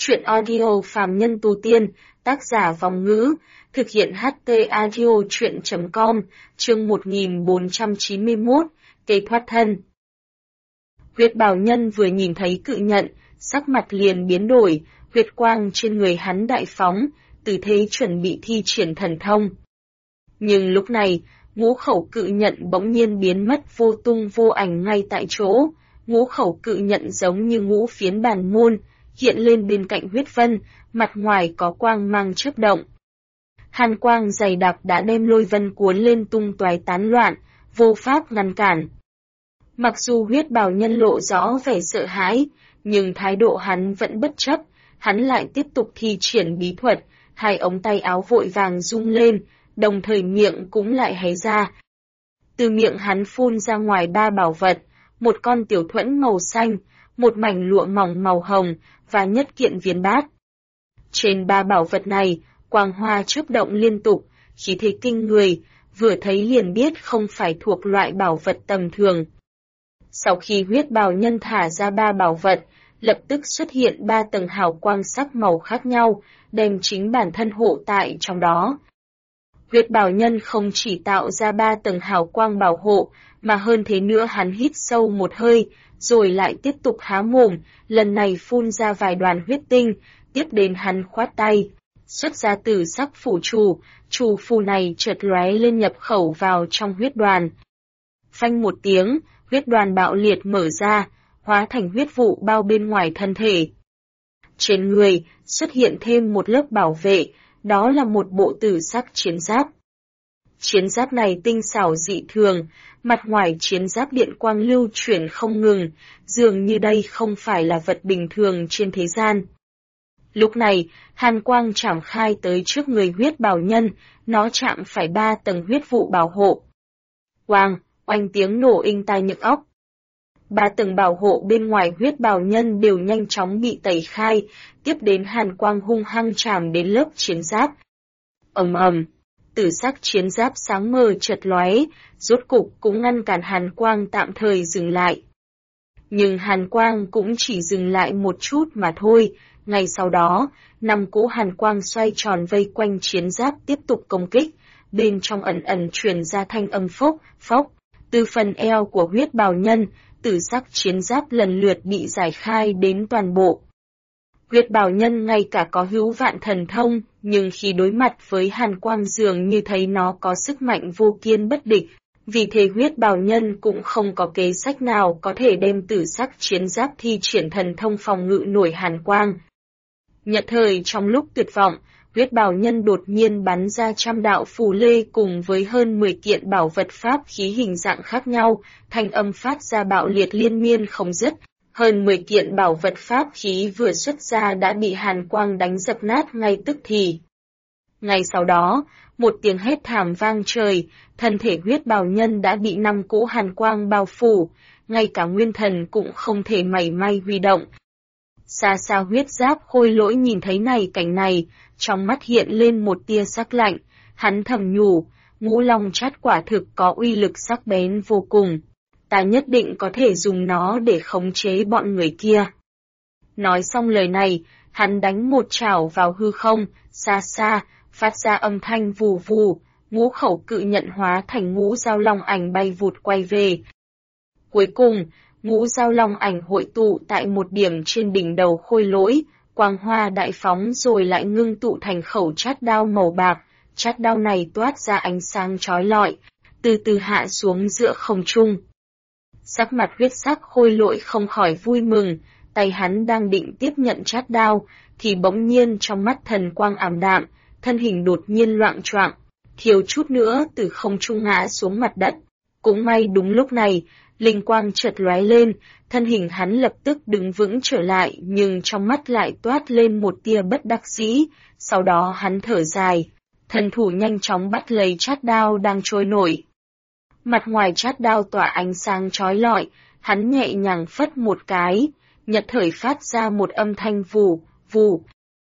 Chuyện audio phàm nhân tu tiên, tác giả Vòng Ngữ, thực hiện HT Audio Chuyện.com, chương 1491, cây thoát thân. Huyết Bào Nhân vừa nhìn thấy cự nhận, sắc mặt liền biến đổi, huyết quang trên người hắn đại phóng, tư thế chuẩn bị thi triển thần thông. Nhưng lúc này, ngũ khẩu cự nhận bỗng nhiên biến mất vô tung vô ảnh ngay tại chỗ, ngũ khẩu cự nhận giống như ngũ phiến bàn môn, hiện lên bên cạnh huyết vân, mặt ngoài có quang mang chớp động. Hàn quang dày đặc đã đem lôi vân cuốn lên tung toái tán loạn, vô pháp ngăn cản. Mặc dù huyết bào nhân lộ rõ vẻ sợ hãi, nhưng thái độ hắn vẫn bất chấp, hắn lại tiếp tục thi triển bí thuật, hai ống tay áo vội vàng rung lên, đồng thời miệng cũng lại hé ra. Từ miệng hắn phun ra ngoài ba bảo vật, một con tiểu thuẫn màu xanh, một mảnh lụa mỏng màu hồng, và nhất kiện viền bát. Trên ba bảo vật này, quang hoa chớp động liên tục, khí thế kinh người, vừa thấy liền biết không phải thuộc loại bảo vật tầm thường. Sau khi huyết bào nhân thả ra ba bảo vật, lập tức xuất hiện ba tầng hào quang sắc màu khác nhau, đem chính bản thân hộ tại trong đó. Huyết bào nhân không chỉ tạo ra ba tầng hào quang bảo hộ, mà hơn thế nữa hắn hít sâu một hơi, rồi lại tiếp tục há mồm, lần này phun ra vài đoàn huyết tinh, tiếp đến hắn khoát tay, xuất ra tử sắc phủ chủ phù này chợt lóe lên nhập khẩu vào trong huyết đoàn. Phanh một tiếng, huyết đoàn bạo liệt mở ra, hóa thành huyết vụ bao bên ngoài thân thể. Trên người, xuất hiện thêm một lớp bảo vệ, đó là một bộ tử sắc chiến giáp. Chiến giáp này tinh xảo dị thường, mặt ngoài chiến giáp điện quang lưu chuyển không ngừng, dường như đây không phải là vật bình thường trên thế gian. Lúc này, hàn quang chảm khai tới trước người huyết bào nhân, nó chạm phải ba tầng huyết vụ bảo hộ. Quang, oanh tiếng nổ inh tai nhức óc. Ba tầng bảo hộ bên ngoài huyết bào nhân đều nhanh chóng bị tẩy khai, tiếp đến hàn quang hung hăng chạm đến lớp chiến giáp. Ầm ầm, tử sắc chiến giáp sáng mờ chợt lóe, rốt cục cũng ngăn cản hàn quang tạm thời dừng lại. Nhưng hàn quang cũng chỉ dừng lại một chút mà thôi, ngay sau đó, năm cỗ hàn quang xoay tròn vây quanh chiến giáp tiếp tục công kích, bên trong ẩn ẩn truyền ra thanh âm phốc, phốc, từ phần eo của huyết bào nhân, tử sắc chiến giáp lần lượt bị giải khai đến toàn bộ. Huyết bào nhân ngay cả có hữu vạn thần thông, nhưng khi đối mặt với hàn quang dường như thấy nó có sức mạnh vô kiên bất địch, vì thế huyết bào nhân cũng không có kế sách nào có thể đem tử sắc chiến giáp thi triển thần thông phòng ngự nổi hàn quang. Nhật thời trong lúc tuyệt vọng, huyết bào nhân đột nhiên bắn ra trăm đạo phù lê cùng với hơn 10 kiện bảo vật pháp khí hình dạng khác nhau, thanh âm phát ra bạo liệt liên miên không dứt. Hơn 10 kiện bảo vật pháp khí vừa xuất ra đã bị hàn quang đánh dập nát ngay tức thì. Ngay sau đó, một tiếng hét thảm vang trời, thân thể huyết bào nhân đã bị 5 cỗ hàn quang bao phủ, ngay cả nguyên thần cũng không thể mảy may huy động. Xa xa huyết giáp khôi lỗi nhìn thấy cảnh này, trong mắt hiện lên một tia sắc lạnh, hắn thầm nhủ, ngũ long chát quả thực có uy lực sắc bén vô cùng. Ta nhất định có thể dùng nó để khống chế bọn người kia. Nói xong lời này, hắn đánh một chảo vào hư không, xa xa, phát ra âm thanh vù vù, ngũ khẩu cự nhận hóa thành ngũ dao long ảnh bay vụt quay về. Cuối cùng, ngũ dao long ảnh hội tụ tại một điểm trên đỉnh đầu khôi lỗi, quang hoa đại phóng rồi lại ngưng tụ thành khẩu chát đao màu bạc, chát đao này toát ra ánh sáng chói lọi, từ từ hạ xuống giữa không trung. Sắc mặt huyết sắc khôi lỗi không khỏi vui mừng, tay hắn đang định tiếp nhận chát đao, thì bỗng nhiên trong mắt thần quang ảm đạm, thân hình đột nhiên loạng choạng, thiếu chút nữa từ không trung ngã xuống mặt đất. Cũng may đúng lúc này, linh quang chợt lóe lên, thân hình hắn lập tức đứng vững trở lại, nhưng trong mắt lại toát lên một tia bất đắc dĩ, sau đó hắn thở dài, thần thủ nhanh chóng bắt lấy chát đao đang trôi nổi. Mặt ngoài chát đao tỏa ánh sáng chói lọi, hắn nhẹ nhàng phất một cái, nhật thời phát ra một âm thanh vù, vù.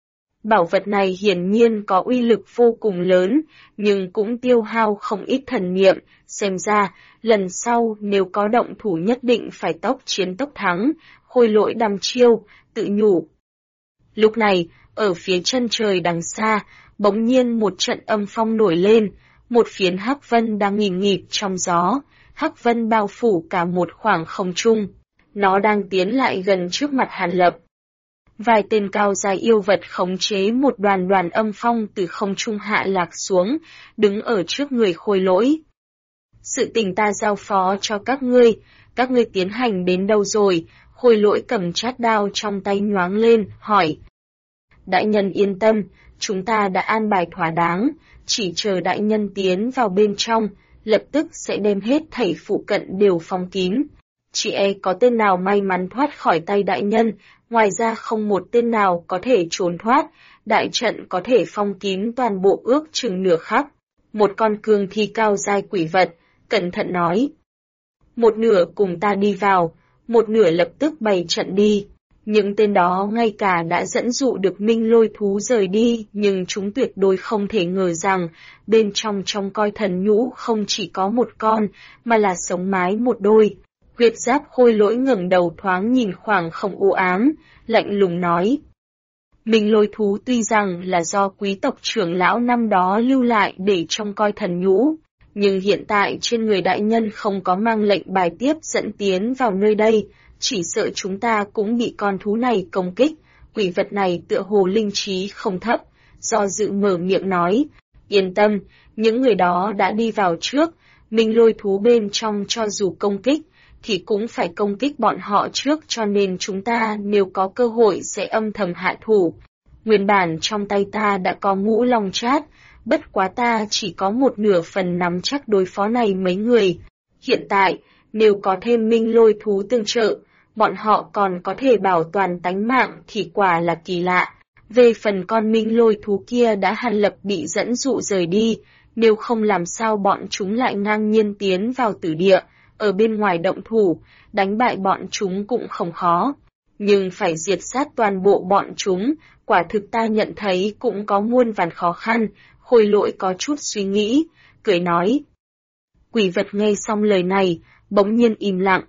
Bảo vật này hiển nhiên có uy lực vô cùng lớn, nhưng cũng tiêu hao không ít thần niệm, xem ra, lần sau nếu có động thủ nhất định phải tốc chiến tốc thắng, khôi lỗi đăm chiêu, tự nhủ. Lúc này, ở phía chân trời đằng xa, bỗng nhiên một trận âm phong nổi lên, một phiến hắc vân đang nghìn nghịt trong gió, hắc vân bao phủ cả một khoảng không trung. Nó đang tiến lại gần trước mặt Hàn Lập. Vài tên cao dài yêu vật khống chế một đoàn đoàn âm phong từ không trung hạ lạc xuống, đứng ở trước người Khôi Lỗi. Sự tình ta giao phó cho các ngươi tiến hành đến đâu rồi? Khôi Lỗi cầm chát đao trong tay nhoáng lên, hỏi. Đại nhân yên tâm, chúng ta đã an bài thỏa đáng, chỉ chờ đại nhân tiến vào bên trong, lập tức sẽ đem hết thảy phụ cận đều phong kín. Chỉ có tên nào may mắn thoát khỏi tay đại nhân, ngoài ra không một tên nào có thể trốn thoát, đại trận có thể phong kín toàn bộ ước chừng nửa khắc. Một con cương thi cao giai quỷ vật, cẩn thận nói. Một nửa cùng ta đi vào, một nửa lập tức bày trận đi. Những tên đó ngay cả đã dẫn dụ được Minh Lôi thú rời đi, nhưng chúng tuyệt đối không thể ngờ rằng, bên trong coi thần nhũ không chỉ có một con, mà là sống mái một đôi. Huyết Giáp Khôi Lỗi ngẩng đầu thoáng nhìn khoảng không u ám, lạnh lùng nói. Minh Lôi thú tuy rằng là do quý tộc trưởng lão năm đó lưu lại để trông coi thần nhũ, nhưng hiện tại trên người đại nhân không có mang lệnh bài tiếp dẫn tiến vào nơi đây, chỉ sợ chúng ta cũng bị con thú này công kích. Quỷ vật này tựa hồ linh trí không thấp, do dự mở miệng nói, yên tâm, những người đó đã đi vào trước, Minh Lôi thú bên trong cho dù công kích, thì cũng phải công kích bọn họ trước, cho nên chúng ta nếu có cơ hội sẽ âm thầm hạ thủ. Nguyên bản trong tay ta đã có Ngũ Long Chát, bất quá ta chỉ có một nửa phần nắm chắc đối phó này mấy người. Hiện tại, nếu có thêm Minh Lôi thú tương trợ, bọn họ còn có thể bảo toàn tánh mạng thì quả là kỳ lạ. Về phần con Minh Lôi thú kia đã Hàn Lập bị dẫn dụ rời đi, nếu không làm sao bọn chúng lại ngang nhiên tiến vào tử địa, ở bên ngoài động thủ, đánh bại bọn chúng cũng không khó. Nhưng phải diệt sát toàn bộ bọn chúng, quả thực ta nhận thấy cũng có muôn vàn khó khăn. Khôi Lỗi có chút suy nghĩ, cười nói. Quỷ vật nghe xong lời này, bỗng nhiên im lặng.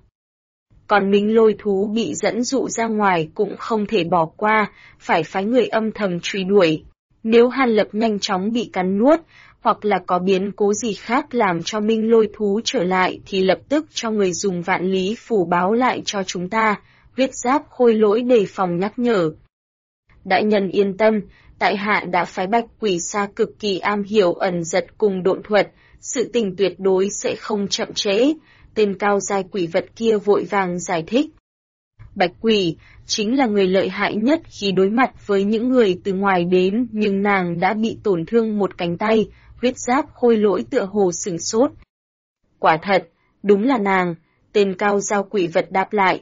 Còn Minh Lôi thú bị dẫn dụ ra ngoài cũng không thể bỏ qua, phải phái người âm thầm truy đuổi. Nếu Hàn Lập nhanh chóng bị cắn nuốt, hoặc là có biến cố gì khác làm cho Minh Lôi thú trở lại thì lập tức cho người dùng vạn lý phù báo lại cho chúng ta. Huyết Giáp Khôi Lỗi đề phòng nhắc nhở. Đại nhân yên tâm, tại hạ đã phái Bạch Quỷ Sa cực kỳ am hiểu ẩn giật cùng độn thuật, sự tình tuyệt đối sẽ không chậm trễ. Tên cao giai quỷ vật kia vội vàng giải thích. Bạch Quỷ chính là người lợi hại nhất khi đối mặt với những người từ ngoài đến, nhưng nàng đã bị tổn thương một cánh tay. Huyết Giáp Khôi Lỗi tựa hồ sửng sốt. Quả thật, đúng là nàng, tên cao giai quỷ vật đáp lại.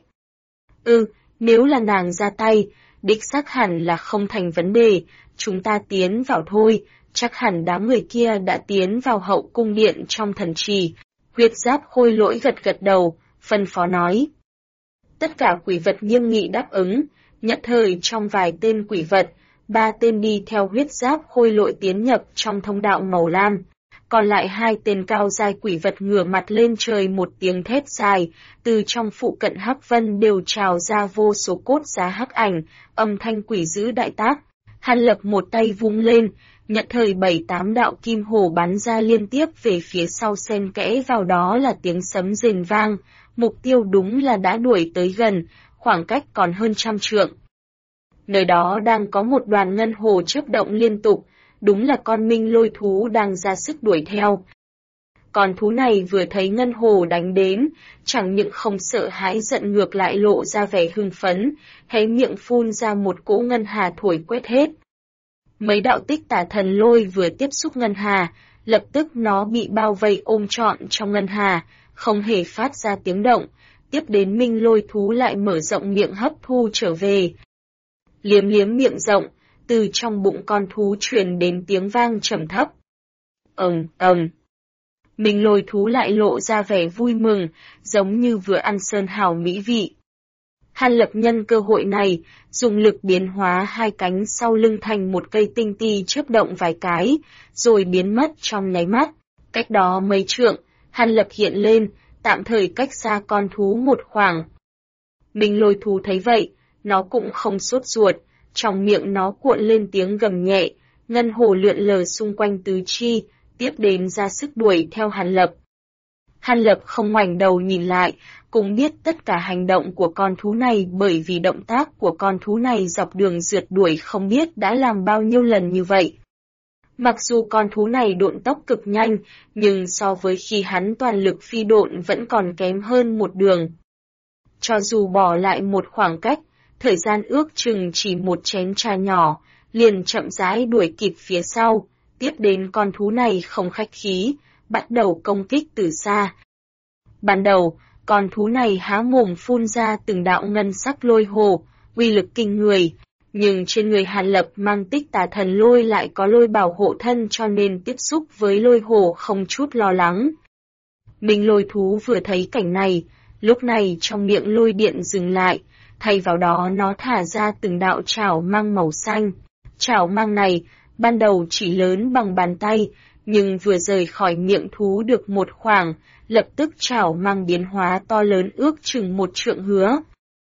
Nếu là nàng ra tay, đích xác hẳn là không thành vấn đề, chúng ta tiến vào thôi, chắc hẳn đám người kia đã tiến vào hậu cung điện trong thần trì. Huyết Giáp Khôi Lỗi gật đầu, phân phó nói. Tất cả quỷ vật nghiêm nghị đáp ứng, nhất thời trong vài tên quỷ vật, 3 tên đi theo Huyết Giáp Khôi Lỗi tiến nhập trong thông đạo màu lam. Còn lại 2 tên cao giai quỷ vật ngửa mặt lên trời một tiếng thét dài, từ trong phụ cận hắc vân đều trào ra vô số cốt giá hắc ảnh, âm thanh quỷ dữ đại tác. Hàn Lập một tay vung lên, nhận thời 7-8 đạo kim hồ bắn ra liên tiếp về phía sau xen kẽ vào đó là tiếng sấm rền vang, mục tiêu đúng là đã đuổi tới gần, khoảng cách còn hơn 100 trượng. Nơi đó đang có một đoàn ngân hồ chớp động liên tục, đúng là con Minh Lôi thú đang ra sức đuổi theo. Con thú này vừa thấy ngân hồ đánh đến, chẳng những không sợ hãi giận ngược lại lộ ra vẻ hưng phấn, hé miệng phun ra một cỗ ngân hà thổi quét hết. Mấy đạo tích tả thần lôi vừa tiếp xúc ngân hà, lập tức nó bị bao vây ôm trọn trong ngân hà, không hề phát ra tiếng động, tiếp đến Minh Lôi thú lại mở rộng miệng hấp thu trở về. Liếm miệng rộng, từ trong bụng con thú truyền đến tiếng vang trầm thấp. Minh Lôi thú lại lộ ra vẻ vui mừng, giống như vừa ăn sơn hào mỹ vị. Hàn Lập nhân cơ hội này, dùng lực biến hóa 2 cánh sau lưng thành một cây tinh ti chớp động vài cái, rồi biến mất trong nháy mắt. Cách đó mấy trượng, Hàn Lập hiện lên, tạm thời cách xa con thú một khoảng. Minh Lôi thú thấy vậy, nó cũng không sốt ruột, trong miệng nó cuộn lên tiếng gầm nhẹ, ngân hồ lượn lờ xung quanh tứ chi, tiếp đến ra sức đuổi theo Hàn Lập. Hàn Lập không ngoảnh đầu nhìn lại, cũng biết tất cả hành động của con thú này bởi vì động tác của con thú này dọc đường rượt đuổi không biết đã làm bao nhiêu lần như vậy. Mặc dù con thú này độn tốc cực nhanh, nhưng so với khi hắn toàn lực phi độn vẫn còn kém hơn một đường. Cho dù bỏ lại một khoảng cách, thời gian ước chừng chỉ một chén trà nhỏ, liền chậm rãi đuổi kịp phía sau, tiếp đến con thú này không khách khí, bắt đầu công kích từ xa. Ban đầu, con thú này há mồm phun ra từng đạo ngân sắc lôi hồ, uy lực kinh người, nhưng trên người Hàn Lập mang tích tà thần lôi lại có lôi bảo hộ thân cho nên tiếp xúc với lôi hồ không chút lo lắng. Minh lôi thú vừa thấy cảnh này, lúc này trong miệng lôi điện dừng lại, thay vào đó nó thả ra từng đạo chảo mang màu xanh. Chảo mang này, ban đầu chỉ lớn bằng bàn tay, nhưng vừa rời khỏi miệng thú được một khoảng, lập tức chảo mang biến hóa to lớn ước chừng một trượng hứa.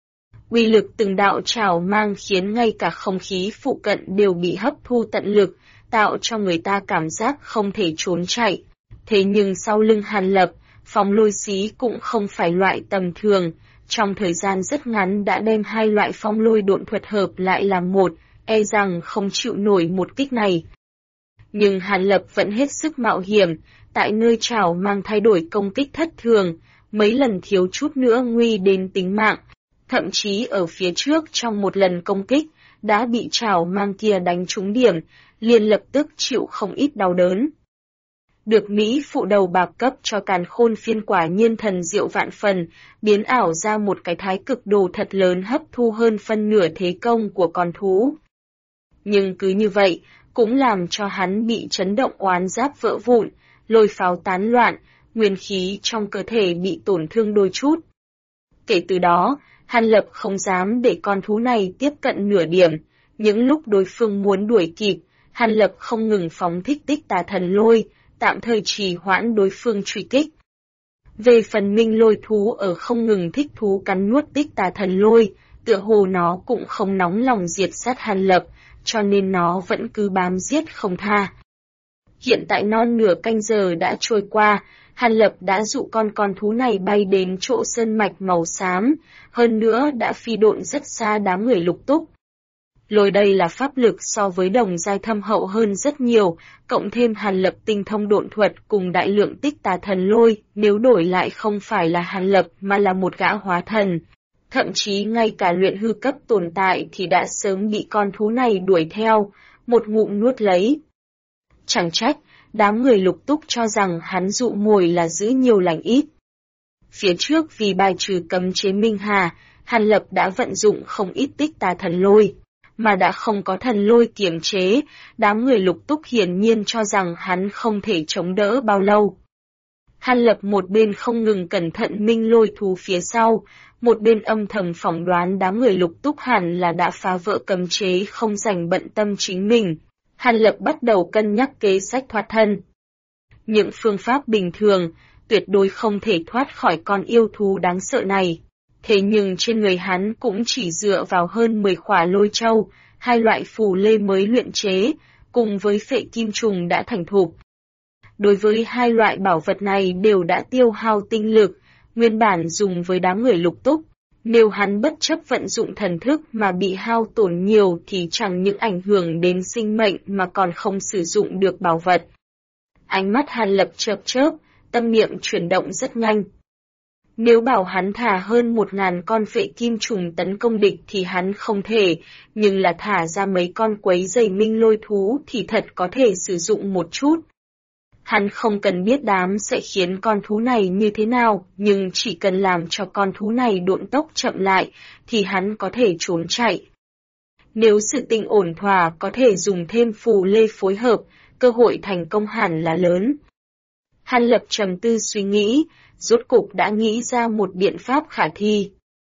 Uy lực từng đạo chảo mang khiến ngay cả không khí phụ cận đều bị hấp thu tận lực, tạo cho người ta cảm giác không thể trốn chạy. Thế nhưng sau lưng Hàn Lập, phong lôi xí cũng không phải loại tầm thường, trong thời gian rất ngắn đã đem hai loại phong lôi độn thuật hợp lại làm một, e rằng không chịu nổi một kích này. Nhưng Hàn Lập vẫn hết sức mạo hiểm, tại nơi chảo mang thay đổi công kích thất thường, mấy lần thiếu chút nữa nguy đến tính mạng. Thậm chí ở phía trước trong một lần công kích, đã bị chảo mang kia đánh trúng điểm, liền lập tức chịu không ít đau đớn. Được Mỹ phụ đầu bạc cấp cho càn khôn phiên quả nhiên thần diệu vạn phần, biến ảo ra một cái thái cực đồ thật lớn hấp thu hơn phân nửa thế công của con thú. Nhưng cứ như vậy, cũng làm cho hắn bị chấn động oán giáp vỡ vụn, lôi pháo tán loạn, nguyên khí trong cơ thể bị tổn thương đôi chút. Kể từ đó, Hàn Lập không dám để con thú này tiếp cận nửa điểm, những lúc đối phương muốn đuổi kịp, Hàn Lập không ngừng phóng thích tích tà thần lôi, tạm thời trì hoãn đối phương truy kích. Về phần minh lôi thú ở không ngừng thích thú cắn nuốt tích tà thần lôi, tựa hồ nó cũng không nóng lòng diệt sát Hàn Lập, cho nên nó vẫn cứ bám giết không tha. Hiện tại non nửa canh giờ đã trôi qua, Hàn Lập đã dụ con thú này bay đến chỗ sơn mạch màu xám, hơn nữa đã phi độn rất xa đám người Lục Túc. Lôi đây là pháp lực so với đồng giai thâm hậu hơn rất nhiều, cộng thêm Hàn Lập tinh thông độn thuật cùng đại lượng tích tà thần lôi, nếu đổi lại không phải là Hàn Lập mà là một gã hóa thần. Thậm chí ngay cả luyện hư cấp tồn tại thì đã sớm bị con thú này đuổi theo, một ngụm nuốt lấy. Chẳng trách, đám người Lục Túc cho rằng hắn dụ mồi là giữ nhiều lành ít. Phía trước vì bài trừ cấm chế Minh Hà, Hàn Lập đã vận dụng không ít tích tà thần lôi, mà đã không có thần lôi kiềm chế, đám người Lục Túc hiển nhiên cho rằng hắn không thể chống đỡ bao lâu. Hàn Lập một bên không ngừng cẩn thận minh lôi thú phía sau, một bên âm thầm phỏng đoán đám người Lục Túc hẳn là đã phá vỡ cấm chế không dành bận tâm chính mình. Hàn Lập bắt đầu cân nhắc kế sách thoát thân. Những phương pháp bình thường, tuyệt đối không thể thoát khỏi con yêu thú đáng sợ này. Thế nhưng trên người hắn cũng chỉ dựa vào hơn 10 khỏa lôi châu, hai loại phù lê mới luyện chế, cùng với phệ kim trùng đã thành thục. Đối với hai loại bảo vật này đều đã tiêu hao tinh lực, nguyên bản dùng với đám người Lục Túc. Nếu hắn bất chấp vận dụng thần thức mà bị hao tổn nhiều thì chẳng những ảnh hưởng đến sinh mệnh mà còn không sử dụng được bảo vật. Ánh mắt Hàn Lập chớp chớp, tâm niệm chuyển động rất nhanh. Nếu bảo hắn thả hơn 1000 con phệ kim trùng tấn công địch thì hắn không thể, nhưng là thả ra mấy con quấy rầy minh lôi thú thì thật có thể sử dụng một chút. Hắn không cần biết đám sẽ khiến con thú này như thế nào, nhưng chỉ cần làm cho con thú này độn tốc chậm lại, thì hắn có thể trốn chạy. Nếu sự tình ổn thỏa có thể dùng thêm phù lê phối hợp, cơ hội thành công hẳn là lớn. Hàn Lập trầm tư suy nghĩ, rốt cục đã nghĩ ra một biện pháp khả thi.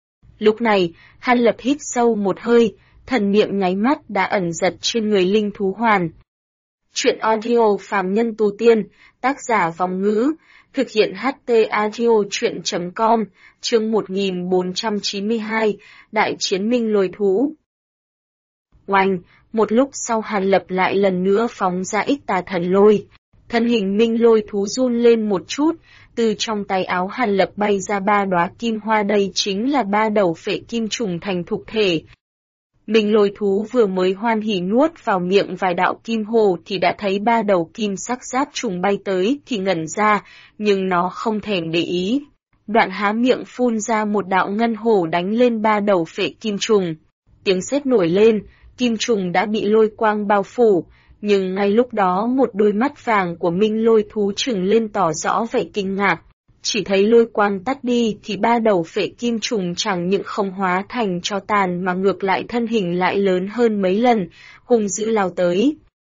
Lúc này, Hàn Lập hít sâu một hơi, thần niệm nháy mắt đã ẩn giật trên người linh thú hoàn. Chuyện audio phàm nhân tu tiên, tác giả Vòng Ngữ, thực hiện HT audio chuyện.com, chương 1492, Đại chiến minh lôi thú. Oanh, một lúc sau Hàn Lập lại lần nữa phóng ra Ích Tà Thần Lôi. Thân hình minh lôi thú run lên một chút, từ trong tay áo Hàn Lập bay ra 3 đóa kim hoa, đây chính là 3 đầu phệ kim trùng thành thục thể. Minh lôi thú vừa mới hoan hỉ nuốt vào miệng vài đạo kim hồ thì đã thấy 3 đầu kim sắc giáp trùng bay tới thì ngẩn ra, nhưng nó không thèm để ý. Đoạn há miệng phun ra một đạo ngân hồ đánh lên 3 đầu phệ kim trùng. Tiếng sét nổi lên, kim trùng đã bị lôi quang bao phủ, nhưng ngay lúc đó một đôi mắt vàng của minh lôi thú trừng lên tỏ rõ vẻ kinh ngạc. Chỉ thấy lôi quang tắt đi thì 3 đầu phệ kim trùng chẳng những không hóa thành tro tàn mà ngược lại thân hình lại lớn hơn mấy lần, hung dữ lao tới.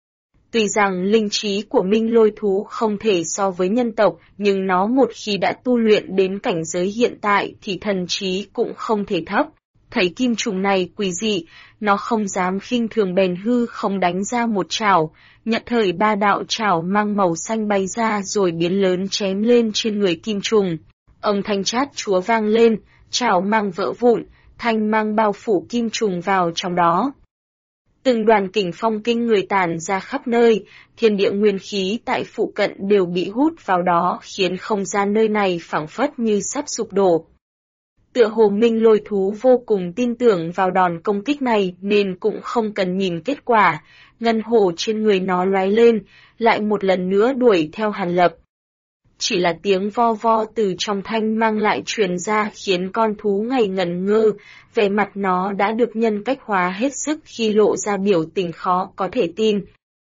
Tuy rằng linh trí của minh lôi thú không thể so với nhân tộc, nhưng nó một khi đã tu luyện đến cảnh giới hiện tại thì thần trí cũng không thể thấp. Thấy kim trùng này quỷ dị, nó không dám khinh thường bèn hư không đánh ra một chảo, nhận thời 3 đạo chảo mang màu xanh bay ra rồi biến lớn chém lên trên người kim trùng. Âm thanh chát chúa vang lên, chảo mang vỡ vụn, thanh mang bao phủ kim trùng vào trong đó. Từng đoàn kình phong kinh người tản ra khắp nơi, thiên địa nguyên khí tại phụ cận đều bị hút vào đó khiến không gian nơi này phảng phất như sắp sụp đổ. Tựa hồ minh lôi thú vô cùng tin tưởng vào đòn công kích này nên cũng không cần nhìn kết quả, ngân hồ trên người nó lóe lên, lại một lần nữa đuổi theo Hàn Lập. Chỉ là tiếng vo vo từ trong thanh mang lại truyền ra khiến con thú ngây ngẩn ngơ, vẻ mặt nó đã được nhân cách hóa hết sức khi lộ ra biểu tình khó có thể tin.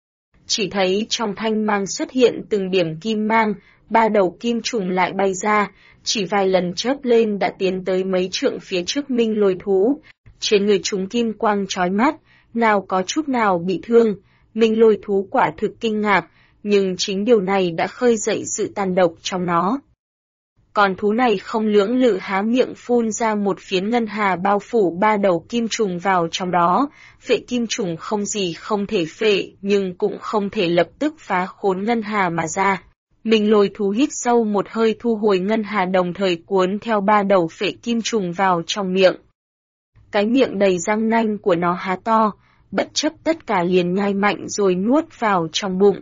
Chỉ thấy trong thanh mang xuất hiện từng điểm kim mang, 3 đầu kim trùng lại bay ra, chỉ vài lần chớp lên đã tiến tới mấy trượng phía trước minh lôi thú. Trên người chúng kim quang chói mắt, nào có chút nào bị thương, minh lôi thú quả thực kinh ngạc, nhưng chính điều này đã khơi dậy sự tàn độc trong nó. Con thú này không lưỡng lự há miệng phun ra một phiến ngân hà bao phủ 3 đầu kim trùng vào trong đó, phệ kim trùng không gì không thể phệ nhưng cũng không thể lập tức phá khốn ngân hà mà ra. Minh lôi thú hít sâu một hơi thu hồi ngân hà đồng thời cuốn theo 3 đầu phệ kim trùng vào trong miệng. Cái miệng đầy răng nanh của nó há to, bất chấp tất cả liền nhai mạnh rồi nuốt vào trong bụng.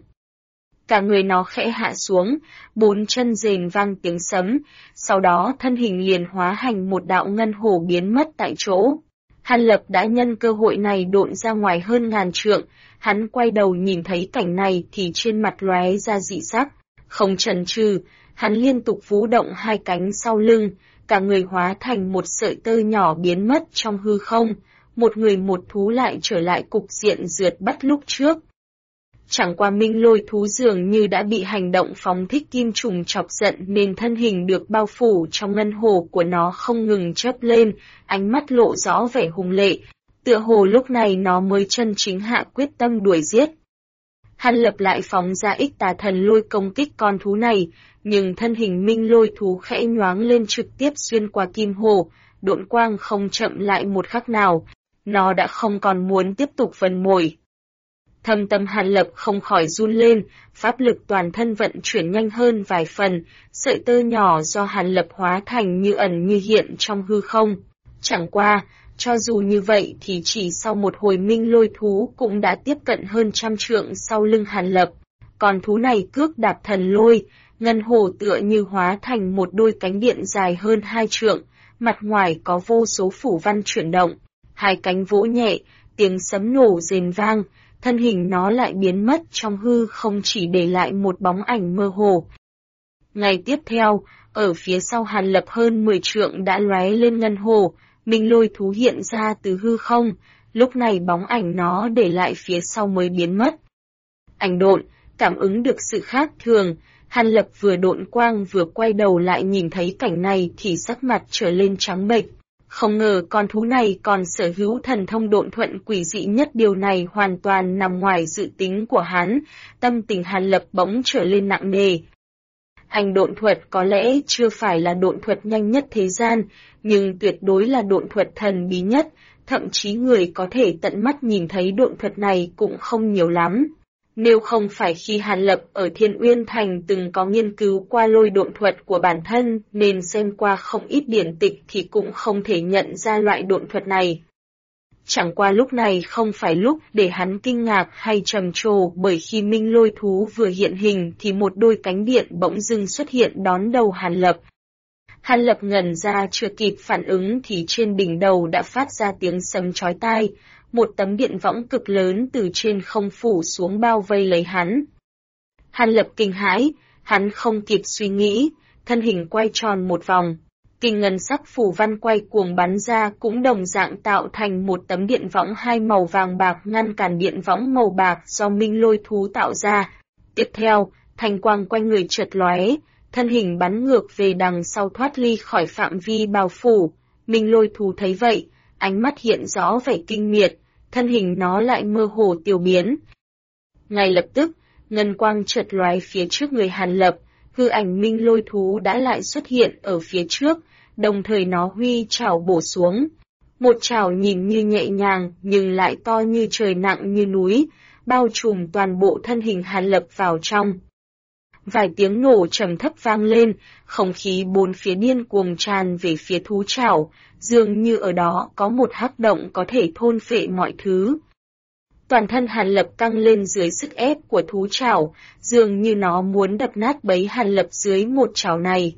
Cả người nó khẽ hạ xuống, 4 chân rền vang tiếng sấm, sau đó thân hình liền hóa thành một đạo ngân hồ biến mất tại chỗ. Hàn Lập đã nhân cơ hội này độn ra ngoài hơn ngàn trượng, hắn quay đầu nhìn thấy cảnh này thì trên mặt lóe ra dị sắc. Không chần chừ, hắn liên tục vú động 2 cánh sau lưng, cả người hóa thành một sợi tơ nhỏ biến mất trong hư không, một người một thú lại trở lại cục diện rượt bắt lúc trước. Chẳng qua minh lôi thú dường như đã bị hành động phóng thích kim trùng chọc giận nên thân hình được bao phủ trong ngân hồ của nó không ngừng chớp lên, ánh mắt lộ rõ vẻ hung lệ, tựa hồ lúc này nó mới chân chính hạ quyết tâm đuổi giết. Hàn Lập lại phóng ra Ích Tà Thần Lôi công kích con thú này, nhưng thân hình minh lôi thú khẽ nhoáng lên trực tiếp xuyên qua kim hồ, độn quang không chậm lại một khắc nào, nó đã không còn muốn tiếp tục vần mồi. Thâm tâm Hàn Lập không khỏi run lên, pháp lực toàn thân vận chuyển nhanh hơn vài phần, sợi tơ nhỏ do Hàn Lập hóa thành như ẩn như hiện trong hư không. Chẳng qua, cho dù như vậy thì chỉ sau một hồi minh lôi thú cũng đã tiếp cận hơn 100 trượng sau lưng Hàn Lập. Còn thú này cước đạp thần lôi, ngân hồ tựa như hóa thành một đôi cánh điện dài hơn 2 trượng, mặt ngoài có vô số phủ văn chuyển động. 2 cánh vỗ nhẹ, tiếng sấm nổ rền vang, thân hình nó lại biến mất trong hư không chỉ để lại một bóng ảnh mơ hồ. Ngày tiếp theo, ở phía sau Hàn Lập hơn 10 trượng đã lóe lên ngân hồ, minh lôi thú hiện ra từ hư không, lúc này bóng ảnh nó để lại phía sau mới biến mất. Ảnh độn, cảm ứng được sự khác thường, Hàn Lập vừa độn quang vừa quay đầu lại nhìn thấy cảnh này thì sắc mặt trở lên trắng bệch. Không ngờ con thú này còn sở hữu thần thông độn thuận quỷ dị nhất, điều này hoàn toàn nằm ngoài dự tính của hắn, tâm tình Hàn Lập bỗng trở lên nặng nề. Hành độn thuật có lẽ chưa phải là độn thuật nhanh nhất thế gian, nhưng tuyệt đối là độn thuật thần bí nhất, thậm chí người có thể tận mắt nhìn thấy độn thuật này cũng không nhiều lắm. Nếu không phải khi Hàn Lập ở Thiên Uyên Thành từng có nghiên cứu qua lôi độn thuật của bản thân nên xem qua không ít điển tịch thì cũng không thể nhận ra loại độn thuật này. Chẳng qua lúc này không phải lúc để hắn kinh ngạc hay trầm trồ, bởi khi minh lôi thú vừa hiện hình thì một đôi cánh điện bỗng dưng xuất hiện đón đầu Hàn Lập. Hàn Lập ngẩn ra chưa kịp phản ứng thì trên đỉnh đầu đã phát ra tiếng sấm chói tai, một tấm điện võng cực lớn từ trên không phủ xuống bao vây lấy hắn. Hàn Lập kinh hãi, hắn không kịp suy nghĩ, thân hình quay tròn một vòng. Kinh ngân sắc phù văn quay cuồng bắn ra cũng đồng dạng tạo thành một tấm điện võng hai màu vàng bạc ngăn cản điện võng màu bạc do minh lôi thú tạo ra. Tiếp theo, thanh quang quanh người chợt lóe, thân hình bắn ngược về đằng sau thoát ly khỏi phạm vi bao phủ. Minh lôi thú thấy vậy, ánh mắt hiện rõ vẻ kinh miệt, thân hình nó lại mơ hồ tiêu biến. Ngay lập tức, ngân quang chợt lóe phía trước người Hàn Lập, hư ảnh minh lôi thú đã lại xuất hiện ở phía trước, đồng thời nó huy chảo bổ xuống. Một chảo nhìn như nhẹ nhàng nhưng lại to như trời nặng như núi, bao trùm toàn bộ thân hình Hàn Lập vào trong. Vài tiếng nổ trầm thấp vang lên, không khí bốn phía điên cuồng tràn về phía thú chảo, dường như ở đó có một hắc động có thể thôn phệ mọi thứ. Toàn thân Hàn Lập căng lên dưới sức ép của thú chảo, dường như nó muốn đập nát bấy Hàn Lập dưới một chảo này.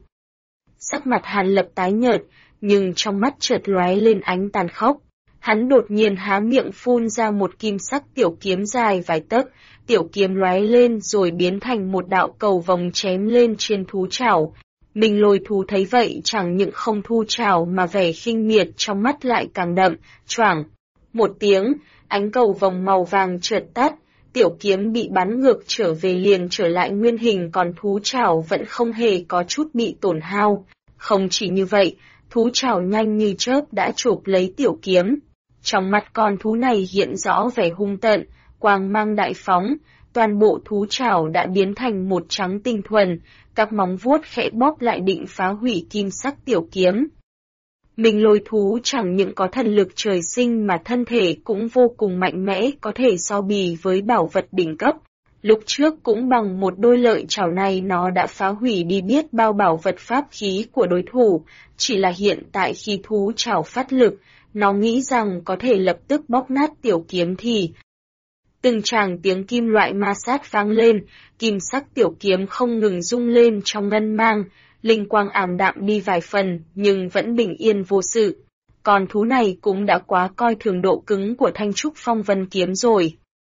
Sắc mặt Hàn Lập tái nhợt, nhưng trong mắt chợt lóe lên ánh tàn khốc. Hắn đột nhiên há miệng phun ra một kim sắc tiểu kiếm dài vài tấc, tiểu kiếm lóe lên rồi biến thành một đạo cầu vồng chém lên trên thú chảo. Minh lôi thú thấy vậy chẳng những không thu chảo mà vẻ khinh miệt trong mắt lại càng đậm, choảng. Một tiếng, ánh cầu vồng màu vàng chợt tắt, tiểu kiếm bị bắn ngược trở về liền trở lại nguyên hình, còn thú chảo vẫn không hề có chút bị tổn hao. Không chỉ như vậy, thú chảo nhanh như chớp đã chộp lấy tiểu kiếm. Trong mắt con thú này hiện rõ vẻ hung tợn, quang mang đại phóng, toàn bộ thú chảo đã biến thành một trắng tinh thuần, các móng vuốt khẽ bóp lại định phá hủy kim sắc tiểu kiếm. Minh lôi thú chẳng những có thần lực trời sinh mà thân thể cũng vô cùng mạnh mẽ, có thể so bì với bảo vật đỉnh cấp. Lúc trước cũng bằng một đôi lợi chảo này nó đã phá hủy đi biết bao bảo vật pháp khí của đối thủ, chỉ là hiện tại khi thú chảo phát lực, nó nghĩ rằng có thể lập tức bóp nát tiểu kiếm thì... Từng tràng tiếng kim loại ma sát vang lên, kim sắc tiểu kiếm không ngừng rung lên trong ngân mang, linh quang ảm đạm đi vài phần nhưng vẫn bình yên vô sự. Con thú này cũng đã quá coi thường độ cứng của thanh trúc phong vân kiếm rồi.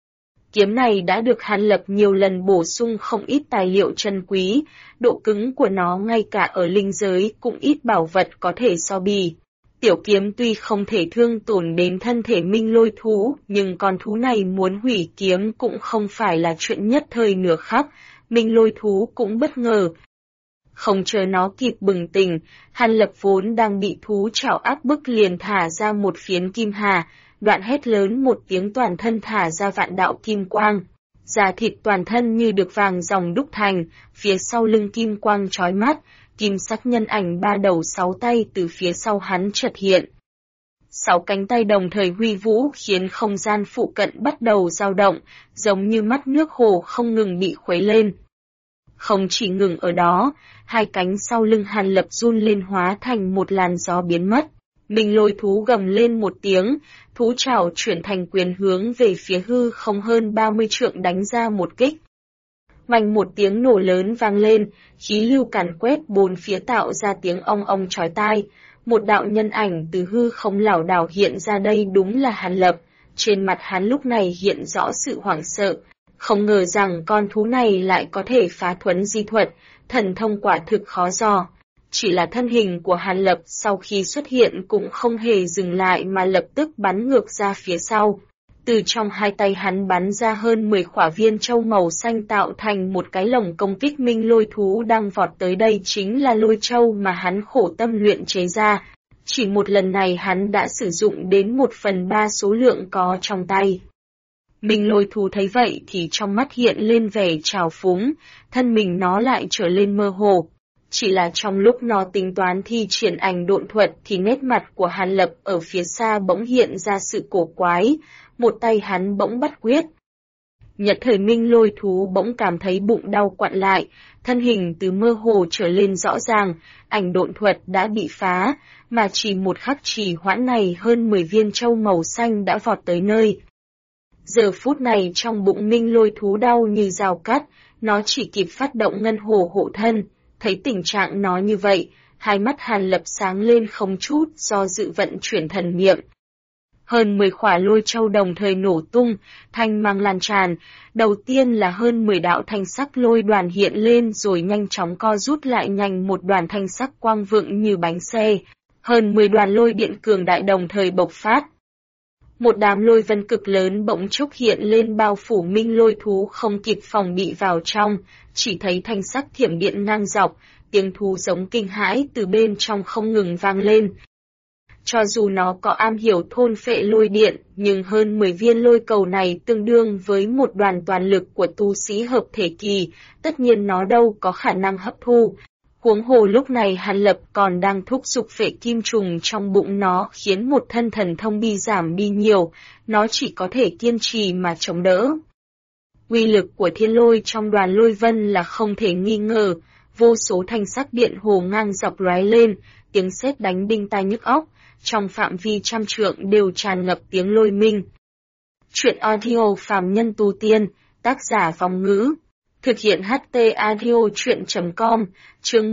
Kiếm này đã được Hàn Lập nhiều lần bổ sung không ít tài liệu chân quý, độ cứng của nó ngay cả ở linh giới cũng ít bảo vật có thể so bì. Tiểu kiếm tuy không thể thương tổn đến thân thể minh lôi thú, nhưng con thú này muốn hủy kiếm cũng không phải là chuyện nhất thời nửa khắc, minh lôi thú cũng bất ngờ. Không chờ nó kịp bừng tỉnh, Hàn Lập vốn đang bị thú chảo áp bức liền thả ra một phiến kim hà, đoạn hét lớn một tiếng toàn thân thả ra vạn đạo kim quang. Da thịt toàn thân như được vàng ròng đúc thành, phía sau lưng kim quang chói mắt, kim sắc nhân ảnh ba đầu sáu tay từ phía sau hắn chợt hiện. Sáu cánh tay đồng thời huy vũ khiến không gian phụ cận bắt đầu dao động, giống như mắt nước hồ không ngừng bị khuấy lên. Không chỉ ngừng ở đó, hai cánh sau lưng Hàn Lập run lên hóa thành một làn gió biến mất. Minh lôi thú gầm lên một tiếng, thú chảo chuyển thành quyền hướng về phía hư không hơn 30 trượng đánh ra một kích. Vành một tiếng nổ lớn vang lên, khí lưu càn quét bốn phía tạo ra tiếng ong ong chói tai. Một đạo nhân ảnh từ hư không lảo đảo hiện ra, đây đúng là Hàn Lập. Trên mặt hắn lúc này hiện rõ sự hoảng sợ. Không ngờ rằng con thú này lại có thể phá thuấn di thuật, thần thông quả thực khó dò. Chỉ là thân hình của Hàn Lập sau khi xuất hiện cũng không hề dừng lại mà lập tức bắn ngược ra phía sau. Từ trong hai tay hắn bắn ra hơn 10 quả viên châu màu xanh tạo thành một cái lồng công kích minh lôi thú đang vọt tới, đây chính là lôi châu mà hắn khổ tâm luyện chế ra. Chỉ một lần này hắn đã sử dụng đến 1/3 số lượng có trong tay. Minh lôi thú thấy vậy thì trong mắt hiện lên vẻ trào phúng, thân mình nó lại trở lên mơ hồ. Chỉ là trong lúc nó tính toán thi triển ảnh độn thuật thì nét mặt của Hàn Lập ở phía xa bỗng hiện ra sự cổ quái, một tay hắn bỗng bắt quyết. Nhất thời Minh Lôi thú bỗng cảm thấy bụng đau quặn lại, thân hình từ mơ hồ trở lên rõ ràng, ảnh độn thuật đã bị phá, mà chỉ một khắc trì hoãn này hơn 10 viên châu màu xanh đã vọt tới nơi. Giờ phút này trong bụng Minh Lôi thú đau như dao cắt, nó chỉ kịp phát động ngân hồ hộ thân, thấy tình trạng nó như vậy, hai mắt Hàn Lập sáng lên không chút do dự vận chuyển thần niệm. Hơn 10 khỏa lôi châu đồng thời nổ tung, thanh mang lan tràn, đầu tiên là hơn 10 đạo thanh sắc lôi đoàn hiện lên rồi nhanh chóng co rút lại nhanh một đoàn thanh sắc quang vượng như bánh xe, hơn 10 đoàn lôi điện cường đại đồng thời bộc phát. Một đám lôi vân cực lớn bỗng chốc hiện lên bao phủ Minh Lôi thú không kịp phòng bị vào trong, chỉ thấy thanh sắc thiểm điện ngang dọc, tiếng thú giống kinh hãi từ bên trong không ngừng vang lên. Cho dù nó có am hiểu thôn phệ lôi điện, nhưng hơn 10 viên lôi cầu này tương đương với một đoàn toàn lực của tu sĩ hợp thể kỳ, tất nhiên nó đâu có khả năng hấp thu. Huống hồ lúc này Hàn Lập còn đang thúc giục phệ kim trùng trong bụng nó khiến một thân thần thông bi giảm đi nhiều, nó chỉ có thể kiên trì mà chống đỡ. Uy lực của thiên lôi trong đoàn lôi vân là không thể nghi ngờ, vô số thanh sắc điện hồ ngang dọc lóe lên, tiếng sét đánh đinh tai nhức óc, trong phạm vi trăm trượng đều tràn ngập tiếng lôi minh. Truyện audio phàm nhân tu tiên, tác giả Vong Ngữ. Thực hiện HT audio chuyện.com, chương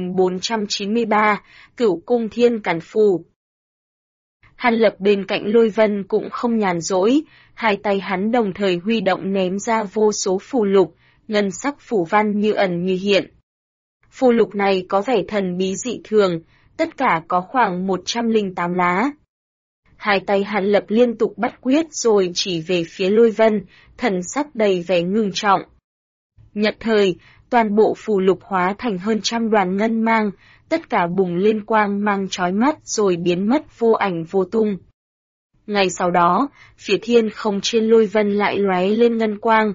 1493, Cửu Cung Thiên Càn Phù. Hàn Lập bên cạnh lôi vân cũng không nhàn rỗi, hai tay hắn đồng thời huy động ném ra vô số phù lục, ngân sắc phù văn như ẩn như hiện. Phù lục này có vẻ thần bí dị thường, tất cả có khoảng 108 lá. Hai tay Hàn Lập liên tục bắt quyết rồi chỉ về phía lôi vân, thần sắc đầy vẻ ngưng trọng. Nhất thời, toàn bộ phù lục hóa thành hơn trăm đoàn ngân mang, tất cả bùng lên quang mang chói mắt rồi biến mất vô ảnh vô tung. Ngay sau đó, phía thiên không trên lôi vân lại lóe lên ngân quang,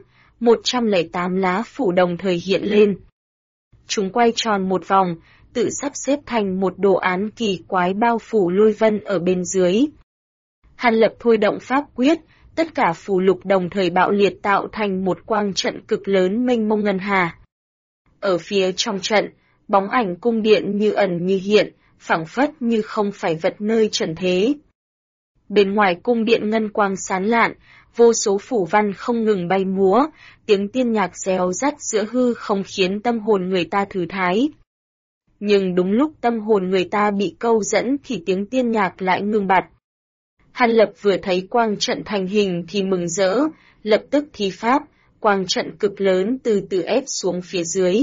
108 lá phủ đồng thời hiện lên. Chúng quay tròn một vòng, tự sắp xếp thành một đồ án kỳ quái bao phủ lôi vân ở bên dưới. Hàn Lập thôi động pháp quyết, tất cả phù lục đồng thời bạo liệt tạo thành một quang trận cực lớn mênh mông ngân hà. Ở phía trong trận, bóng ảnh cung điện như ẩn như hiện, phảng phất như không phải vật nơi trần thế. Bên ngoài cung điện ngân quang sán lạn, vô số phủ văn không ngừng bay múa, tiếng tiên nhạc réo rắt giữa hư không khiến tâm hồn người ta thư thái. Nhưng đúng lúc tâm hồn người ta bị câu dẫn thì tiếng tiên nhạc lại ngưng bặt. Hàn Lập vừa thấy quang trận thành hình thì mừng rỡ, lập tức thi pháp, quang trận cực lớn từ từ ép xuống phía dưới.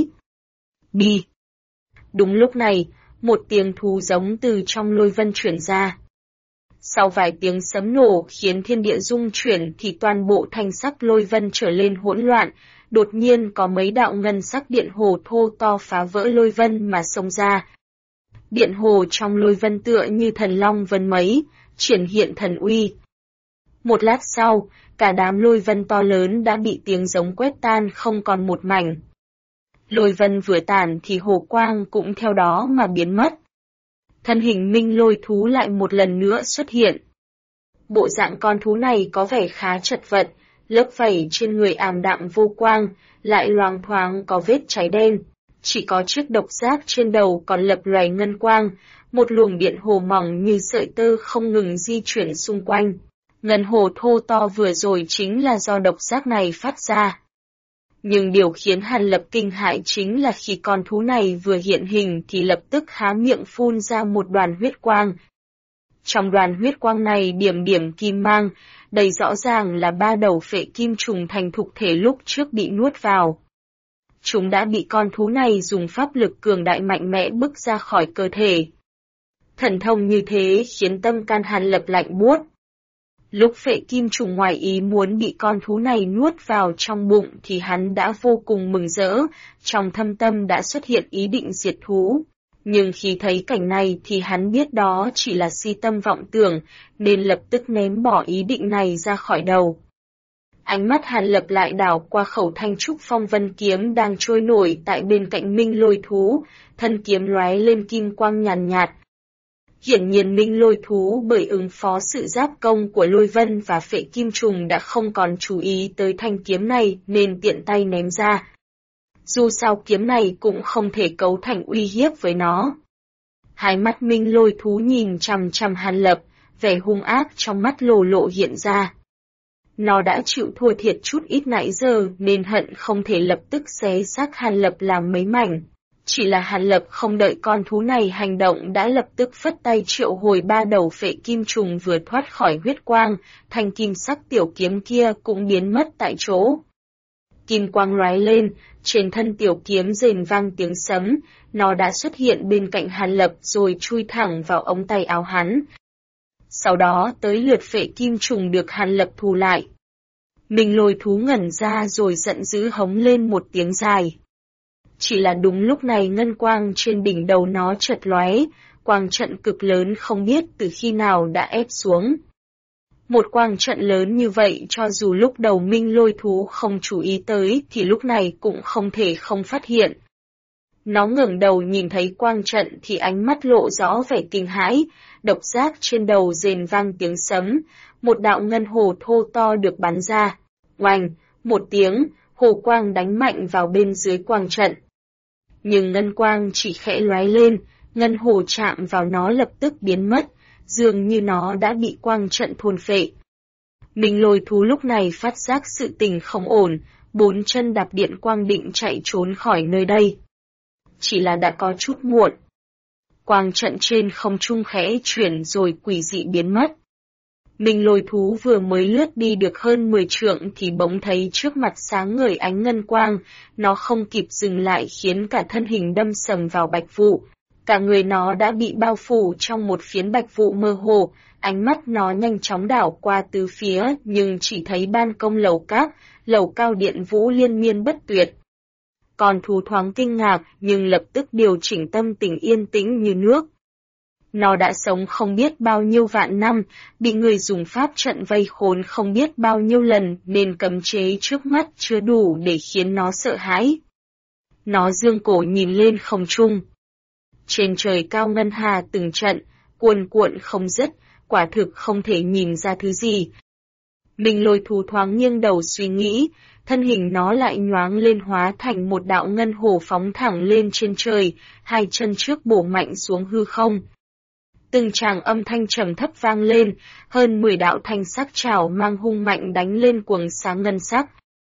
Bi! Đúng lúc này, một tiếng thú giống từ trong lôi vân chuyển ra. Sau vài tiếng sấm nổ khiến thiên địa rung chuyển thì toàn bộ thanh sắc lôi vân trở lên hỗn loạn, đột nhiên có mấy đạo ngân sắc điện hồ thô to phá vỡ lôi vân mà xông ra. Điện hồ trong lôi vân tựa như thần long vân mấy, triển hiện thần uy. Một lát sau, cả đám lôi vân to lớn đã bị tiếng giống quét tan không còn một mảnh. Lôi vân vừa tàn thì hồ quang cũng theo đó mà biến mất. Thân hình Minh Lôi thú lại một lần nữa xuất hiện. Bộ dạng con thú này có vẻ khá chật vật, lớp vảy trên người ảm đạm vô quang, lại loang thoáng có vết cháy đen. Chỉ có chiếc độc giác trên đầu còn lập lòe ngân quang, một luồng điện hồ mỏng như sợi tơ không ngừng di chuyển xung quanh. Ngân hồ thô to vừa rồi chính là do độc giác này phát ra. Nhưng điều khiến Hàn Lập kinh hãi chính là khi con thú này vừa hiện hình thì lập tức há miệng phun ra một đoàn huyết quang. Trong đoàn huyết quang này điểm điểm kim mang, đây rõ ràng là 3 đầu phệ kim trùng thành thục thể lúc trước bị nuốt vào. Chúng đã bị con thú này dùng pháp lực cường đại mạnh mẽ bức ra khỏi cơ thể. Thần thông như thế khiến tâm can Hàn Lập lạnh buốt. Lúc phệ kim trùng ngoài ý muốn bị con thú này nuốt vào trong bụng thì hắn đã vô cùng mừng rỡ, trong thâm tâm đã xuất hiện ý định diệt thú. Nhưng khi thấy cảnh này thì hắn biết đó chỉ là si tâm vọng tưởng, nên lập tức ném bỏ ý định này ra khỏi đầu. Ánh mắt Hàn Lập lại đảo qua khẩu thanh trúc phong vân kiếm đang trôi nổi tại bên cạnh Minh Lôi thú, thân kiếm lóe lên kim quang nhàn nhạt. Hiển nhiên Minh Lôi Thú bởi ứng phó sự giáp công của Lôi Vân và Phệ Kim Trùng đã không còn chú ý tới thanh kiếm này nên tiện tay ném ra. Dù sao kiếm này cũng không thể cấu thành uy hiếp với nó. Hai mắt Minh Lôi Thú nhìn chằm chằm Hàn Lập, vẻ hung ác trong mắt lồ lộ hiện ra. Nó đã chịu thua thiệt chút ít nãy giờ nên hận không thể lập tức xé xác Hàn Lập làm mấy mảnh. Chỉ là Hàn Lập không đợi con thú này hành động đã lập tức phất tay triệu hồi 3 đầu Phệ Kim Trùng vừa thoát khỏi huyết quang, thanh kim sắc tiểu kiếm kia cũng biến mất tại chỗ. Kim quang lóe lên, trên thân tiểu kiếm rền vang tiếng sấm, nó đã xuất hiện bên cạnh Hàn Lập rồi chui thẳng vào ống tay áo hắn. Sau đó tới lượt Phệ Kim Trùng được Hàn Lập thu lại. Minh Lôi Thú ngẩn ra rồi giận dữ hống lên một tiếng dài. Chỉ là đúng lúc này ngân quang trên đỉnh đầu nó chợt lóe, quang trận cực lớn không biết từ khi nào đã ép xuống. Một quang trận lớn như vậy cho dù lúc đầu Minh Lôi Thú không chú ý tới thì lúc này cũng không thể không phát hiện. Nó ngẩng đầu nhìn thấy quang trận thì ánh mắt lộ rõ vẻ kinh hãi, độc giác trên đầu rền vang tiếng sấm, một đạo ngân hồ thô to được bắn ra. Oanh, một tiếng, hồ quang đánh mạnh vào bên dưới quang trận. Nhưng ngân quang chỉ khẽ lóe lên, ngân hồ chạm vào nó lập tức biến mất, dường như nó đã bị quang trận thôn phệ. Minh Lôi Thú lúc này phát giác sự tình không ổn, 4 chân đạp điện quang định chạy trốn khỏi nơi đây. Chỉ là đã có chút muộn. Quang trận trên không trung khẽ chuyển rồi quỷ dị biến mất. Minh Lôi Thú vừa mới lướt đi được hơn 10 trượng thì bỗng thấy trước mặt sáng ngời ánh ngân quang, nó không kịp dừng lại khiến cả thân hình đâm sầm vào bạch vụ. Cả người nó đã bị bao phủ trong một phiến bạch vụ mơ hồ, ánh mắt nó nhanh chóng đảo qua tứ phía nhưng chỉ thấy ban công lầu cao điện vũ liên miên bất tuyệt. Con thú thoáng kinh ngạc nhưng lập tức điều chỉnh tâm tình yên tĩnh như nước. Nó đã sống không biết bao nhiêu vạn năm, bị người dùng pháp trận vây khốn không biết bao nhiêu lần nên cấm chế trước mắt chưa đủ để khiến nó sợ hãi. Nó dương cổ nhìn lên không trung. Trên trời cao ngân hà từng trận, cuồn cuộn không dứt, quả thực không thể nhìn ra thứ gì. Minh Lôi Thú thoáng nghiêng đầu suy nghĩ, thân hình nó lại nhoáng lên hóa thành một đạo ngân hồ phóng thẳng lên trên trời, hai chân trước bổ mạnh xuống hư không. Từng tràng âm thanh trầm thấp vang lên, hơn 10 đạo thanh sắc trảo mang hung mạnh đánh lên quầng sáng ngân sắc.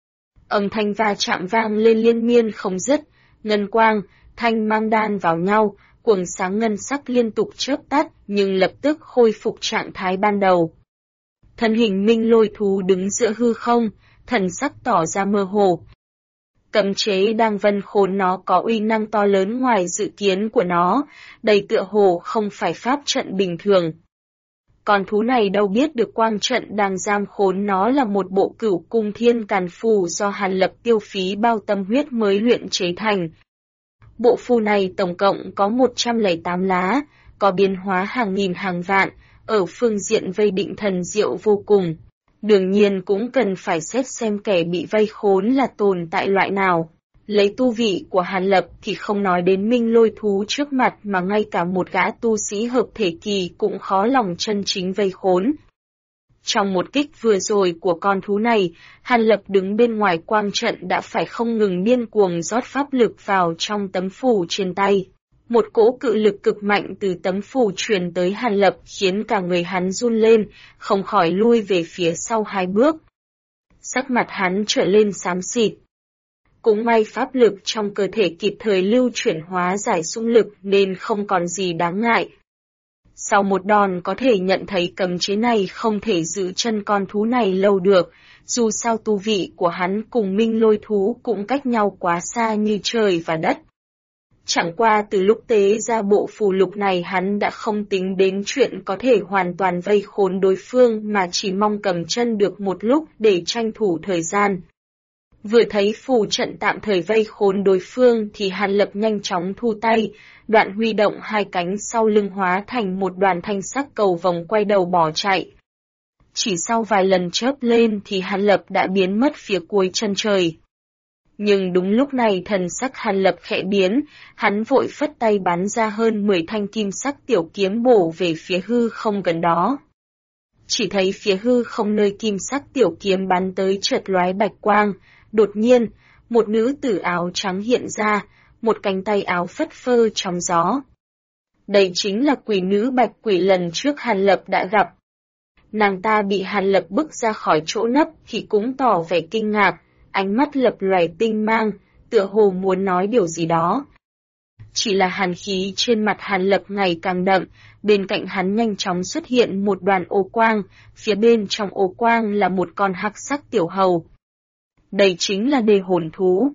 Âm thanh va chạm vang lên liên miên không dứt, ngân quang, thanh mang đan vào nhau, quầng sáng ngân sắc liên tục chớp tắt nhưng lập tức khôi phục trạng thái ban đầu. Thân hình Minh Lôi Thú đứng giữa hư không, thần sắc tỏ ra mơ hồ. Cấm chế đang vân khốn nó có uy năng to lớn ngoài dự kiến của nó, đây tựa hồ không phải pháp trận bình thường. Con thú này đâu biết được quang trận đang giam khốn nó là một bộ Cửu Cung Thiên Càn Phù do Hàn Lập tiêu phí bao tâm huyết mới luyện chế thành. Bộ phù này tổng cộng có 108 lá, có biến hóa hàng nghìn hàng vạn, ở phương diện vây định thần diệu vô cùng. Đương nhiên cũng cần phải xét xem kẻ bị vây khốn là tồn tại loại nào. Lấy tu vị của Hàn Lập thì không nói đến Minh Lôi Thú trước mặt mà ngay cả một gã tu sĩ hợp thể kỳ cũng khó lòng chân chính vây khốn. Trong một kích vừa rồi của con thú này, Hàn Lập đứng bên ngoài quang trận đã phải không ngừng điên cuồng rót pháp lực vào trong tấm phù trên tay. Một cỗ cự lực cực mạnh từ tấm phù truyền tới Hàn Lập khiến cả người hắn run lên, không khỏi lui về phía sau 2 bước. Sắc mặt hắn trở lên xám xịt. Cũng may pháp lực trong cơ thể kịp thời lưu chuyển hóa giải xung lực nên không còn gì đáng ngại. Sau một đòn có thể nhận thấy cấm chế này không thể giữ chân con thú này lâu được, dù sao tu vị của hắn cùng Minh Lôi Thú cũng cách nhau quá xa như trời và đất. Chẳng qua từ lúc tế ra bộ phù lục này hắn đã không tính đến chuyện có thể hoàn toàn vây khốn đối phương mà chỉ mong cầm chân được một lúc để tranh thủ thời gian. Vừa thấy phù trận tạm thời vây khốn đối phương thì Hàn Lập nhanh chóng thu tay, đoạn huy động 2 cánh sau lưng hóa thành một đoàn thanh sắc cầu vòng quay đầu bỏ chạy. Chỉ sau vài lần chớp lên thì Hàn Lập đã biến mất phía cuối chân trời. Nhưng đúng lúc này thần sắc Hàn Lập khẽ biến, hắn vội phất tay bắn ra hơn 10 thanh kim sắc tiểu kiếm bổ về phía hư không gần đó. Chỉ thấy phía hư không nơi kim sắc tiểu kiếm bắn tới chợt lóe bạch quang, đột nhiên, một nữ tử áo trắng hiện ra, một cánh tay áo phất phơ trong gió. Đây chính là quỷ nữ Bạch Quỷ lần trước Hàn Lập đã gặp. Nàng ta bị Hàn Lập bức ra khỏi chỗ nấp thì cũng tỏ vẻ kinh ngạc, ánh mắt lập lòe tinh mang, tựa hồ muốn nói điều gì đó. Chỉ là hàn khí trên mặt Hàn Lập ngày càng đậm, bên cạnh hắn nhanh chóng xuất hiện một đoàn ô quang, phía bên trong ô quang là một con hắc sắc tiểu hầu. Đây chính là đề hồn thú.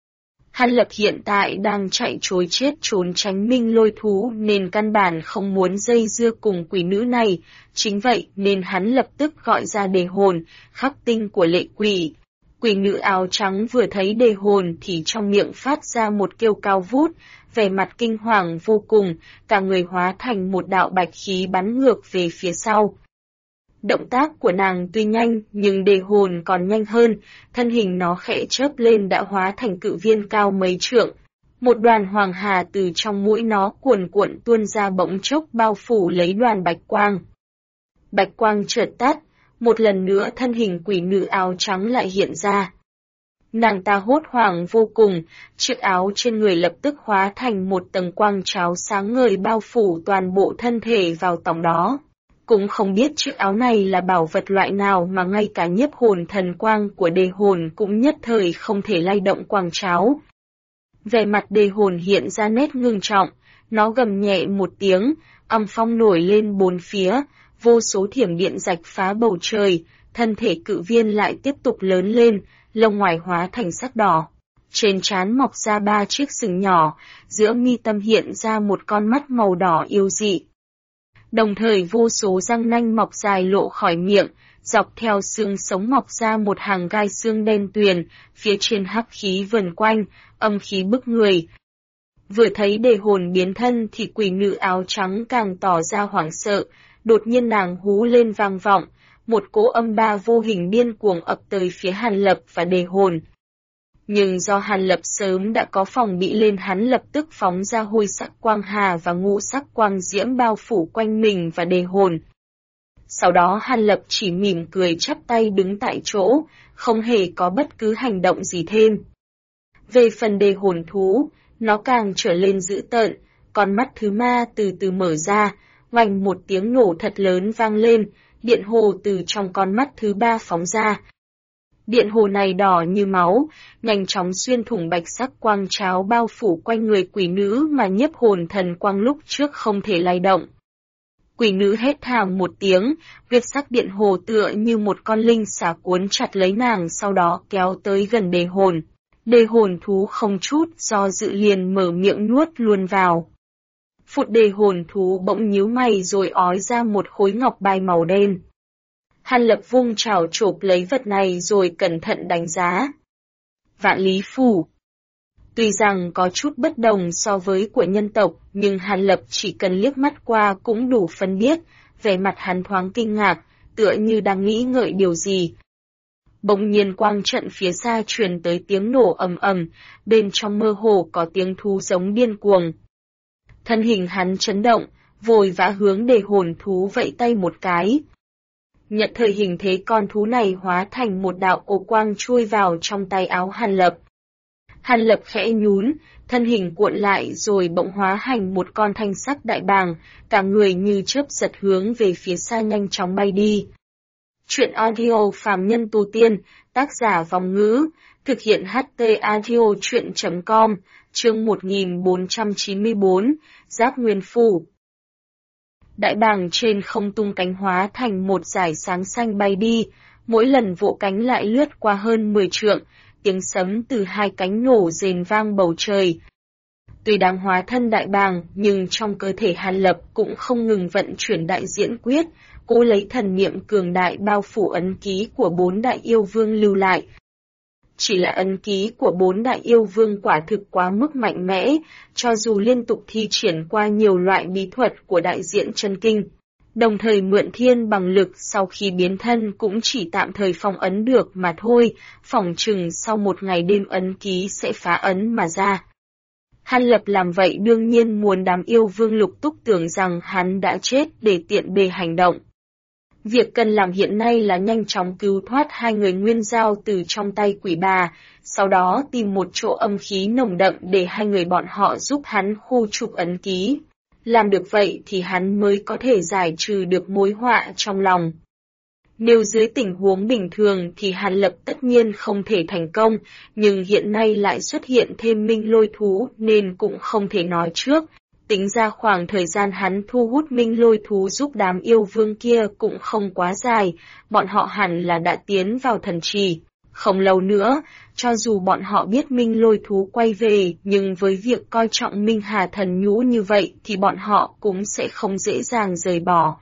Hàn Lập hiện tại đang chạy trối chết trốn tránh minh lôi thú nên căn bản không muốn dây dưa cùng quỷ nữ này, chính vậy nên hắn lập tức gọi ra đề hồn, khắc tinh của lệ quỷ. Quỷ nữ áo trắng vừa thấy đề hồn thì trong miệng phát ra một kêu cao vút, vẻ mặt kinh hoàng vô cùng, cả người hóa thành một đạo bạch khí bắn ngược về phía sau. Động tác của nàng tuy nhanh nhưng đề hồn còn nhanh hơn, thân hình nó khẽ chớp lên đã hóa thành cự viên cao mấy trượng. Một đoàn hoàng hà từ trong mũi nó cuồn cuộn tuôn ra bỗng chốc bao phủ lấy đoàn bạch quang. Bạch quang chợt tắt, một lần nữa thân hình quỷ nữ áo trắng lại hiện ra. Nàng ta hốt hoảng vô cùng, chiếc áo trên người lập tức hóa thành một tầng quang cháo sáng ngời bao phủ toàn bộ thân thể vào tòng đó. Cũng không biết chiếc áo này là bảo vật loại nào mà ngay cả nhiếp hồn thần quang của đề hồn cũng nhất thời không thể lay động quang cháo. Vẻ mặt đề hồn hiện ra nét ngưng trọng, nó gầm nhẹ một tiếng, âm phong nổi lên bốn phía, vô số thiểm điện rạch phá bầu trời, thân thể cự viên lại tiếp tục lớn lên, lông ngoài hóa thành sắc đỏ. Trên trán mọc ra 3 chiếc sừng nhỏ, giữa mi tâm hiện ra một con mắt màu đỏ yêu dị. Đồng thời vô số răng nanh mọc dài lộ khỏi miệng, dọc theo xương sống mọc ra một hàng gai xương đen tuyền, phía trên hắc khí vần quanh, âm khí bức người. Vừa thấy đề hồn biến thân thì quỷ nữ áo trắng càng tỏ ra hoảng sợ, đột nhiên nàng hú lên vang vọng, một cỗ âm ba vô hình điên cuồng ập tới phía Hàn Lập và đề hồn. Nhưng do Hàn Lập sớm đã có phòng bị lên hắn lập tức phóng ra hôi sắc quang hà và ngũ sắc quang diễm bao phủ quanh mình và đề hồn. Sau đó Hàn Lập chỉ mỉm cười chắp tay đứng tại chỗ, không hề có bất cứ hành động gì thêm. Về phần đề hồn thú, nó càng trở lên dữ tợn, con mắt thứ ma từ từ mở ra, oành một tiếng nổ thật lớn vang lên, điện hồ từ trong con mắt thứ ba phóng ra. Điện hồ này đỏ như máu, nhanh chóng xuyên thủng bạch sắc quang cháo bao phủ quanh người quỷ nữ mà nhiếp hồn thần quang lúc trước không thể lay động. Quỷ nữ hét thảm một tiếng, huyết sắc điện hồ tựa như một con linh xà cuốn chặt lấy nàng sau đó kéo tới gần đề hồn. Đề hồn thú không chút do dự liền mở miệng nuốt luôn vào. Phụt, đề hồn thú bỗng nhíu mày rồi ói ra một khối ngọc bài màu đen. Hàn Lập vung chảo chộp lấy vật này rồi cẩn thận đánh giá. Vạn lý phủ. Tuy rằng có chút bất đồng so với của nhân tộc, nhưng Hàn Lập chỉ cần liếc mắt qua cũng đủ phân biết, vẻ mặt hắn thoáng kinh ngạc, tựa như đang nghĩ ngợi điều gì. Bỗng nhiên quang trận phía xa truyền tới tiếng nổ ầm ầm, bên trong mơ hồ có tiếng thú giống điên cuồng. Thân hình hắn chấn động, vội vã hướng đề hồn thú vẫy tay một cái. Nhận thời hình thế con thú này hóa thành một đạo ô quang chui vào trong tay áo Hàn Lập. Hàn Lập khẽ nhún, thân hình cuộn lại rồi bỗng hóa thành một con thanh sắc đại bàng, cả người như chớp giật hướng về phía xa nhanh chóng bay đi. Chuyện audio phàm nhân tu tiên, tác giả Vong Ngữ, thực hiện HT audio chuyện.com, chương 1494, Giác Nguyên Phủ. Đại bàng trên không tung cánh hóa thành một dải sáng xanh bay đi, mỗi lần vỗ cánh lại lướt qua hơn 10 trượng, tiếng sấm từ hai cánh nổ rền vang bầu trời. Tuy đang hóa thân đại bàng, nhưng trong cơ thể Hàn Lập cũng không ngừng vận chuyển đại diễn quyết, cố lấy thần niệm cường đại bao phủ ấn ký của 4 đại yêu vương lưu lại. Chỉ là ấn ký của 4 đại yêu vương quả thực quá mức mạnh mẽ, cho dù liên tục thi triển qua nhiều loại bí thuật của đại diễn chân kinh. đồng thời mượn thiên bằng lực sau khi biến thân cũng chỉ tạm thời phong ấn được mà thôi, phỏng chừng sau một ngày đêm ấn ký sẽ phá ấn mà ra. Hàn Lập làm vậy đương nhiên muốn đám yêu vương Lục Túc tưởng rằng hắn đã chết để tiện bề hành động. Việc cần làm hiện nay là nhanh chóng cứu thoát hai người Nguyên Giao từ trong tay quỷ bà, sau đó tìm một chỗ âm khí nồng đậm để hai người bọn họ giúp hắn khu trục ấn ký. Làm được vậy thì hắn mới có thể giải trừ được mối họa trong lòng. Nếu dưới tình huống bình thường thì Hàn Lập tất nhiên không thể thành công, nhưng hiện nay lại xuất hiện thêm minh lôi thú nên cũng không thể nói trước. Tính ra khoảng thời gian hắn thu hút minh lôi thú giúp đám yêu vương kia cũng không quá dài, bọn họ hẳn là đã tiến vào thần trì. Không lâu nữa, cho dù bọn họ biết minh lôi thú quay về, nhưng với việc coi trọng minh hà thần nhũ như vậy thì bọn họ cũng sẽ không dễ dàng rời bỏ.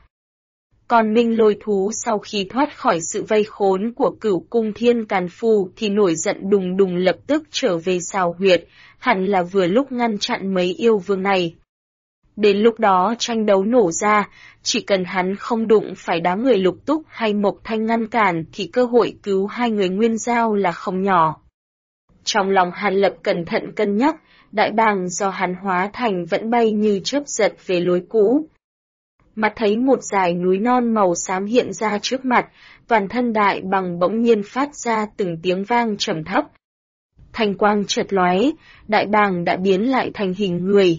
Còn minh lôi thú sau khi thoát khỏi sự vây khốn của Cửu Cung Thiên Càn Phù thì nổi giận đùng đùng lập tức trở về xào huyệt, hẳn là vừa lúc ngăn chặn mấy yêu vương này. Đến lúc đó tranh đấu nổ ra, chỉ cần hắn không đụng phải đám người Lục Túc hay Mộc Thanh ngăn cản thì cơ hội cứu hai người Nguyên Giao là không nhỏ. Trong lòng Hàn Lập cẩn thận cân nhắc, đại bàng do hắn hóa thành vẫn bay như chớp giật về lối cũ. Mặt thấy một dải núi non màu xám hiện ra trước mặt, toàn thân đại bàng bỗng nhiên phát ra từng tiếng vang trầm thấp. Thanh quang chợt lóe, đại bàng đã biến lại thành hình người.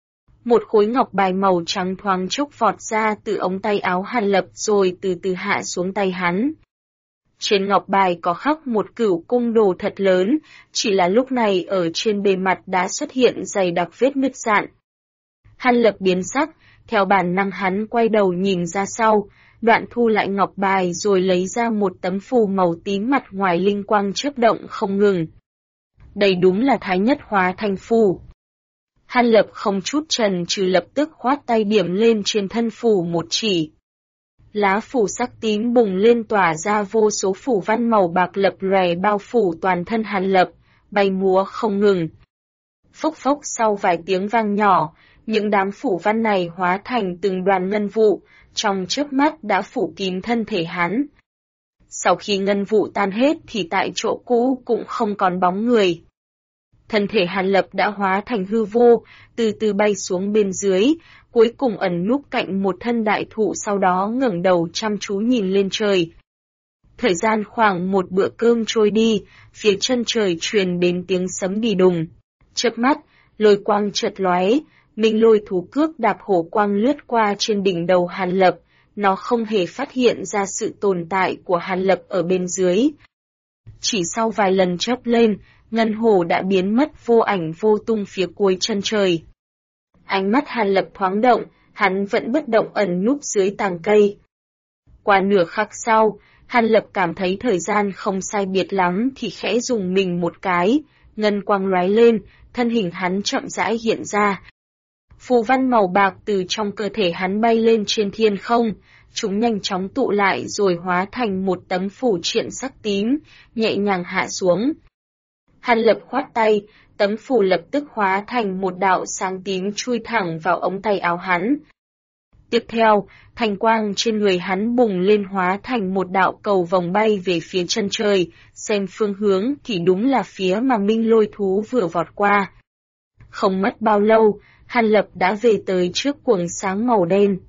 Một khối ngọc bài màu trắng thoáng chốc vọt ra từ ống tay áo Hàn Lập rồi từ từ hạ xuống tay hắn. Trên ngọc bài có khắc một cửu cung đồ thật lớn, chỉ là lúc này ở trên bề mặt đã xuất hiện dày đặc vết nứt rạn. Hàn Lập biến sắc, theo bản năng hắn quay đầu nhìn ra sau, đoạn thu lại ngọc bài rồi lấy ra một tấm phù màu tím mặt ngoài linh quang chớp động không ngừng. Đây đúng là Thái Nhất hóa thành phù. Hàn Lập không chút chần chừ lập tức khoát tay điểm lên trên thân phù một chỉ. Lá phù sắc tím bùng lên tỏa ra vô số phù văn màu bạc lập lòe bao phủ toàn thân Hàn Lập, bay múa không ngừng. Phốc phốc sau vài tiếng vang nhỏ, những đám phù văn này hóa thành từng đoàn ngân vụ, trong chớp mắt đã phủ kín thân thể hắn. Sau khi ngân vụ tan hết thì tại chỗ cũ cũng không còn bóng người. Thân thể Hàn Lập đã hóa thành hư vô, từ từ bay xuống bên dưới, cuối cùng ẩn núp cạnh một thân đại thụ sau đó ngẩng đầu chăm chú nhìn lên trời. Thời gian khoảng một bữa cơm trôi đi, phía chân trời truyền đến tiếng sấm đì đùng. Chớp mắt, lôi quang chợt lóe, minh lôi thú cước đạp hổ quang lướt qua trên đỉnh đầu Hàn Lập, nó không hề phát hiện ra sự tồn tại của Hàn Lập ở bên dưới. Chỉ sau vài lần chớp lên, ngân hồ đã biến mất vô ảnh vô tung phía cuối chân trời. Ánh mắt Hàn Lập thoáng động, hắn vẫn bất động ẩn núp dưới tàng cây. Qua nửa khắc sau, Hàn Lập cảm thấy thời gian không sai biệt lắm thì khẽ dùng mình một cái, ngân quang lóe lên, thân hình hắn chậm rãi hiện ra. Phù văn màu bạc từ trong cơ thể hắn bay lên trên thiên không, chúng nhanh chóng tụ lại rồi hóa thành một tấm phù triện sắc tím, nhẹ nhàng hạ xuống. Hàn Lập khoát tay, tấm phù lập tức hóa thành một đạo sáng tím chui thẳng vào ống tay áo hắn. Tiếp theo, thanh quang trên người hắn bùng lên hóa thành một đạo cầu vòng bay về phía chân trời, xem phương hướng thì đúng là phía mà minh lôi thú vừa vọt qua. Không mất bao lâu, Hàn Lập đã về tới trước quầng sáng màu đen.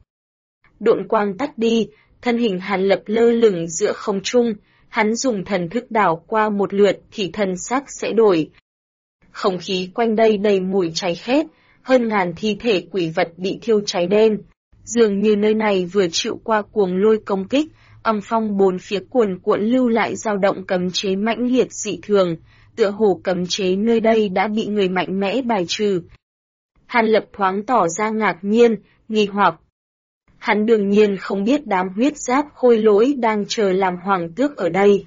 Độn quang tắt đi, thân hình Hàn Lập lơ lửng giữa không trung, hắn dùng thần thức đảo qua một lượt thì thân sắc sẽ đổi. Không khí quanh đây đầy mùi cháy khét, hơn ngàn thi thể quỷ vật bị thiêu cháy đen. Dường như nơi này vừa chịu qua cuồng lôi công kích, âm phong bốn phía cuồn cuộn lưu lại dao động cấm chế mãnh liệt dị thường, tựa hồ cấm chế nơi đây đã bị người mạnh mẽ bài trừ. Hàn Lập thoáng tỏ ra ngạc nhiên, nghi hoặc. Hắn đương nhiên không biết đám huyết giáp khôi lỗi đang chờ làm hoàng tước ở đây.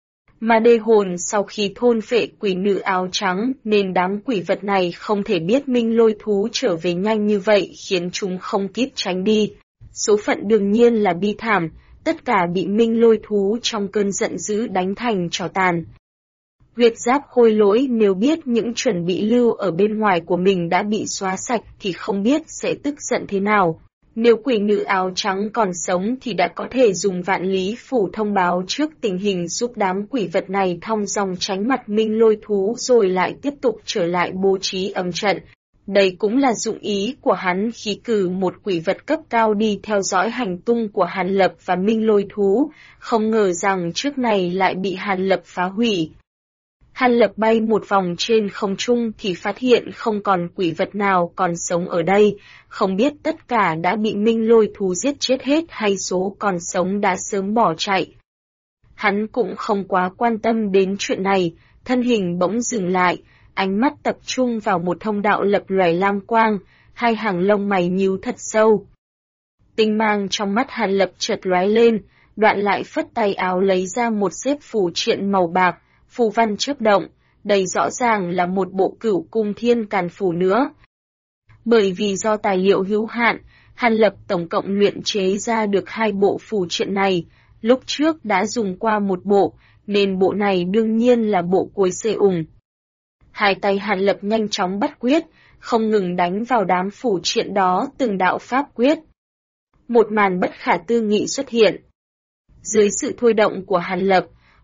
Mà đê hồn sau khi thôn phệ quỷ nữ áo trắng nên đám quỷ vật này không thể biết minh lôi thú trở về nhanh như vậy khiến chúng không kịp tránh đi. Số phận đương nhiên là bi thảm, tất cả bị minh lôi thú trong cơn giận dữ đánh thành tro tàn. Huyết giáp khôi lỗi nếu biết những chuẩn bị lưu ở bên ngoài của mình đã bị xóa sạch thì không biết sẽ tức giận thế nào. Nếu quỷ nữ áo trắng còn sống thì đã có thể dùng vạn lý phủ thông báo trước tình hình giúp đám quỷ vật này thong dong tránh mặt Minh Lôi thú rồi lại tiếp tục trở lại bố trí ấm trận. Đây cũng là dụng ý của hắn khi cử một quỷ vật cấp cao đi theo dõi hành tung của Hàn Lập và Minh Lôi thú, không ngờ rằng trước này lại bị Hàn Lập phá hủy. Hàn Lập bay một vòng trên không trung thì phát hiện không còn quỷ vật nào còn sống ở đây, không biết tất cả đã bị Minh Lôi thú giết chết hết hay số còn sống đã sớm bỏ chạy. Hắn cũng không quá quan tâm đến chuyện này, thân hình bỗng dừng lại, ánh mắt tập trung vào một thông đạo lập lòe lam quang, hai hàng lông mày nhíu thật sâu. Tinh mang trong mắt Hàn Lập chợt lóe lên, đoạn lại phất tay áo lấy ra một xếp phù triện màu bạc, phù văn chớp động, đây rõ ràng là một bộ Cửu Cung Thiên Càn phù nữa. Bởi vì do tài liệu hữu hạn, Hàn Lập tổng cộng luyện chế ra được 2 bộ phù triện này, lúc trước đã dùng qua một bộ, nên bộ này đương nhiên là bộ cuối ủng. Hai tay Hàn Lập nhanh chóng bắt quyết, không ngừng đánh vào đám phù triện đó từng đạo pháp quyết. Một màn bất khả tư nghị xuất hiện. Dưới sự thôi động của Hàn Lập,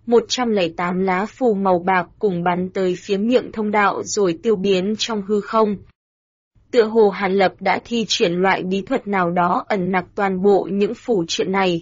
108 lá phù màu bạc cùng bắn tới phía miệng thông đạo rồi tiêu biến trong hư không. Tựa hồ Hàn Lập đã thi triển loại bí thuật nào đó ẩn nặc toàn bộ những phù triện này.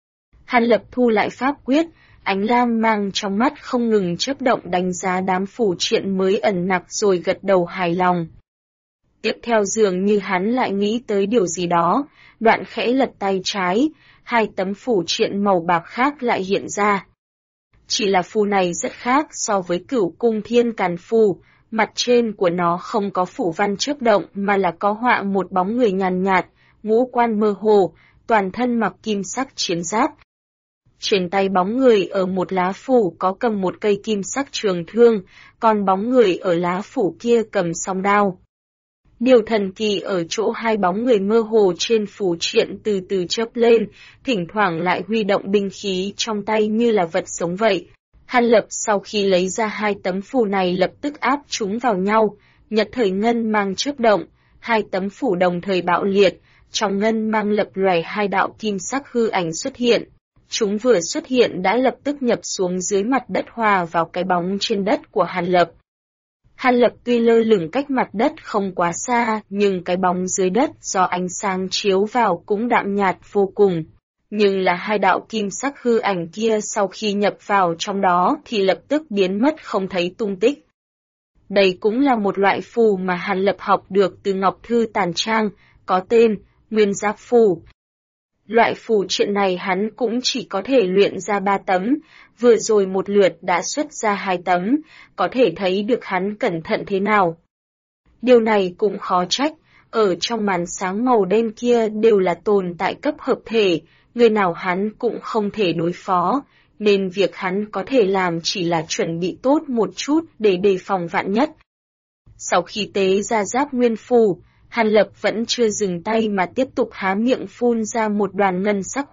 Hàn Lập thu lại pháp quyết, ánh lam mang trong mắt không ngừng chớp động đánh giá đám phù triện mới ẩn nặc rồi gật đầu hài lòng. Tiếp theo dường như hắn lại nghĩ tới điều gì đó, đoạn khẽ lật tay trái, 2 tấm phù triện màu bạc khác lại hiện ra. Chỉ là phù này rất khác so với Cửu Cung Thiên Càn phù, mặt trên của nó không có phủ văn chớp động mà là có họa một bóng người nhàn nhạt, ngũ quan mơ hồ, toàn thân mặc kim sắc chiến giáp. Trên tay bóng người ở một lá phủ có cầm một cây kim sắc trường thương, còn bóng người ở lá phủ kia cầm song đao. Điều thần kỳ ở chỗ 2 bóng người mơ hồ trên phù triện từ từ chớp lên, thỉnh thoảng lại huy động binh khí trong tay như là vật sống vậy. Hàn Lập sau khi lấy ra 2 tấm phù này lập tức áp chúng vào nhau, nhật thời ngân mang chớp động, 2 tấm phù đồng thời bạo liệt, trong ngân mang lập lòe 2 đạo kim sắc hư ảnh xuất hiện. Chúng vừa xuất hiện đã lập tức nhập xuống dưới mặt đất hòa vào cái bóng trên đất của Hàn Lập. Hàn Lập tuy lơ lửng cách mặt đất không quá xa, nhưng cái bóng dưới đất do ánh sáng chiếu vào cũng đạm nhạt vô cùng. Nhưng là 2 đạo kim sắc hư ảnh kia sau khi nhập vào trong đó thì lập tức biến mất không thấy tung tích. Đây cũng là một loại phù mà Hàn Lập học được từ Ngọc Thư Tàn Trang, có tên Nguyên Giáp Phù. Loại phù triện này hắn cũng chỉ có thể luyện ra 3 tấm, vừa rồi một lượt đã xuất ra 2 tấm, có thể thấy được hắn cẩn thận thế nào. Điều này cũng khó trách, ở trong màn sáng màu đen kia đều là tồn tại cấp hợp thể, người nào hắn cũng không thể đối phó, nên việc hắn có thể làm chỉ là chuẩn bị tốt một chút để đề phòng vạn nhất. Sau khi tế ra giáp nguyên phù, Hàn Lập vẫn chưa dừng tay mà tiếp tục há miệng phun ra một đoàn ngân sắc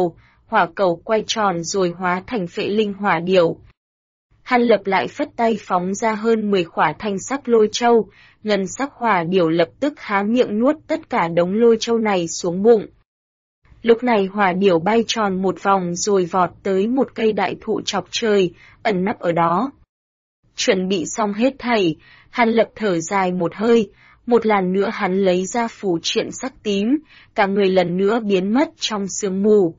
hỏa cầu quay tròn rồi hóa thành phệ linh hỏa điểu. Hàn Lập lại phất tay phóng ra hơn 10 khỏa thanh sắc lôi châu, ngân sắc hỏa điểu lập tức há miệng nuốt tất cả đống lôi châu này xuống bụng. Lúc này hỏa điểu bay tròn một vòng rồi vọt tới một cây đại thụ chọc trời, ẩn nấp ở đó. Chuẩn bị xong hết thảy, Hàn Lập thở dài một hơi, một lần nữa hắn lấy ra phù triện sắc tím, cả người lần nữa biến mất trong sương mù.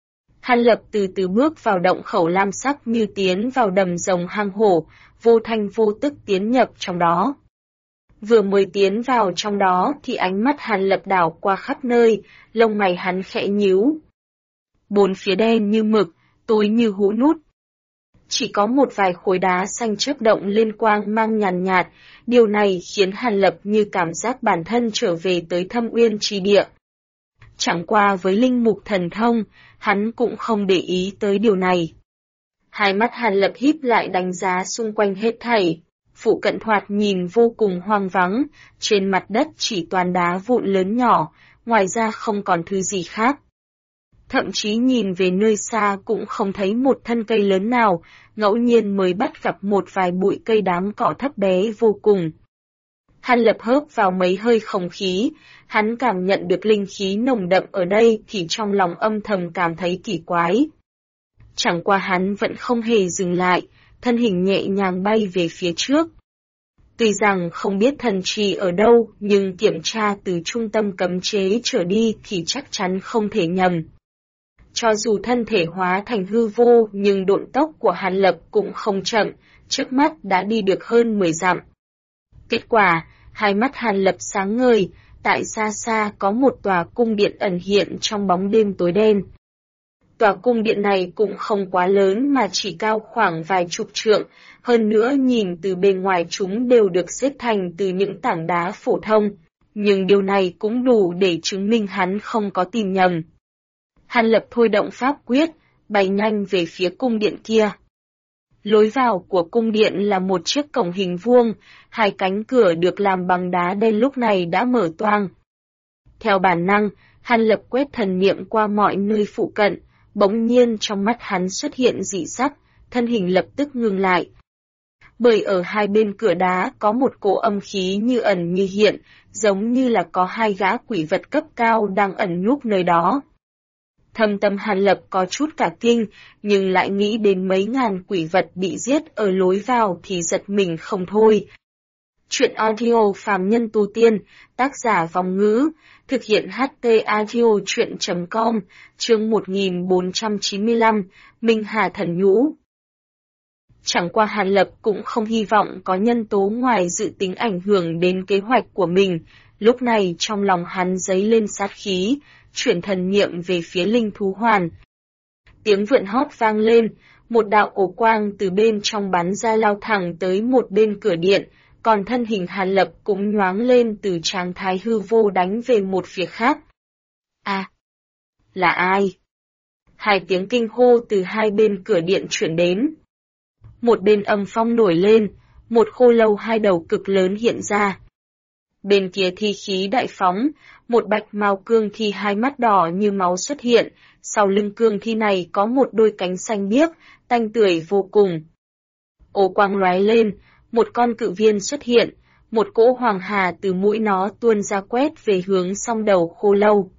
Hàn Lập từ từ bước vào động khẩu lam sắc như tiến vào đầm rồng hang hổ, vô thanh vô tức tiến nhập trong đó. Vừa mới tiến vào trong đó thì ánh mắt Hàn Lập đảo qua khắp nơi, lông mày hắn khẽ nhíu. Bốn phía đen như mực, tối như hũ nút. Chỉ có một vài khối đá xanh chớp động lên quang mang nhàn nhạt, điều này khiến Hàn Lập như cảm giác bản thân trở về tới thâm uyên tri địa. Chẳng qua với linh mục thần thông, hắn cũng không để ý tới điều này. Hai mắt Hàn Lập híp lại đánh giá xung quanh hết thảy. Phụ cận thoạt nhìn vô cùng hoang vắng, trên mặt đất chỉ toàn đá vụn lớn nhỏ, ngoài ra không còn thứ gì khác. Thậm chí nhìn về nơi xa cũng không thấy một thân cây lớn nào, ngẫu nhiên mới bắt gặp một vài bụi cây đám cỏ thấp bé vô cùng. Hàn Lập hớp vào mấy hơi không khí, hắn cảm nhận được linh khí nồng đậm ở đây thì trong lòng âm thầm cảm thấy kỳ quái. Chẳng qua hắn vẫn không hề dừng lại, thân hình nhẹ nhàng bay về phía trước. Tuy rằng không biết thần trì ở đâu, nhưng kiểm tra từ trung tâm cấm chế trở đi thì chắc chắn không thể nhầm. Cho dù thân thể hóa thành hư vô nhưng độn tốc của Hàn Lập cũng không chậm, trước mắt đã đi được hơn 10 dặm. Kết quả, hai mắt Hàn Lập sáng ngời, tại xa xa có một tòa cung điện ẩn hiện trong bóng đêm tối đen. Tòa cung điện này cũng không quá lớn mà chỉ cao khoảng vài chục trượng, hơn nữa nhìn từ bên ngoài chúng đều được xếp thành từ những tảng đá phổ thông, nhưng điều này cũng đủ để chứng minh hắn không có tìm nhầm. Hàn Lập thôi động pháp quyết, bay nhanh về phía cung điện kia. Lối vào của cung điện là một chiếc cổng hình vuông, hai cánh cửa được làm bằng đá đen lúc này đã mở toang. Theo bản năng, Hàn Lập quét thần niệm qua mọi nơi phụ cận, bỗng nhiên trong mắt hắn xuất hiện dị sắc, thân hình lập tức ngừng lại. Bởi ở hai bên cửa đá có một cỗ âm khí như ẩn như hiện, giống như là có hai gã quỷ vật cấp cao đang ẩn núp nơi đó. Thâm tâm Hàn Lập có chút cả kinh, nhưng lại nghĩ đến mấy ngàn quỷ vật bị giết ở lối vào thì giật mình không thôi. Chuyện audio phàm nhân tu tiên, tác giả Vong Ngữ, thực hiện HT audio chuyện.com, chương 1495, Minh Hà Thần Nhũ. Chẳng qua Hàn Lập cũng không hy vọng có nhân tố ngoài dự tính ảnh hưởng đến kế hoạch của mình, lúc này trong lòng hắn dấy lên sát khí, chuyển thần niệm về phía linh thú hoàn. Tiếng vượn hót vang lên, một đạo ổ quang từ bên trong bắn ra lao thẳng tới một bên cửa điện, còn thân hình Hàn Lập cũng nhoáng lên từ trạng thái hư vô đánh về một phía khác. À! Là ai? Hai tiếng kinh hô từ hai bên cửa điện chuyển đến. Một bên âm phong nổi lên, một khô lâu hai đầu cực lớn hiện ra. Bên kia thi khí đại phóng, một bạch mao cương thi hai mắt đỏ như máu xuất hiện, sau lưng cương thi này có một đôi cánh xanh biếc, tanh tưởi vô cùng. Ổ quang lóe lên, một con cự viên xuất hiện, một cỗ hoàng hà từ mũi nó tuôn ra quét về hướng song đầu khô lâu.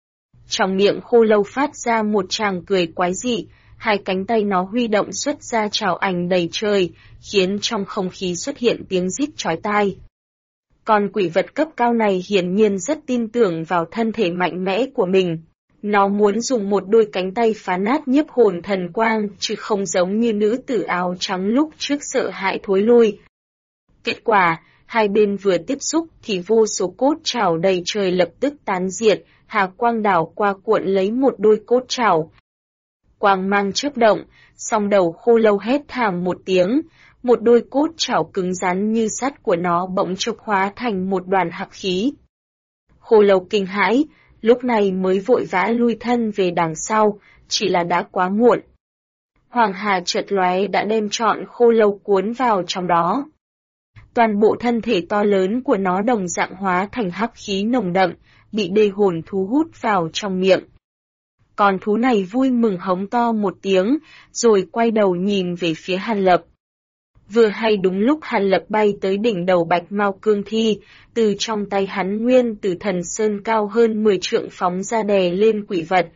Trong miệng khô lâu phát ra một tràng cười quái dị, hai cánh tay nó huy động xuất ra trảo ảnh đầy trời, khiến trong không khí xuất hiện tiếng rít chói tai. Con quỷ vật cấp cao này hiển nhiên rất tin tưởng vào thân thể mạnh mẽ của mình. Nó muốn dùng một đôi cánh tay phá nát nhiếp hồn thần quang, chứ không giống như nữ tử áo trắng lúc trước sợ hãi thối lui. Kết quả, hai bên vừa tiếp xúc thì vô số cốt trảo đầy trời lập tức tán diệt, hà quang đảo qua cuộn lấy một đôi cốt trảo. Quang mang chớp động, song đầu khô lâu hét thảm một tiếng, một đôi cốt trảo cứng rắn như sắt của nó bỗng chốc hóa thành một đoàn hắc khí. Khô lâu kinh hãi, lúc này mới vội vã lui thân về đằng sau, chỉ là đã quá muộn. Hoàng hà chợt lóe đã đem trọn khô lâu cuốn vào trong đó. Toàn bộ thân thể to lớn của nó đồng dạng hóa thành hắc khí nồng đậm, bị đê hồn thú hút vào trong miệng. Con thú này vui mừng hống to một tiếng, rồi quay đầu nhìn về phía Hàn Lập. Vừa hay đúng lúc Hàn Lập bay tới đỉnh đầu bạch mao cương thi, từ trong tay hắn nguyên từ thần sơn cao hơn 10 trượng phóng ra đè lên quỷ vật.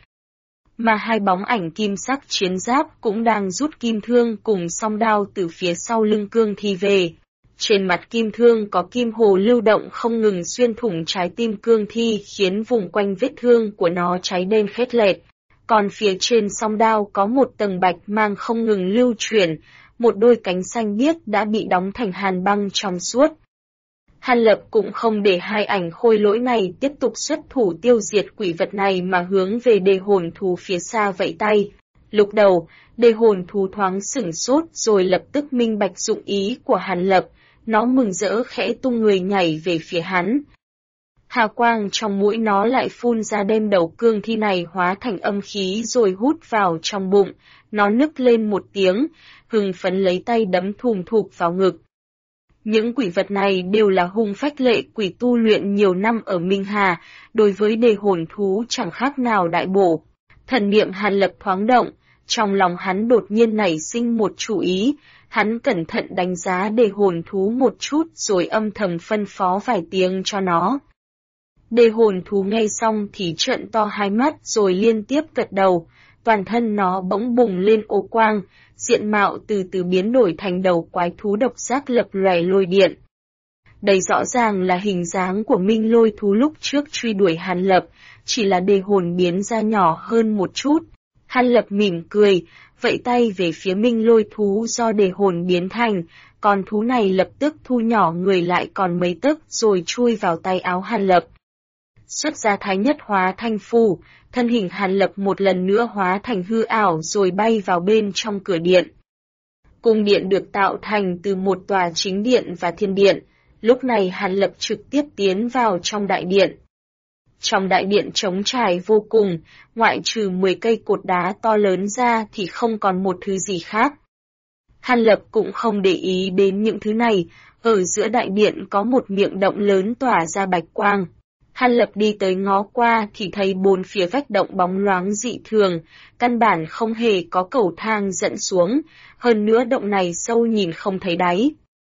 Mà hai bóng ảnh kim sắc chiến giáp cũng đang rút kim thương cùng song đao từ phía sau lưng cương thi về. Trên mặt kim thương có kim hồ lưu động không ngừng xuyên thủng trái tim cương thi khiến vùng quanh vết thương của nó cháy đen khét lẹt. Còn phía trên song đao có một tầng bạch mang không ngừng lưu chuyển, một đôi cánh xanh biếc đã bị đóng thành hàn băng trong suốt. Hàn Lập cũng không để hai ảnh khôi lỗi này tiếp tục xuất thủ tiêu diệt quỷ vật này mà hướng về đề hồn thú phía xa vẫy tay. Lúc đầu, đề hồn thú thoáng sửng sốt rồi lập tức minh bạch dụng ý của Hàn Lập, nó mừng rỡ khẽ tung người nhảy về phía hắn. Hà quang trong mũi nó lại phun ra đem đầu cương thi này hóa thành âm khí rồi hút vào trong bụng, nó nức lên một tiếng, hưng phấn lấy tay đấm thùm thụp vào ngực. Những quỷ vật này đều là hung phách lệ quỷ tu luyện nhiều năm ở Minh Hà, đối với đề hồn thú chẳng khác nào đại bổ. Thần niệm Hàn Lập thoáng động, Trong lòng hắn đột nhiên nảy sinh một chủ ý, hắn cẩn thận đánh giá đề hồn thú một chút rồi âm thầm phân phó vài tiếng cho nó. Đề hồn thú nghe xong thì trợn to hai mắt rồi liên tiếp gật đầu, toàn thân nó bỗng bùng lên ô quang, diện mạo từ từ biến đổi thành đầu quái thú độc giác lập lòe lôi điện. Đây rõ ràng là hình dáng của Minh Lôi thú lúc trước truy đuổi Hàn Lập, chỉ là đề hồn biến ra nhỏ hơn một chút. Hàn Lập mỉm cười, vẫy tay về phía Minh Lôi thú do đề hồn biến thành, con thú này lập tức thu nhỏ người lại còn mấy tấc rồi chui vào tay áo Hàn Lập. Xuất ra thái nhất hóa thanh phù, thân hình Hàn Lập một lần nữa hóa thành hư ảo rồi bay vào bên trong cửa điện. Cung điện được tạo thành từ một tòa chính điện và thiên điện, lúc này Hàn Lập trực tiếp tiến vào trong đại điện. Trong đại điện trống trải vô cùng, ngoại trừ 10 cây cột đá to lớn ra thì không còn một thứ gì khác. Hàn Lập cũng không để ý đến những thứ này, ở giữa đại điện có một miệng động lớn tỏa ra bạch quang. Hàn Lập đi tới ngó qua thì thấy bốn phía vách động bóng loáng dị thường, căn bản không hề có cầu thang dẫn xuống, hơn nữa động này sâu nhìn không thấy đáy.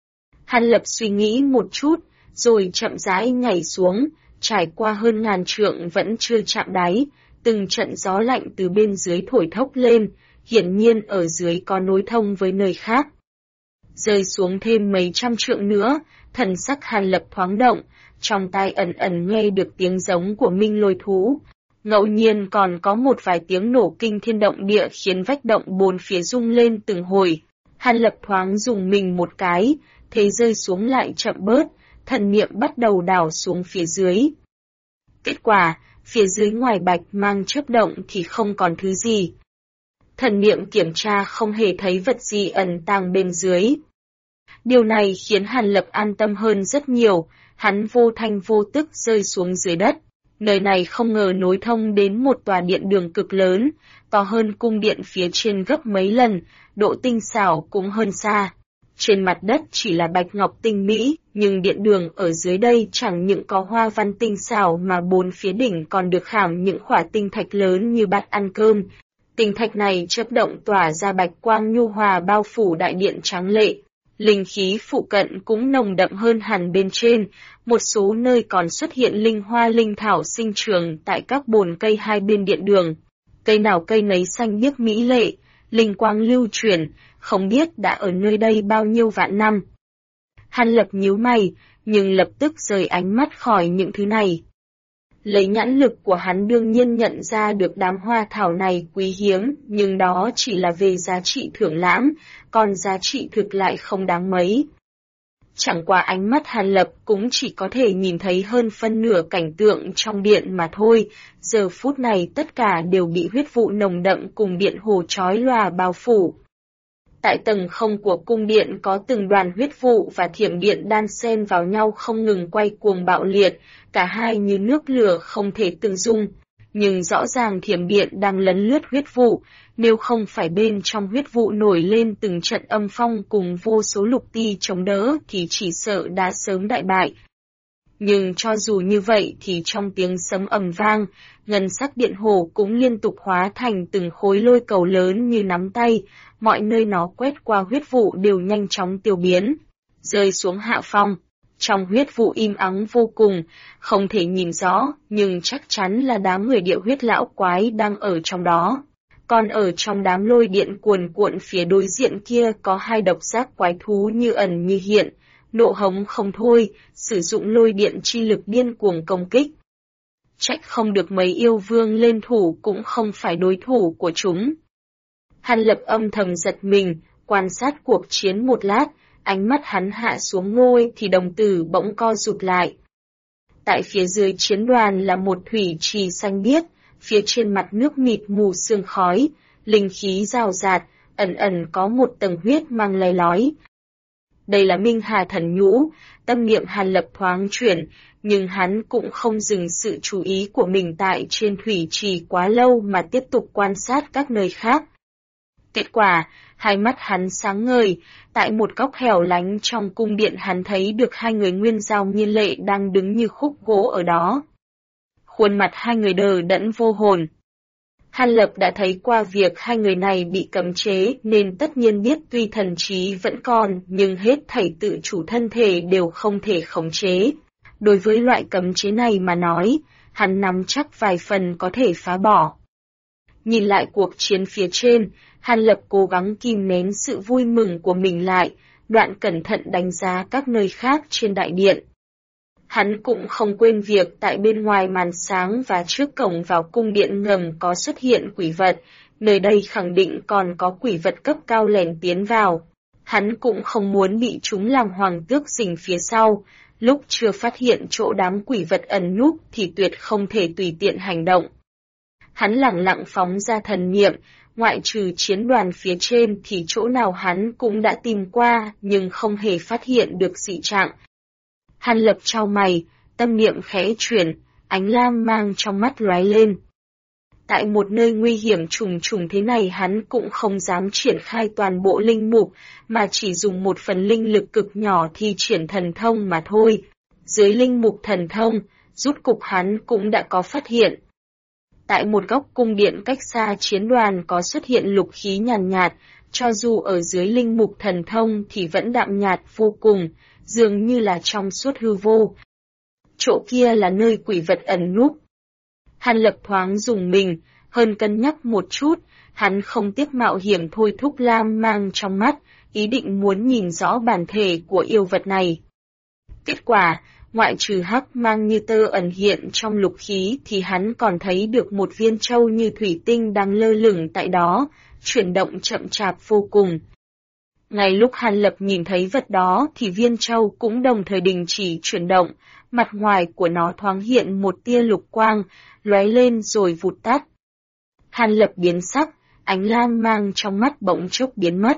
Hàn Lập suy nghĩ một chút, rồi chậm rãi nhảy xuống, trải qua hơn ngàn trượng vẫn chưa chạm đáy, từng trận gió lạnh từ bên dưới thổi thốc lên, hiển nhiên ở dưới có nối thông với nơi khác. Rơi xuống thêm mấy trăm trượng nữa, thần sắc Hàn Lập thoáng động, trong tai ẩn ẩn nghe được tiếng giống của Minh Lôi thú. Ngẫu nhiên còn có một vài tiếng nổ kinh thiên động địa khiến vách động bốn phía rung lên từng hồi. Hàn Lập thoáng dùng mình một cái, thế rơi xuống lại chậm bớt, thần niệm bắt đầu đảo xuống phía dưới. Kết quả, phía dưới ngoài bạch mang chớp động thì không còn thứ gì. Thần niệm kiểm tra không hề thấy vật gì ẩn tàng bên dưới. Điều này khiến Hàn Lập an tâm hơn rất nhiều, hắn vô thanh vô tức rơi xuống dưới đất. Nơi này không ngờ nối thông đến một tòa điện đường cực lớn, to hơn cung điện phía trên gấp mấy lần, độ tinh xảo cũng hơn xa. Trên mặt đất chỉ là bạch ngọc tinh mỹ, nhưng điện đường ở dưới đây chẳng những có hoa văn tinh xảo mà bốn phía đỉnh còn được khảm những khỏa tinh thạch lớn như bát ăn cơm. Tinh thạch này chớp động tỏa ra bạch quang nhu hòa bao phủ đại điện tráng lệ. Linh khí phụ cận cũng nồng đậm hơn hẳn bên trên, một số nơi còn xuất hiện linh hoa linh thảo sinh trưởng tại các bồn cây hai bên điện đường. Cây nào cây nấy xanh biếc mỹ lệ, linh quang lưu truyền, không biết đã ở nơi đây bao nhiêu vạn năm. Hàn Lập nhíu mày, nhưng lập tức rời ánh mắt khỏi những thứ này. Lấy nhãn lực của hắn đương nhiên nhận ra được đám hoa thảo này quý hiếm, nhưng đó chỉ là về giá trị thưởng lãm, còn giá trị thực lại không đáng mấy. Chẳng qua ánh mắt Hàn Lập cũng chỉ có thể nhìn thấy hơn phân nửa cảnh tượng trong điện mà thôi, giờ phút này tất cả đều bị huyết vụ nồng đậm cùng điện hồ chói lòa bao phủ. Tại tầng không của cung điện có từng đoàn huyết vụ và thiểm điện đan xen vào nhau không ngừng quay cuồng bạo liệt, cả hai như nước lửa không thể tương dung. Nhưng rõ ràng thiểm điện đang lấn lướt huyết vụ, nếu không phải bên trong huyết vụ nổi lên từng trận âm phong cùng vô số lục ti chống đỡ thì chỉ sợ đã sớm đại bại. Nhưng cho dù như vậy thì trong tiếng sấm ầm vang, ngân sắc điện hồ cũng liên tục hóa thành từng khối lôi cầu lớn như nắm tay, mọi nơi nó quét qua huyết vụ đều nhanh chóng tiêu biến, rơi xuống hạ phong. Trong huyết vụ im ắng vô cùng, không thể nhìn rõ, nhưng chắc chắn là đám người địa huyết lão quái đang ở trong đó. Còn ở trong đám lôi điện cuồn cuộn phía đối diện kia có hai độc giác quái thú như ẩn như hiện, nộ hống không thôi, sử dụng lôi điện chi lực điên cuồng công kích. Trách không được mấy yêu vương lên thủ cũng không phải đối thủ của chúng. Hàn Lập âm thầm giật mình, quan sát cuộc chiến một lát, ánh mắt hắn hạ xuống ngôi thì đồng tử bỗng co rụt lại. Tại phía dưới chiến đoàn là một thủy trì xanh biếc, phía trên mặt nước mịt mù sương khói, linh khí rào rạt, ẩn ẩn có một tầng huyết mang lay lói. Đây là Minh Hà Thần Nhũ, tâm niệm Hàn Lập thoáng chuyển, nhưng hắn cũng không dừng sự chú ý của mình tại trên thủy trì quá lâu mà tiếp tục quan sát các nơi khác. Kết quả, hai mắt hắn sáng ngời, tại một góc hẻo lánh trong cung điện hắn thấy được hai người nguyên giao nhiên lệ đang đứng như khúc gỗ ở đó. Khuôn mặt hai người đờ đẫn vô hồn. Hàn Lập đã thấy qua việc hai người này bị cấm chế nên tất nhiên biết tuy thần trí vẫn còn nhưng hết thảy tự chủ thân thể đều không thể khống chế. Đối với loại cấm chế này mà nói, hắn nắm chắc vài phần có thể phá bỏ. Nhìn lại cuộc chiến phía trên, Hàn Lập cố gắng kìm nén sự vui mừng của mình lại, đoạn cẩn thận đánh giá các nơi khác trên đại điện. Hắn cũng không quên việc tại bên ngoài màn sáng và trước cổng vào cung điện ngầm có xuất hiện quỷ vật, nơi đây khẳng định còn có quỷ vật cấp cao lèn tiến vào. Hắn cũng không muốn bị chúng làm hoàng tước rình phía sau, lúc chưa phát hiện chỗ đám quỷ vật ẩn núp thì tuyệt không thể tùy tiện hành động. Hắn lẳng lặng phóng ra thần niệm, ngoại trừ chiến đoàn phía trên thì chỗ nào hắn cũng đã tìm qua nhưng không hề phát hiện được dị trạng. Hàn Lập chau mày, tâm niệm khẽ chuyển, ánh lam mang trong mắt lóe lên. Tại một nơi nguy hiểm trùng trùng thế này hắn cũng không dám triển khai toàn bộ linh mục, mà chỉ dùng một phần linh lực cực nhỏ thi triển thần thông mà thôi. Dưới linh mục thần thông, rút cục hắn cũng đã có phát hiện. Tại một góc cung điện cách xa chiến đoàn có xuất hiện lục khí nhàn nhạt, cho dù ở dưới linh mục thần thông thì vẫn đạm nhạt vô cùng, dường như là trong suốt hư vô. Chỗ kia là nơi quỷ vật ẩn núp. Hàn Lập thoáng dùng mình, hơn cân nhắc một chút, hắn không tiếc mạo hiểm thôi thúc lam mang trong mắt, ý định muốn nhìn rõ bản thể của yêu vật này. Kết quả, ngoại trừ hắc mang như tơ ẩn hiện trong lục khí thì hắn còn thấy được một viên châu như thủy tinh đang lơ lửng tại đó, chuyển động chậm chạp vô cùng. Ngay lúc Hàn Lập nhìn thấy vật đó thì viên châu cũng đồng thời đình chỉ chuyển động, mặt ngoài của nó thoáng hiện một tia lục quang, lóe lên rồi vụt tắt. Hàn Lập biến sắc, ánh lam mang trong mắt bỗng chốc biến mất.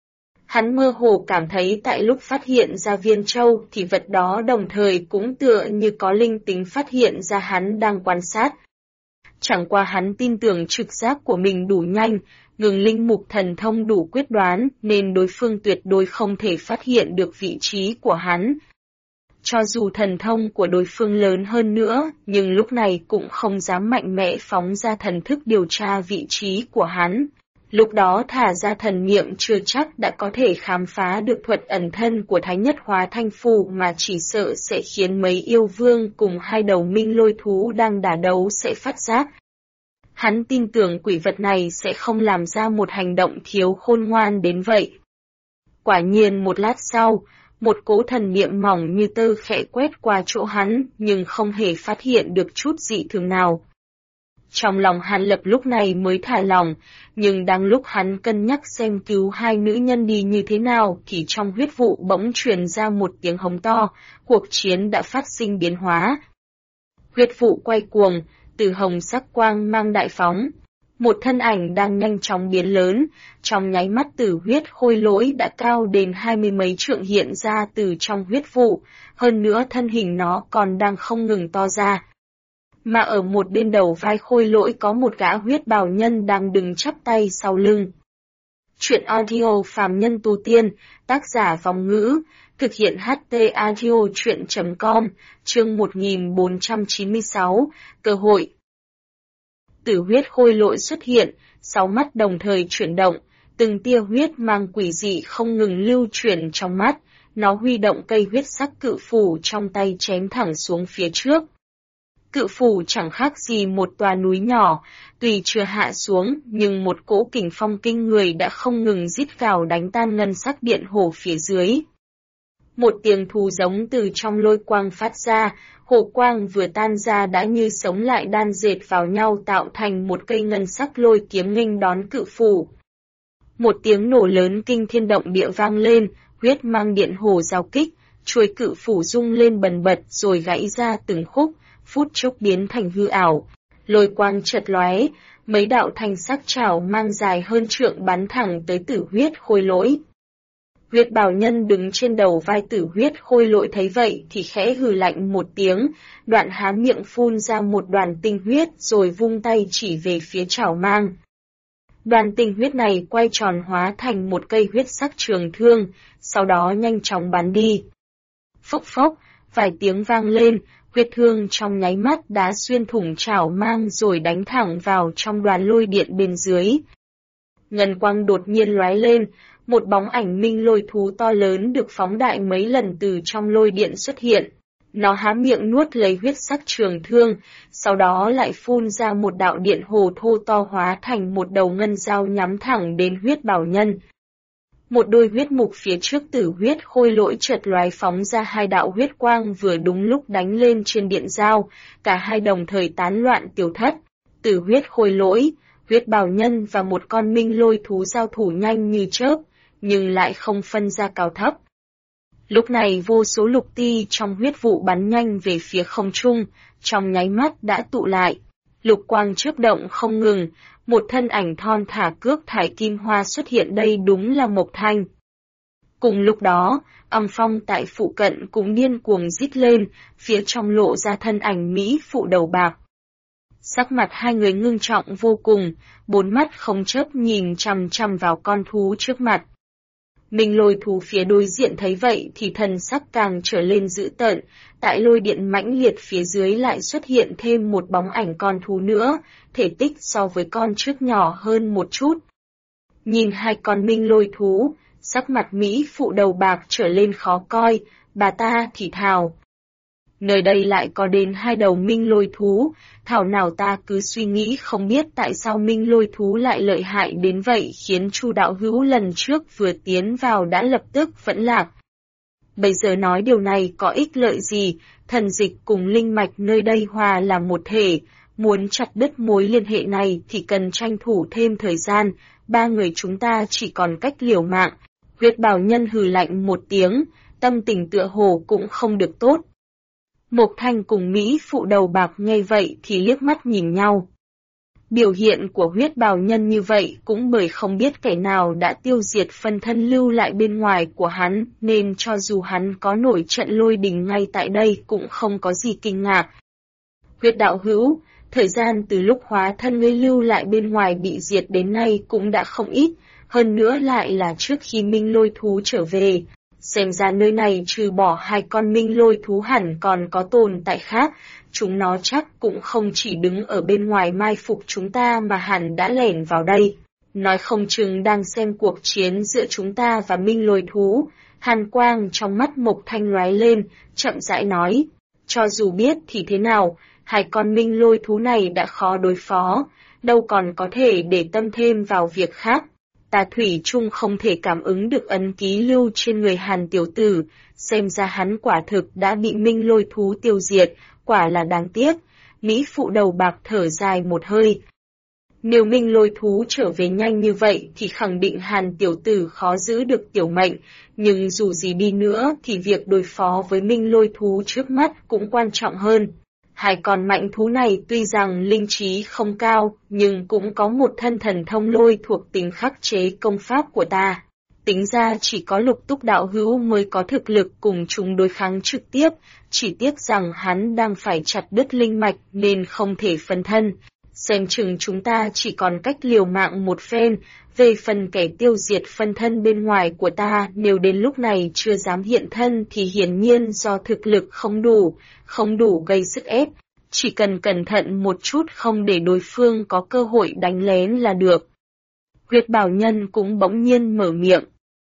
Hắn mơ hồ cảm thấy tại lúc phát hiện ra viên châu thì vật đó đồng thời cũng tựa như có linh tính phát hiện ra hắn đang quan sát. Chẳng qua hắn tin tưởng trực giác của mình đủ nhanh, ngừng linh mục thần thông đủ quyết đoán nên đối phương tuyệt đối không thể phát hiện được vị trí của hắn. Cho dù thần thông của đối phương lớn hơn nữa, nhưng lúc này cũng không dám mạnh mẽ phóng ra thần thức điều tra vị trí của hắn. Lúc đó thả ra thần niệm chưa chắc đã có thể khám phá được thuật ẩn thân của Thái Nhất Hóa Thanh Phù mà chỉ sợ sẽ khiến mấy yêu vương cùng hai đầu minh lôi thú đang đả đấu sẽ phát giác. Hắn tin tưởng quỷ vật này sẽ không làm ra một hành động thiếu khôn ngoan đến vậy. Quả nhiên một lát sau, một cỗ thần niệm mỏng như tơ khẽ quét qua chỗ hắn nhưng không hề phát hiện được chút dị thường nào. Trong lòng Hàn Lập lúc này mới thả lòng, nhưng đang lúc hắn cân nhắc xem cứu hai nữ nhân đi như thế nào thì trong huyết vụ bỗng truyền ra một tiếng hống to, cuộc chiến đã phát sinh biến hóa. Huyết vụ quay cuồng, từ hồng sắc quang mang đại phóng. Một thân ảnh đang nhanh chóng biến lớn, trong nháy mắt tử huyết khôi lỗi đã cao đến 20 mấy trượng hiện ra từ trong huyết vụ, hơn nữa thân hình nó còn đang không ngừng to ra. Mà ở một bên đầu vai khôi lỗi có một gã huyết bào nhân đang đứng chắp tay sau lưng. Chuyện audio phàm nhân tu tiên, tác giả Vong Ngữ, thực hiện HT audio chuyện.com, chương 1496, cơ hội. Tử huyết khôi lỗi xuất hiện, 6 mắt đồng thời chuyển động, từng tia huyết mang quỷ dị không ngừng lưu chuyển trong mắt, nó huy động cây huyết sắc cự phủ trong tay chém thẳng xuống phía trước. Cự phủ chẳng khác gì một tòa núi nhỏ, tuy chưa hạ xuống nhưng một cỗ kình phong kinh người đã không ngừng rít gào đánh tan ngân sắc điện hồ phía dưới. Một tiếng thú giống từ trong lôi quang phát ra, hồ quang vừa tan ra đã như sống lại đan dệt vào nhau tạo thành một cây ngân sắc lôi kiếm nghênh đón cự phủ. Một tiếng nổ lớn kinh thiên động địa vang lên, huyết mang điện hồ giao kích, chuôi cự phủ rung lên bần bật rồi gãy ra từng khúc, phút chốc biến thành hư ảo. Lôi quang chợt lóe, mấy đạo thanh sắc chảo mang dài hơn trượng bắn thẳng tới tử huyết khôi lỗi. Huyết bào nhân đứng trên đầu vai tử huyết khôi lỗi thấy vậy thì khẽ hừ lạnh một tiếng, đoạn há miệng phun ra một đoàn tinh huyết rồi vung tay chỉ về phía chảo mang. Đoàn tinh huyết này quay tròn hóa thành một cây huyết sắc trường thương, sau đó nhanh chóng bắn đi. Phốc phốc, vài tiếng vang lên, Huyết thương trong nháy mắt đã xuyên thủng trảo mang rồi đánh thẳng vào trong đoàn lôi điện bên dưới. Ngân quang đột nhiên lóe lên, một bóng ảnh minh lôi thú to lớn được phóng đại mấy lần từ trong lôi điện xuất hiện. Nó há miệng nuốt lấy huyết sắc trường thương, sau đó lại phun ra một đạo điện hồ thô to hóa thành một đầu ngân dao nhắm thẳng đến huyết bảo nhân. Một đôi huyết mục phía trước tử huyết khôi lỗi chợt lóe phóng ra hai đạo huyết quang vừa đúng lúc đánh lên trên điện dao, cả hai đồng thời tán loạn tiêu thất. Tử huyết khôi lỗi, huyết bảo nhân và một con minh lôi thú giao thủ nhanh như chớp, nhưng lại không phân ra cao thấp. Lúc này vô số lục ti trong huyết vụ bắn nhanh về phía không trung, trong nháy mắt đã tụ lại. Lục quang chớp động không ngừng, một thân ảnh thon thả cước thải kim hoa xuất hiện đây đúng là Mộc Thanh. Cùng lúc đó, âm phong tại phụ cận cũng điên cuồng rít lên, phía trong lộ ra thân ảnh Mỹ phụ đầu bạc. Sắc mặt hai người ngưng trọng vô cùng, bốn mắt không chớp nhìn chằm chằm vào con thú trước mặt. Minh lôi thú phía đối diện thấy vậy thì thần sắc càng trở lên dữ tợn, tại lôi điện mãnh liệt phía dưới lại xuất hiện thêm một bóng ảnh con thú nữa, thể tích so với con trước nhỏ hơn một chút. Nhìn hai con minh lôi thú, sắc mặt Mỹ phụ đầu bạc trở lên khó coi, bà ta thì thào. Nơi đây lại có đến hai đầu minh lôi thú, thảo nào ta cứ suy nghĩ không biết tại sao minh lôi thú lại lợi hại đến vậy khiến Chu đạo hữu lần trước vừa tiến vào đã lập tức vẫn lạc. Bây giờ nói điều này có ích lợi gì, thần dịch cùng linh mạch nơi đây hòa làm một thể, muốn chặt đứt mối liên hệ này thì cần tranh thủ thêm thời gian, ba người chúng ta chỉ còn cách liều mạng. Huyết bảo nhân hừ lạnh một tiếng, tâm tình tựa hồ cũng không được tốt. Mộc Thanh cùng Mỹ phụ đầu bạc nghe vậy thì liếc mắt nhìn nhau. Biểu hiện của huyết bào nhân như vậy cũng bởi không biết kẻ nào đã tiêu diệt phân thân lưu lại bên ngoài của hắn, nên cho dù hắn có nổi trận lôi đình ngay tại đây cũng không có gì kinh ngạc. Huyết đạo hữu, thời gian từ lúc hóa thân ngươi lưu lại bên ngoài bị diệt đến nay cũng đã không ít, hơn nữa lại là trước khi minh lôi thú trở về. Xem ra nơi này trừ bỏ hai con minh lôi thú hẳn còn có tồn tại khác, chúng nó chắc cũng không chỉ đứng ở bên ngoài mai phục chúng ta mà hẳn đã lẻn vào đây. Nói không chừng đang xem cuộc chiến giữa chúng ta và minh lôi thú. Hàn quang trong mắt Mộc Thanh lóe lên, chậm rãi nói, cho dù biết thì thế nào, hai con minh lôi thú này đã khó đối phó, đâu còn có thể để tâm thêm vào việc khác. Ta thủy chung không thể cảm ứng được ấn ký lưu trên người Hàn tiểu tử, xem ra hắn quả thực đã bị minh lôi thú tiêu diệt, quả là đáng tiếc. Mỹ phụ đầu bạc thở dài một hơi. Nếu minh lôi thú trở về nhanh như vậy thì khẳng định Hàn tiểu tử khó giữ được tiểu mệnh, nhưng dù gì đi nữa thì việc đối phó với minh lôi thú trước mắt cũng quan trọng hơn. Hai con mạnh thú này tuy rằng linh trí không cao, nhưng cũng có một thân thần thông lôi thuộc tính khắc chế công pháp của ta. Tính ra chỉ có Lục Túc đạo hữu mới có thực lực cùng chúng đối kháng trực tiếp, chỉ tiếc rằng hắn đang phải chặt đứt linh mạch nên không thể phân thân. Xem chừng chúng ta chỉ còn cách liều mạng một phen, về phần kẻ tiêu diệt phân thân bên ngoài của ta nếu đến lúc này chưa dám hiện thân thì hiển nhiên do thực lực không đủ gây sức ép, chỉ cần cẩn thận một chút không để đối phương có cơ hội đánh lén là được. Huyết bảo nhân cũng bỗng nhiên mở miệng.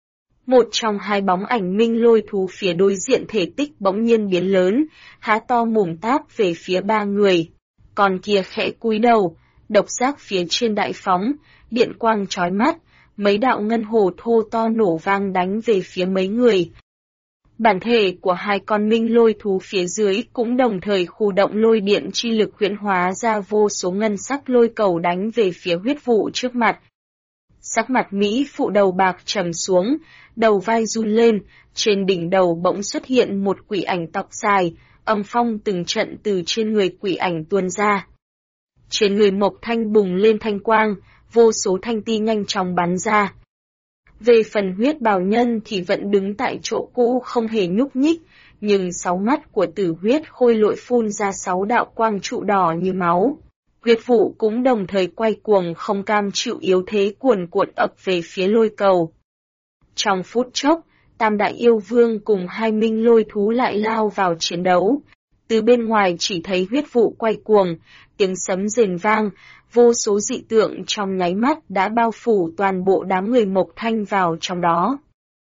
Một trong hai bóng ảnh minh lôi thú phía đối diện thể tích bỗng nhiên biến lớn, há to mồm táp về phía ba người. Còn kia khẽ cúi đầu, độc giác phía trên đại phóng, điện quang chói mắt, mấy đạo ngân hồ thô to nổ vang đánh về phía mấy người. Bản thể của hai con minh lôi thú phía dưới cũng đồng thời khu động lôi điện chi lực huyễn hóa ra vô số ngân sắc lôi cầu đánh về phía huyết vụ trước mặt. Sắc mặt Mỹ phụ đầu bạc trầm xuống, đầu vai run lên, trên đỉnh đầu bỗng xuất hiện một quỷ ảnh tóc dài, âm phong từng trận từ trên người quỷ ảnh tuôn ra. Trên người Mộc Thanh bùng lên thanh quang, vô số thanh ti nhanh chóng bắn ra. Về phần huyết bào nhân thì vẫn đứng tại chỗ cũ không hề nhúc nhích, nhưng sáu mắt của tử huyết khôi lỗi phun ra 6 đạo quang trụ đỏ như máu. Huyết vụ cũng đồng thời quay cuồng không cam chịu yếu thế cuồn cuộn ập về phía lôi cầu. Trong phút chốc, Tam đại yêu vương cùng hai minh lôi thú lại lao vào chiến đấu. Từ bên ngoài chỉ thấy huyết vụ quay cuồng, tiếng sấm rền vang, vô số dị tượng trong nháy mắt đã bao phủ toàn bộ đám người Mộc Thanh vào trong đó.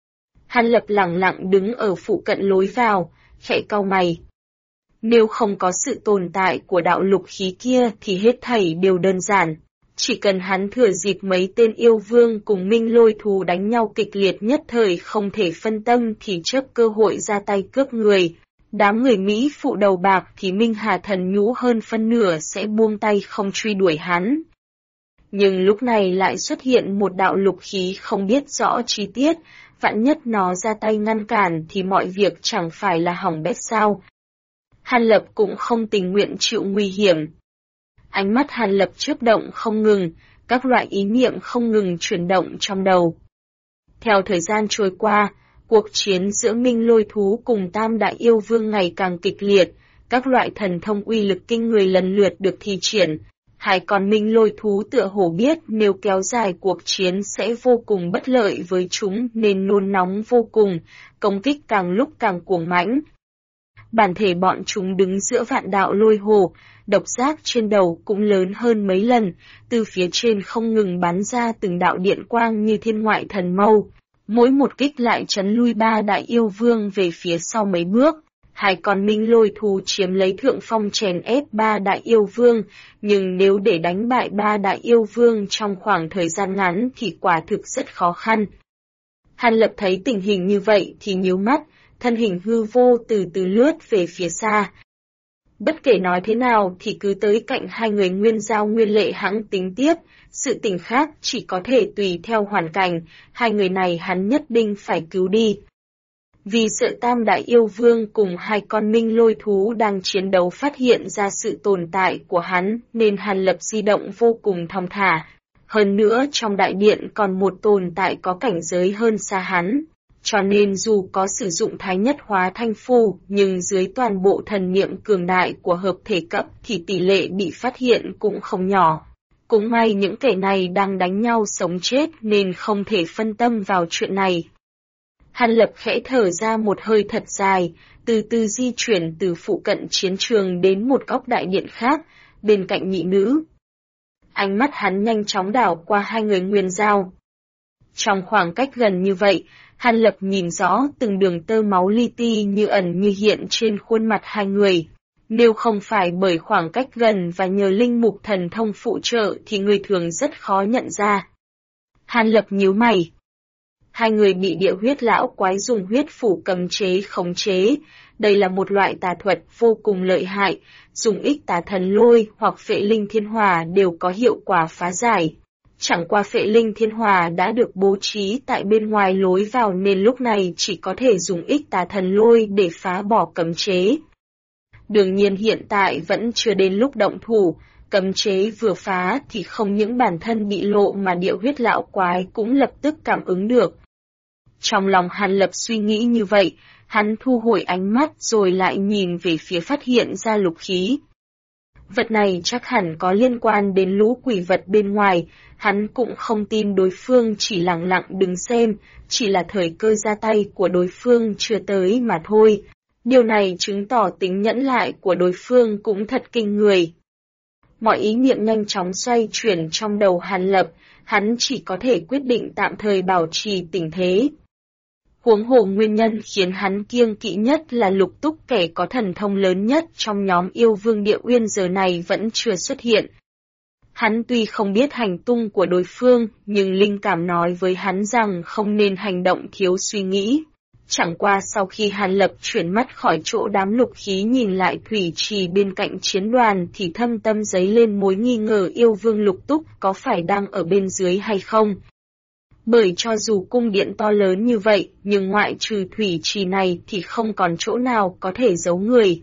Hàn Lập lẳng lặng đứng ở phụ cận lối vào, khẽ cau mày. Nếu không có sự tồn tại của đạo lục khí kia thì hết thảy đều đơn giản. Chỉ cần hắn thừa dịp mấy tên yêu vương cùng Minh Lôi thú đánh nhau kịch liệt nhất thời không thể phân tâm thì chớp cơ hội ra tay cướp người. Đám người Mỹ phụ đầu bạc thì Minh Hà Thần Nhũ hơn phân nửa sẽ buông tay không truy đuổi hắn. Nhưng lúc này lại xuất hiện một đạo lục khí không biết rõ chi tiết, vạn nhất nó ra tay ngăn cản thì mọi việc chẳng phải là hỏng bét sao. Hàn Lập cũng không tình nguyện chịu nguy hiểm. Ánh mắt Hàn Lập chớp động không ngừng, các loại ý niệm không ngừng chuyển động trong đầu. Theo thời gian trôi qua, cuộc chiến giữa Minh Lôi thú cùng Tam Đại Yêu Vương ngày càng kịch liệt, các loại thần thông uy lực kinh người lần lượt được thi triển. Hai con Minh Lôi thú tựa hồ biết nếu kéo dài cuộc chiến sẽ vô cùng bất lợi với chúng nên nôn nóng vô cùng, công kích càng lúc càng cuồng mãnh. Bản thể bọn chúng đứng giữa vạn đạo lôi hồ, độc giác trên đầu cũng lớn hơn mấy lần, từ phía trên không ngừng bắn ra từng đạo điện quang như thiên ngoại thần mâu. Mỗi một kích lại chấn lui ba đại yêu vương về phía sau mấy bước. Hai con Minh Lôi thú chiếm lấy thượng phong chèn ép ba đại yêu vương, nhưng nếu để đánh bại ba đại yêu vương trong khoảng thời gian ngắn thì quả thực rất khó khăn. Hàn Lập thấy tình hình như vậy thì nhíu mắt, thân hình hư vô từ từ lướt về phía xa. Bất kể nói thế nào thì cứ tới cạnh hai người Nguyên Giao Nguyên Lệ hãng tính tiếp, sự tình khác chỉ có thể tùy theo hoàn cảnh, hai người này hắn nhất định phải cứu đi. Vì sợ Tam Đại Yêu Vương cùng hai con Minh Lôi thú đang chiến đấu phát hiện ra sự tồn tại của hắn nên Hàn Lập di động vô cùng thong thả. Hơn nữa trong đại điện còn một tồn tại có cảnh giới hơn xa hắn. Cho nên dù có sử dụng Thái Nhất Hóa Thanh Phù nhưng dưới toàn bộ thần niệm cường đại của hợp thể cấp thì tỷ lệ bị phát hiện cũng không nhỏ. Cũng may những kẻ này đang đánh nhau sống chết nên không thể phân tâm vào chuyện này. Hàn Lập khẽ thở ra một hơi thật dài, từ từ di chuyển từ phụ cận chiến trường đến một góc đại điện khác, bên cạnh nhị nữ. Ánh mắt hắn nhanh chóng đảo qua hai người Nguyên Giao. Trong khoảng cách gần như vậy, Hàn Lập nhìn rõ từng đường tơ máu li ti như ẩn như hiện trên khuôn mặt hai người. Nếu không phải bởi khoảng cách gần và nhờ linh mục thần thông phụ trợ thì người thường rất khó nhận ra. Hàn Lập nhíu mày. Hai người bị địa huyết lão quái dùng huyết phủ cấm chế khống chế. Đây là một loại tà thuật vô cùng lợi hại, dùng ích tà thần lôi hoặc phệ linh thiên hỏa đều có hiệu quả phá giải. Chẳng qua phệ linh thiên hỏa đã được bố trí tại bên ngoài lối vào nên lúc này chỉ có thể dùng ích tà thần lôi để phá bỏ cấm chế. Đương nhiên hiện tại vẫn chưa đến lúc động thủ, cấm chế vừa phá thì không những bản thân bị lộ mà địa huyết lão quái cũng lập tức cảm ứng được. Trong lòng Hàn Lập suy nghĩ như vậy, hắn thu hồi ánh mắt rồi lại nhìn về phía phát hiện ra lục khí. Vật này chắc hẳn có liên quan đến lũ quỷ vật bên ngoài, hắn cũng không tin đối phương chỉ lặng lặng đứng xem, chỉ là thời cơ ra tay của đối phương chưa tới mà thôi. Điều này chứng tỏ tính nhẫn lại của đối phương cũng thật kinh người. Mọi ý niệm nhanh chóng xoay chuyển trong đầu Hàn Lập, hắn chỉ có thể quyết định tạm thời bảo trì tình thế. Huống hồ nguyên nhân khiến hắn kiêng kỵ nhất là Lục Túc kẻ có thần thông lớn nhất trong nhóm yêu vương địa uyên giờ này vẫn chưa xuất hiện. Hắn tuy không biết hành tung của đối phương, nhưng linh cảm nói với hắn rằng không nên hành động thiếu suy nghĩ. Chẳng qua sau khi Hàn Lập chuyển mắt khỏi chỗ đám lục khí nhìn lại thủy trì bên cạnh chiến đoàn thì thâm tâm dấy lên mối nghi ngờ yêu vương Lục Túc có phải đang ở bên dưới hay không. Bởi cho dù cung điện to lớn như vậy, nhưng ngoại trừ thủy trì này thì không còn chỗ nào có thể giấu người.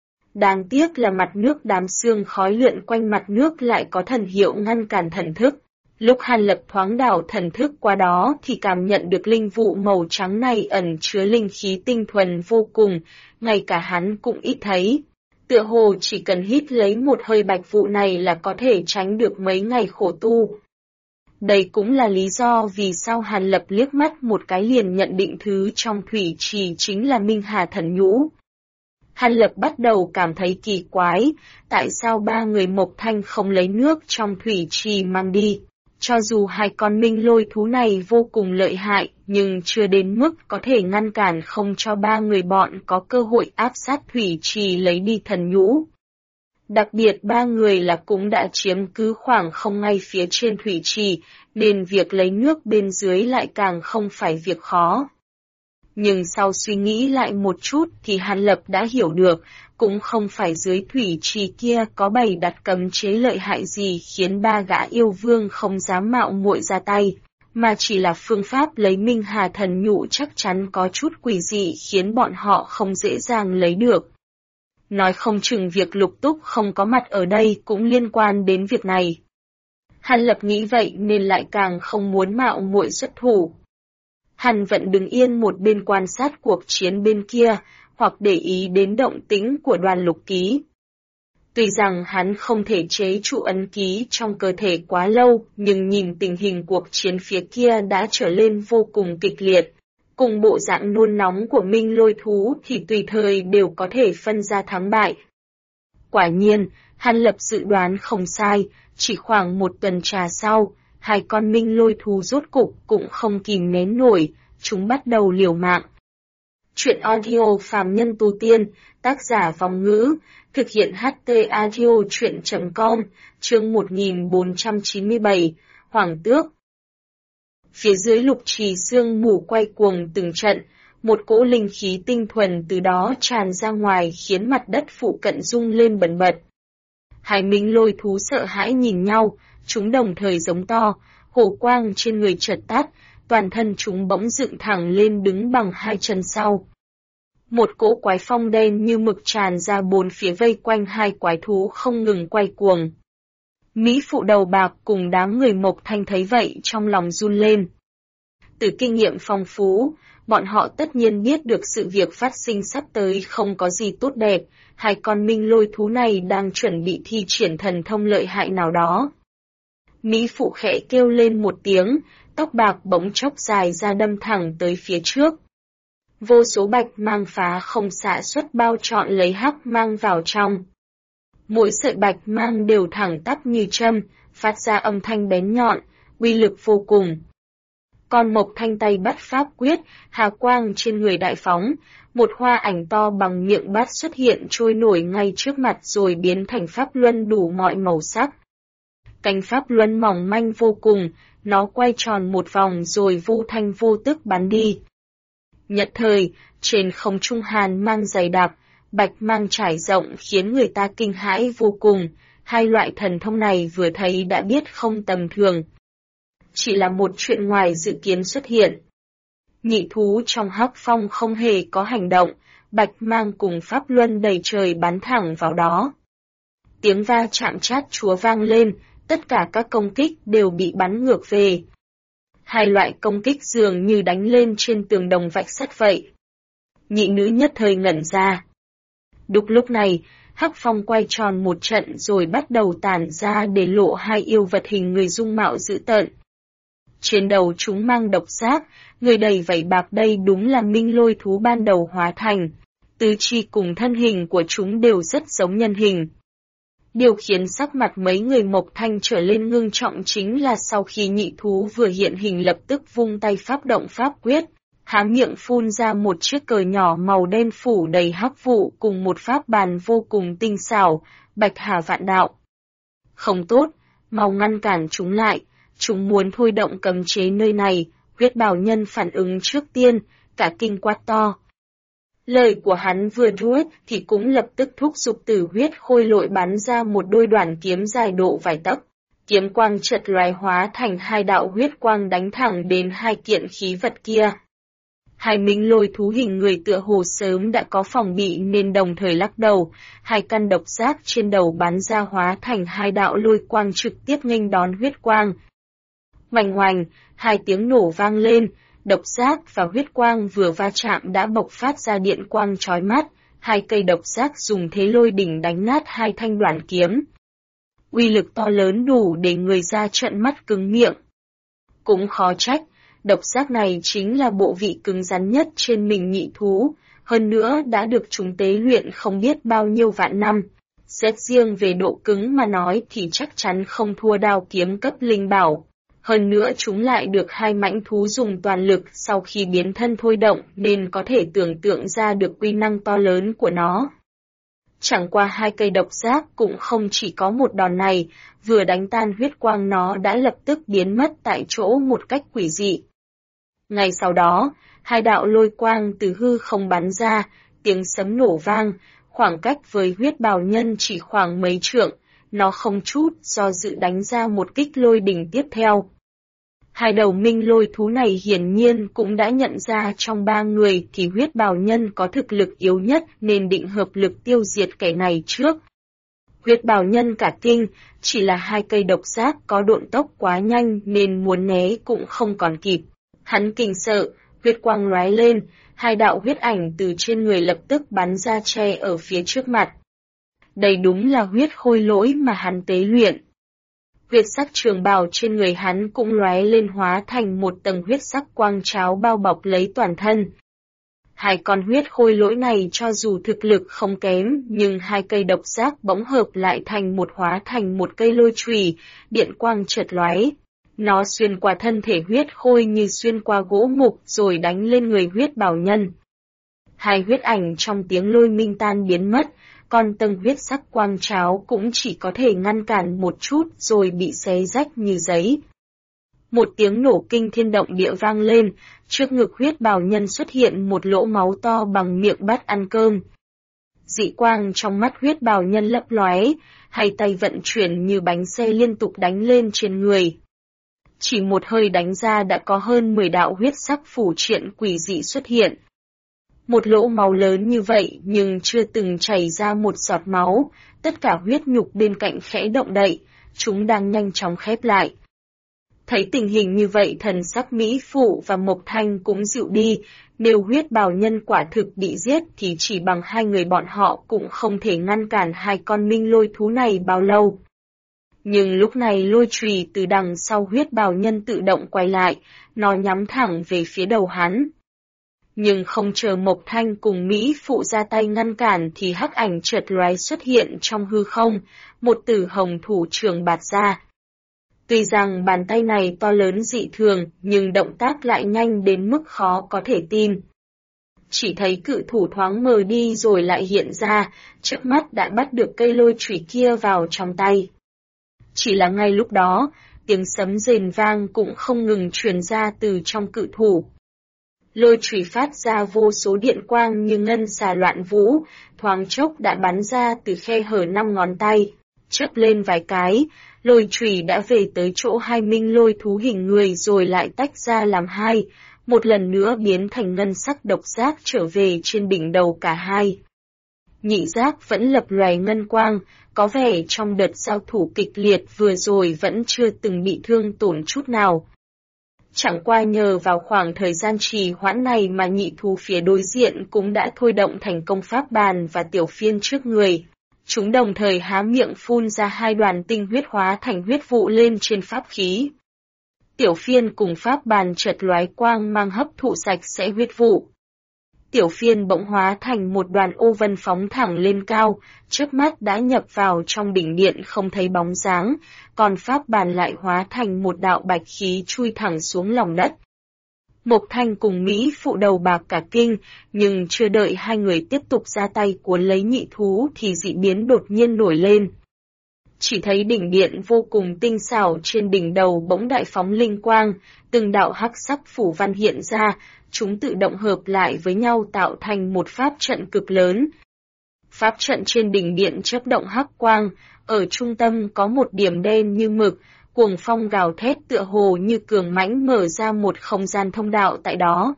Đáng tiếc là mặt nước đám sương khói lượn quanh mặt nước lại có thần hiệu ngăn cản thần thức. Lúc Hàn Lập thoáng đảo thần thức qua đó thì cảm nhận được linh vụ màu trắng này ẩn chứa linh khí tinh thuần vô cùng, ngay cả hắn cũng ít thấy. Tựa hồ chỉ cần hít lấy một hơi bạch vụ này là có thể tránh được mấy ngày khổ tu. Đây cũng là lý do vì sao Hàn Lập liếc mắt một cái liền nhận định thứ trong thủy trì chính là Minh Hà Thần Nhũ. Hàn Lập bắt đầu cảm thấy kỳ quái, tại sao ba người Mộc Thanh không lấy nước trong thủy trì mang đi. Cho dù hai con minh lôi thú này vô cùng lợi hại, nhưng chưa đến mức có thể ngăn cản không cho ba người bọn có cơ hội áp sát thủy trì lấy đi thần nhũ. Đặc biệt ba người là cũng đã chiếm cứ khoảng không ngay phía trên thủy trì, nên việc lấy nước bên dưới lại càng không phải việc khó. Nhưng sau suy nghĩ lại một chút thì Hàn Lập đã hiểu được, cũng không phải dưới thủy trì kia có bày đặt cấm chế lợi hại gì khiến ba gã yêu vương không dám mạo muội ra tay, mà chỉ là phương pháp lấy Minh Hà thần nhũ chắc chắn có chút quỷ dị khiến bọn họ không dễ dàng lấy được. Nói không chừng việc Lục Túc không có mặt ở đây cũng liên quan đến việc này. Hàn Lập nghĩ vậy nên lại càng không muốn mạo muội xuất thủ. Hàn Vận đứng yên một bên quan sát cuộc chiến bên kia, hoặc để ý đến động tĩnh của Đoàn Lục Ký. Tuy rằng hắn không thể chế trụ ấn ký trong cơ thể quá lâu, nhưng nhìn tình hình cuộc chiến phía kia đã trở lên vô cùng kịch liệt. Cùng bộ dạng nôn nóng của minh lôi thú thì tùy thời đều có thể phân ra thắng bại. Quả nhiên, Hàn Lập dự đoán không sai, chỉ khoảng một tuần trà sau, hai con minh lôi thú rốt cục cũng không kìm nén nổi, chúng bắt đầu liều mạng. Chuyện audio phàm nhân tu tiên, tác giả Vong Ngữ, thực hiện HT audio chuyện.com, chương 1497, Hoàng Tước. Phía dưới lục trì sương mù quay cuồng từng trận, một cỗ linh khí tinh thuần từ đó tràn ra ngoài khiến mặt đất phụ cận rung lên bần bật. Hai minh lôi thú sợ hãi nhìn nhau, chúng đồng thời giống to, hổ quang trên người chợt tắt, toàn thân chúng bỗng dựng thẳng lên đứng bằng hai chân sau. Một cỗ quái phong đen như mực tràn ra bốn phía vây quanh hai quái thú không ngừng quay cuồng. Mỹ phụ đầu bạc cùng đám người Mộc Thanh thấy vậy trong lòng run lên. Từ kinh nghiệm phong phú, bọn họ tất nhiên biết được sự việc phát sinh sắp tới không có gì tốt đẹp, hai con minh lôi thú này đang chuẩn bị thi triển thần thông lợi hại nào đó. Mỹ phụ khẽ kêu lên một tiếng, tóc bạc bỗng chốc dài ra đâm thẳng tới phía trước. Vô số bạch mang phá không xạ xuất bao trọn lấy hắc mang vào trong. Mỗi sợi bạch mang đều thẳng tắp như châm, phát ra âm thanh bén nhọn, uy lực vô cùng. Con Mộc Thanh tay bắt pháp quyết, hà quang trên người đại phóng, một hoa ảnh to bằng miệng bát xuất hiện trôi nổi ngay trước mặt rồi biến thành pháp luân đủ mọi màu sắc. Cánh pháp luân mỏng manh vô cùng, nó quay tròn một vòng rồi vô thanh vô tức bắn đi. Nhất thời, trên không trung hàn mang dày đặc, bạch mang trải rộng khiến người ta kinh hãi vô cùng, hai loại thần thông này vừa thấy đã biết không tầm thường. Chỉ là một chuyện ngoài dự kiến xuất hiện. Nhị thú trong hắc phong không hề có hành động, bạch mang cùng pháp luân đầy trời bắn thẳng vào đó. Tiếng va chạm chát chúa vang lên, tất cả các công kích đều bị bắn ngược về. Hai loại công kích dường như đánh lên trên tường đồng vạch sắt vậy. Nhị nữ nhất thời ngẩn ra. Đúng lúc này, hắc phong quay tròn một trận rồi bắt đầu tản ra để lộ hai yêu vật hình người dung mạo dữ tợn. Trên đầu chúng mang độc giác, người đầy vảy bạc đây đúng là minh lôi thú ban đầu hóa thành. Tứ chi cùng thân hình của chúng đều rất giống nhân hình. Điều khiến sắc mặt mấy người Mộc Thanh trở lên ngưng trọng chính là sau khi nhị thú vừa hiện hình lập tức vung tay pháp động pháp quyết, há miệng phun ra một chiếc cờ nhỏ màu đen phủ đầy hắc vụ cùng một pháp bàn vô cùng tinh xảo, bạch hà vạn đạo. Không tốt, mau ngăn cản chúng lại, chúng muốn thôi động cấm chế nơi này, huyết bào nhân phản ứng trước tiên, cả kinh quát to. Lời của hắn vừa nuốt thì cũng lập tức thúc giục tử huyết khôi lội bắn ra một đôi đoàn kiếm dài độ vài tấc. Kiếm quang chợt loài hóa thành hai đạo huyết quang đánh thẳng đến hai kiện khí vật kia. Hai minh lôi thú hình người tựa hồ sớm đã có phòng bị nên đồng thời lắc đầu, hai căn độc giác trên đầu bắn ra hóa thành hai đạo lôi quang trực tiếp nghênh đón huyết quang. Oành oành, hai tiếng nổ vang lên. Độc giác và huyết quang vừa va chạm đã bộc phát ra điện quang chói mắt, hai cây độc giác dùng thế lôi đỉnh đánh nát hai thanh đoản kiếm. Uy lực to lớn đủ để người ra trợn mắt cứng miệng. Cũng khó trách, Độc giác này chính là bộ vị cứng rắn nhất trên mình nhị thú, hơn nữa đã được chúng tế luyện không biết bao nhiêu vạn năm. Xét riêng về độ cứng mà nói thì chắc chắn không thua đao kiếm cấp linh bảo. Hơn nữa chúng lại được hai mãnh thú dùng toàn lực sau khi biến thân thôi động nên có thể tưởng tượng ra được uy năng to lớn của nó. Chẳng qua hai cây độc giác cũng không chỉ có một đòn này, vừa đánh tan huyết quang nó đã lập tức biến mất tại chỗ một cách quỷ dị. Ngay sau đó, hai đạo lôi quang từ hư không bắn ra, tiếng sấm nổ vang, khoảng cách với huyết bào nhân chỉ khoảng mấy trượng, nó không chút do dự đánh ra một kích lôi đỉnh tiếp theo. Hai đầu minh lôi thú này hiển nhiên cũng đã nhận ra trong ba người thì huyết bào nhân có thực lực yếu nhất nên định hợp lực tiêu diệt kẻ này trước. Huyết bào nhân cả kinh, chỉ là hai cây độc giác có độn tốc quá nhanh nên muốn né cũng không còn kịp. Hắn kinh sợ, huyết quang lóe lên, hai đạo huyết ảnh từ trên người lập tức bắn ra che ở phía trước mặt. Đây đúng là huyết khôi lỗi mà hắn tế luyện. Huyết sắc trường bào trên người hắn cũng lóe lên hóa thành một tầng huyết sắc quang cháo bao bọc lấy toàn thân. Hai con huyết khôi lỗi này cho dù thực lực không kém, nhưng hai cây độc giác bỗng hợp lại thành một hóa thành một cây lôi chùy, điện quang chợt lóe. Nó xuyên qua thân thể huyết khôi như xuyên qua gỗ mục rồi đánh lên người huyết bào nhân. Hai huyết ảnh trong tiếng lôi minh tan biến mất, còn tầng huyết sắc quang cháo cũng chỉ có thể ngăn cản một chút rồi bị xé rách như giấy. Một tiếng nổ kinh thiên động địa vang lên, trước ngực huyết bào nhân xuất hiện một lỗ máu to bằng miệng bát ăn cơm. Dị quang trong mắt huyết bào nhân lấp lóe, hai tay vận chuyển như bánh xe liên tục đánh lên trên người. Chỉ một hơi đánh ra đã có hơn 10 đạo huyết sắc phủ triện quỷ dị xuất hiện. Một lỗ máu lớn như vậy nhưng chưa từng chảy ra một giọt máu, tất cả huyết nhục bên cạnh khẽ động đậy, chúng đang nhanh chóng khép lại. Thấy tình hình như vậy thần sắc Mỹ Phụ và Mộc Thanh cũng dịu đi, nếu huyết bào nhân quả thực bị giết thì chỉ bằng hai người bọn họ cũng không thể ngăn cản hai con minh lôi thú này bao lâu. Nhưng lúc này lôi chùy từ đằng sau huyết bào nhân tự động quay lại, nó nhắm thẳng về phía đầu hắn. Nhưng không chờ Mộc Thanh cùng Mỹ Phụ ra tay ngăn cản thì hắc ảnh chợt lóe xuất hiện trong hư không, một tử hồng thủ trường bạt ra. Tuy rằng bàn tay này to lớn dị thường, nhưng động tác lại nhanh đến mức khó có thể tin. Chỉ thấy cự thủ thoáng mờ đi rồi lại hiện ra, trước mắt đã bắt được cây lôi chùy kia vào trong tay. Chỉ là ngay lúc đó, tiếng sấm rền vang cũng không ngừng truyền ra từ trong cự thủ. Lôi chùy phát ra vô số điện quang như ngân xà loạn vũ, thoáng chốc đã bắn ra từ khe hở 5 ngón tay. Chớp lên vài cái, lôi chùy đã về tới chỗ hai minh lôi thú hình người rồi lại tách ra làm hai, một lần nữa biến thành ngân sắc độc giác trở về trên đỉnh đầu cả hai. Nhị giác vẫn lập lòe ngân quang, có vẻ trong đợt giao thủ kịch liệt vừa rồi vẫn chưa từng bị thương tổn chút nào. Chẳng qua nhờ vào khoảng thời gian trì hoãn này mà nhị thú phía đối diện cũng đã thôi động thành công pháp bàn và tiểu phiên trước người. Chúng đồng thời há miệng phun ra hai đoàn tinh huyết hóa thành huyết vụ lên trên pháp khí. Tiểu phiên cùng pháp bàn chợt lóe quang mang hấp thụ sạch sẽ huyết vụ. Tiểu phiên bỗng hóa thành một đoàn ô vân phóng thẳng lên cao, trước mắt đã nhập vào trong đỉnh điện không thấy bóng dáng, còn pháp bàn lại hóa thành một đạo bạch khí chui thẳng xuống lòng đất. Mộc Thanh cùng Mỹ Phụ đầu bạc cả kinh, nhưng chưa đợi hai người tiếp tục ra tay cuốn lấy nhị thú thì dị biến đột nhiên nổi lên. Chỉ thấy đỉnh điện vô cùng tinh xảo trên đỉnh đầu bỗng đại phóng linh quang, từng đạo hắc sắc phủ văn hiện ra, chúng tự động hợp lại với nhau tạo thành một pháp trận cực lớn. Pháp trận trên đỉnh điện chớp động hắc quang, ở trung tâm có một điểm đen như mực, cuồng phong gào thét tựa hồ như cường mãnh mở ra một không gian thông đạo tại đó.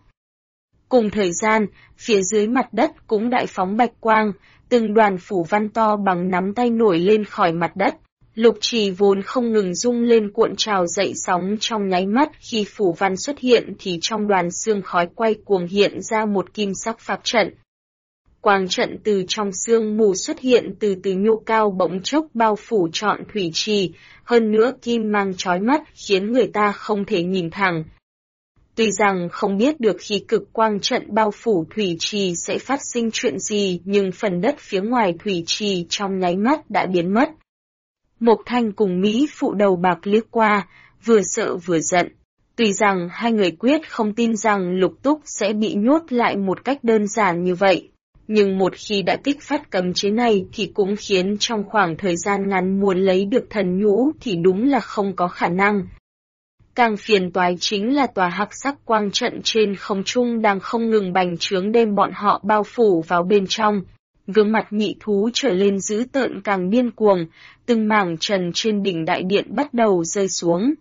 Cùng thời gian, phía dưới mặt đất cũng đại phóng bạch quang, từng đoàn phủ văn to bằng nắm tay nổi lên khỏi mặt đất. Lục trì vốn không ngừng rung lên cuộn trào dậy sóng trong nháy mắt, khi phủ văn xuất hiện thì trong đoàn sương khói quay cuồng hiện ra một kim sắc pháp trận. Quang trận từ trong sương mù xuất hiện từ từ nhô cao bỗng chốc bao phủ trọn thủy trì, hơn nữa kim mang chói mắt khiến người ta không thể nhìn thẳng. Tuy rằng không biết được khi cực quang trận bao phủ thủy trì sẽ phát sinh chuyện gì, nhưng phần đất phía ngoài thủy trì trong nháy mắt đã biến mất. Mộc Thanh cùng Mỹ Phụ đầu bạc liếc qua, vừa sợ vừa giận. Tuy rằng hai người quyết không tin rằng Lục Túc sẽ bị nhốt lại một cách đơn giản như vậy, nhưng một khi đã kích phát cấm chế này thì cũng khiến trong khoảng thời gian ngắn muốn lấy được thần nhũ thì đúng là không có khả năng. Càng phiền toái chính là tòa hắc sắc quang trận trên không trung đang không ngừng bành trướng đem bọn họ bao phủ vào bên trong. Gương mặt nhị thú trở lên dữ tợn càng điên cuồng, từng mảng trần trên đỉnh đại điện bắt đầu rơi xuống.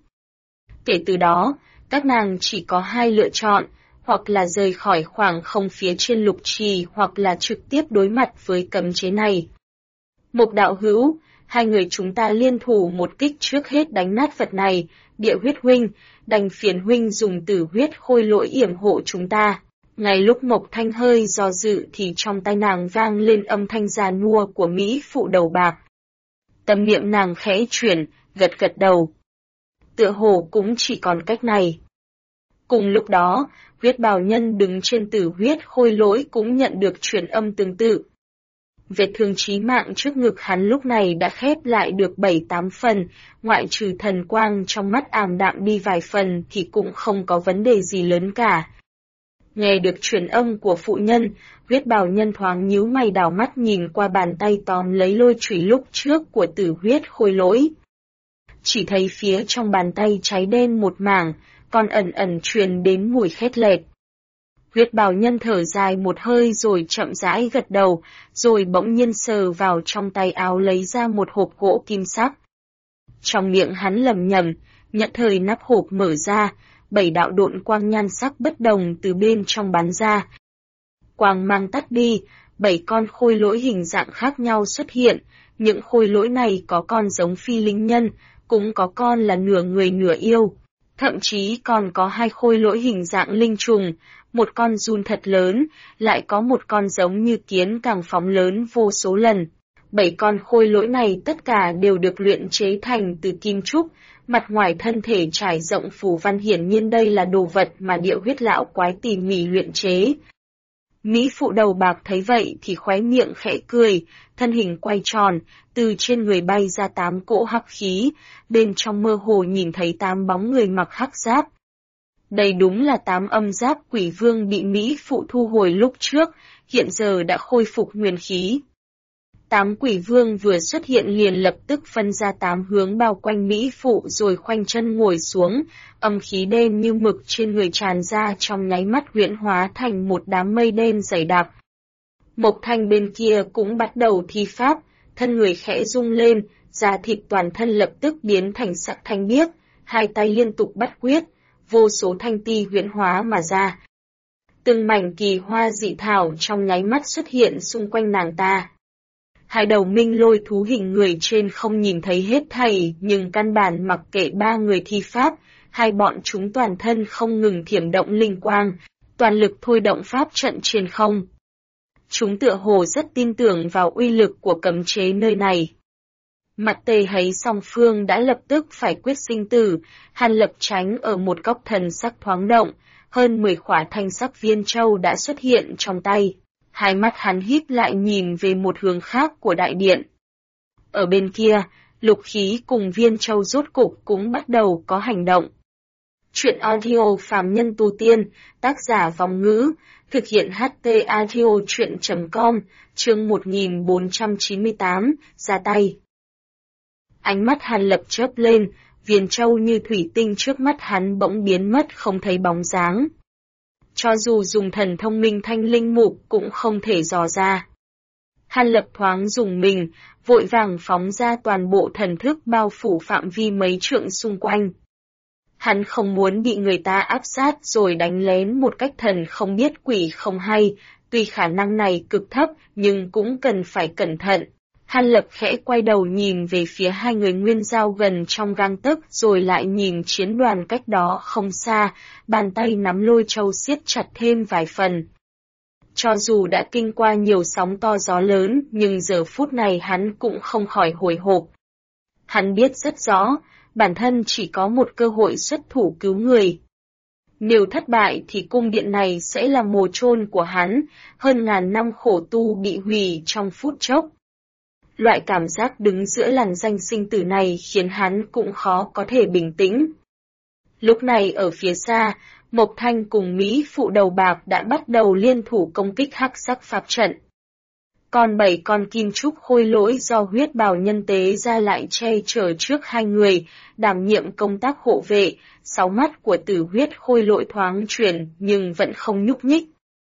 Kể từ đó, các nàng chỉ có hai lựa chọn, hoặc là rời khỏi khoảng không phía trên lục trì hoặc là trực tiếp đối mặt với cấm chế này. Mộc đạo hữu, hai người chúng ta liên thủ một kích trước hết đánh nát vật này, Địa Huyết huynh, đành phiền huynh dùng tử huyết khôi lỗi yểm hộ chúng ta. Ngay lúc Mộc Thanh hơi do dự thì trong tai nàng vang lên âm thanh già nua của Mỹ Phụ đầu bạc. Tâm niệm nàng khẽ chuyển, gật gật đầu. Tựa hồ cũng chỉ còn cách này. Cùng lúc đó, huyết bào nhân đứng trên tử huyết khôi lỗi cũng nhận được truyền âm tương tự. Vết thương chí mạng trước ngực hắn lúc này đã khép lại được 7-8 phần, ngoại trừ thần quang trong mắt ảm đạm đi vài phần thì cũng không có vấn đề gì lớn cả. Nghe được truyền âm của phụ nhân, huyết bào nhân thoáng nhíu mày đảo mắt nhìn qua bàn tay tóm lấy lôi chủy lúc trước của tử huyết khôi lỗi. Chỉ thấy phía trong bàn tay cháy đen một mảng, còn ẩn ẩn truyền đến mùi khét lẹt. Huyết bào nhân thở dài một hơi rồi chậm rãi gật đầu, rồi bỗng nhiên sờ vào trong tay áo lấy ra một hộp gỗ kim sắc. Trong miệng hắn lẩm nhẩm, nhận thời nắp hộp mở ra, 7 đạo độn quang nhan sắc bất đồng từ bên trong bắn ra. Quang mang tắt đi, 7 con khôi lỗi hình dạng khác nhau xuất hiện, những khôi lỗi này có con giống phi linh nhân, cũng có con là nửa người nửa yêu. Thậm chí còn có 2 khôi lỗi hình dạng linh trùng, một con giun thật lớn, lại có một con giống như kiến càng phóng lớn vô số lần. 7 con khôi lỗi này tất cả đều được luyện chế thành từ kim trúc, mặt ngoài thân thể trải rộng phù văn, hiển nhiên đây là đồ vật mà Địa Huyết lão quái tỉ mỉ luyện chế. Mỹ Phụ đầu bạc thấy vậy thì khóe miệng khẽ cười, thân hình quay tròn, từ trên người bay ra 8 cỗ hắc khí, bên trong mơ hồ nhìn thấy 8 bóng người mặc hắc giáp. Đây đúng là 8 âm giáp quỷ vương bị Mỹ Phụ thu hồi lúc trước, hiện giờ đã khôi phục nguyên khí. 8 quỷ vương vừa xuất hiện liền lập tức phân ra 8 hướng bao quanh Mỹ Phụ rồi khoanh chân ngồi xuống, âm khí đen như mực trên người tràn ra trong nháy mắt huyễn hóa thành một đám mây đen dày đặc. Mộc Thanh bên kia cũng bắt đầu thi pháp, thân người khẽ rung lên, da thịt toàn thân lập tức biến thành sắc thanh biếc, hai tay liên tục bắt quyết, vô số thanh ti huyễn hóa mà ra. Từng mảnh kỳ hoa dị thảo trong nháy mắt xuất hiện xung quanh nàng ta. Hai đầu minh lôi thú hình người trên không nhìn thấy hết thảy, nhưng căn bản mặc kệ 3 người thi pháp, hai bọn chúng toàn thân không ngừng thiểm động linh quang, toàn lực thôi động pháp trận trên không. Chúng tựa hồ rất tin tưởng vào uy lực của cấm chế nơi này. Mặt Tề Hấy song phương đã lập tức phải quyết sinh tử, Hàn Lập tránh ở một góc thần sắc thoáng động, hơn 10 khỏa thanh sắc viên châu đã xuất hiện trong tay. Hai mắt hắn híp lại nhìn về một hướng khác của đại điện. Ở bên kia, lục khí cùng viên châu rốt cục cũng bắt đầu có hành động. Chuyện audio phàm nhân tu tiên, tác giả Vong Ngữ, thực hiện HT audio chuyện.com, chương 1498, ra tay. Ánh mắt Hàn Lập chớp lên, viên châu như thủy tinh trước mắt hắn bỗng biến mất không thấy bóng dáng. Cho dù dùng thần thông minh thanh linh mục cũng không thể dò ra. Hàn Lập thoáng dùng mình, vội vàng phóng ra toàn bộ thần thức bao phủ phạm vi mấy trượng xung quanh. Hắn không muốn bị người ta áp sát rồi đánh lén một cách thần không biết quỷ không hay, tuy khả năng này cực thấp nhưng cũng cần phải cẩn thận. Hàn Lập khẽ quay đầu nhìn về phía hai người nguyên giao gần trong gang tấc rồi lại nhìn chiến đoàn cách đó không xa, bàn tay nắm lôi châu siết chặt thêm vài phần. Cho dù đã kinh qua nhiều sóng to gió lớn nhưng giờ phút này hắn cũng không khỏi hồi hộp. Hắn biết rất rõ, bản thân chỉ có một cơ hội xuất thủ cứu người. Nếu thất bại thì cung điện này sẽ là mồ chôn của hắn, hơn ngàn năm khổ tu bị hủy trong phút chốc. Loại cảm giác đứng giữa làn danh sinh tử này khiến hắn cũng khó có thể bình tĩnh. Lúc này ở phía xa, Mộc Thanh cùng Mỹ phụ đầu bạc đã bắt đầu liên thủ công kích hắc sắc pháp trận. Còn 7 con kim trúc khôi lỗi do huyết bào nhân tế ra lại che chở trước hai người, đảm nhiệm công tác hộ vệ, 6 mắt của tử huyết khôi lỗi thoáng chuyển nhưng vẫn không nhúc nhích.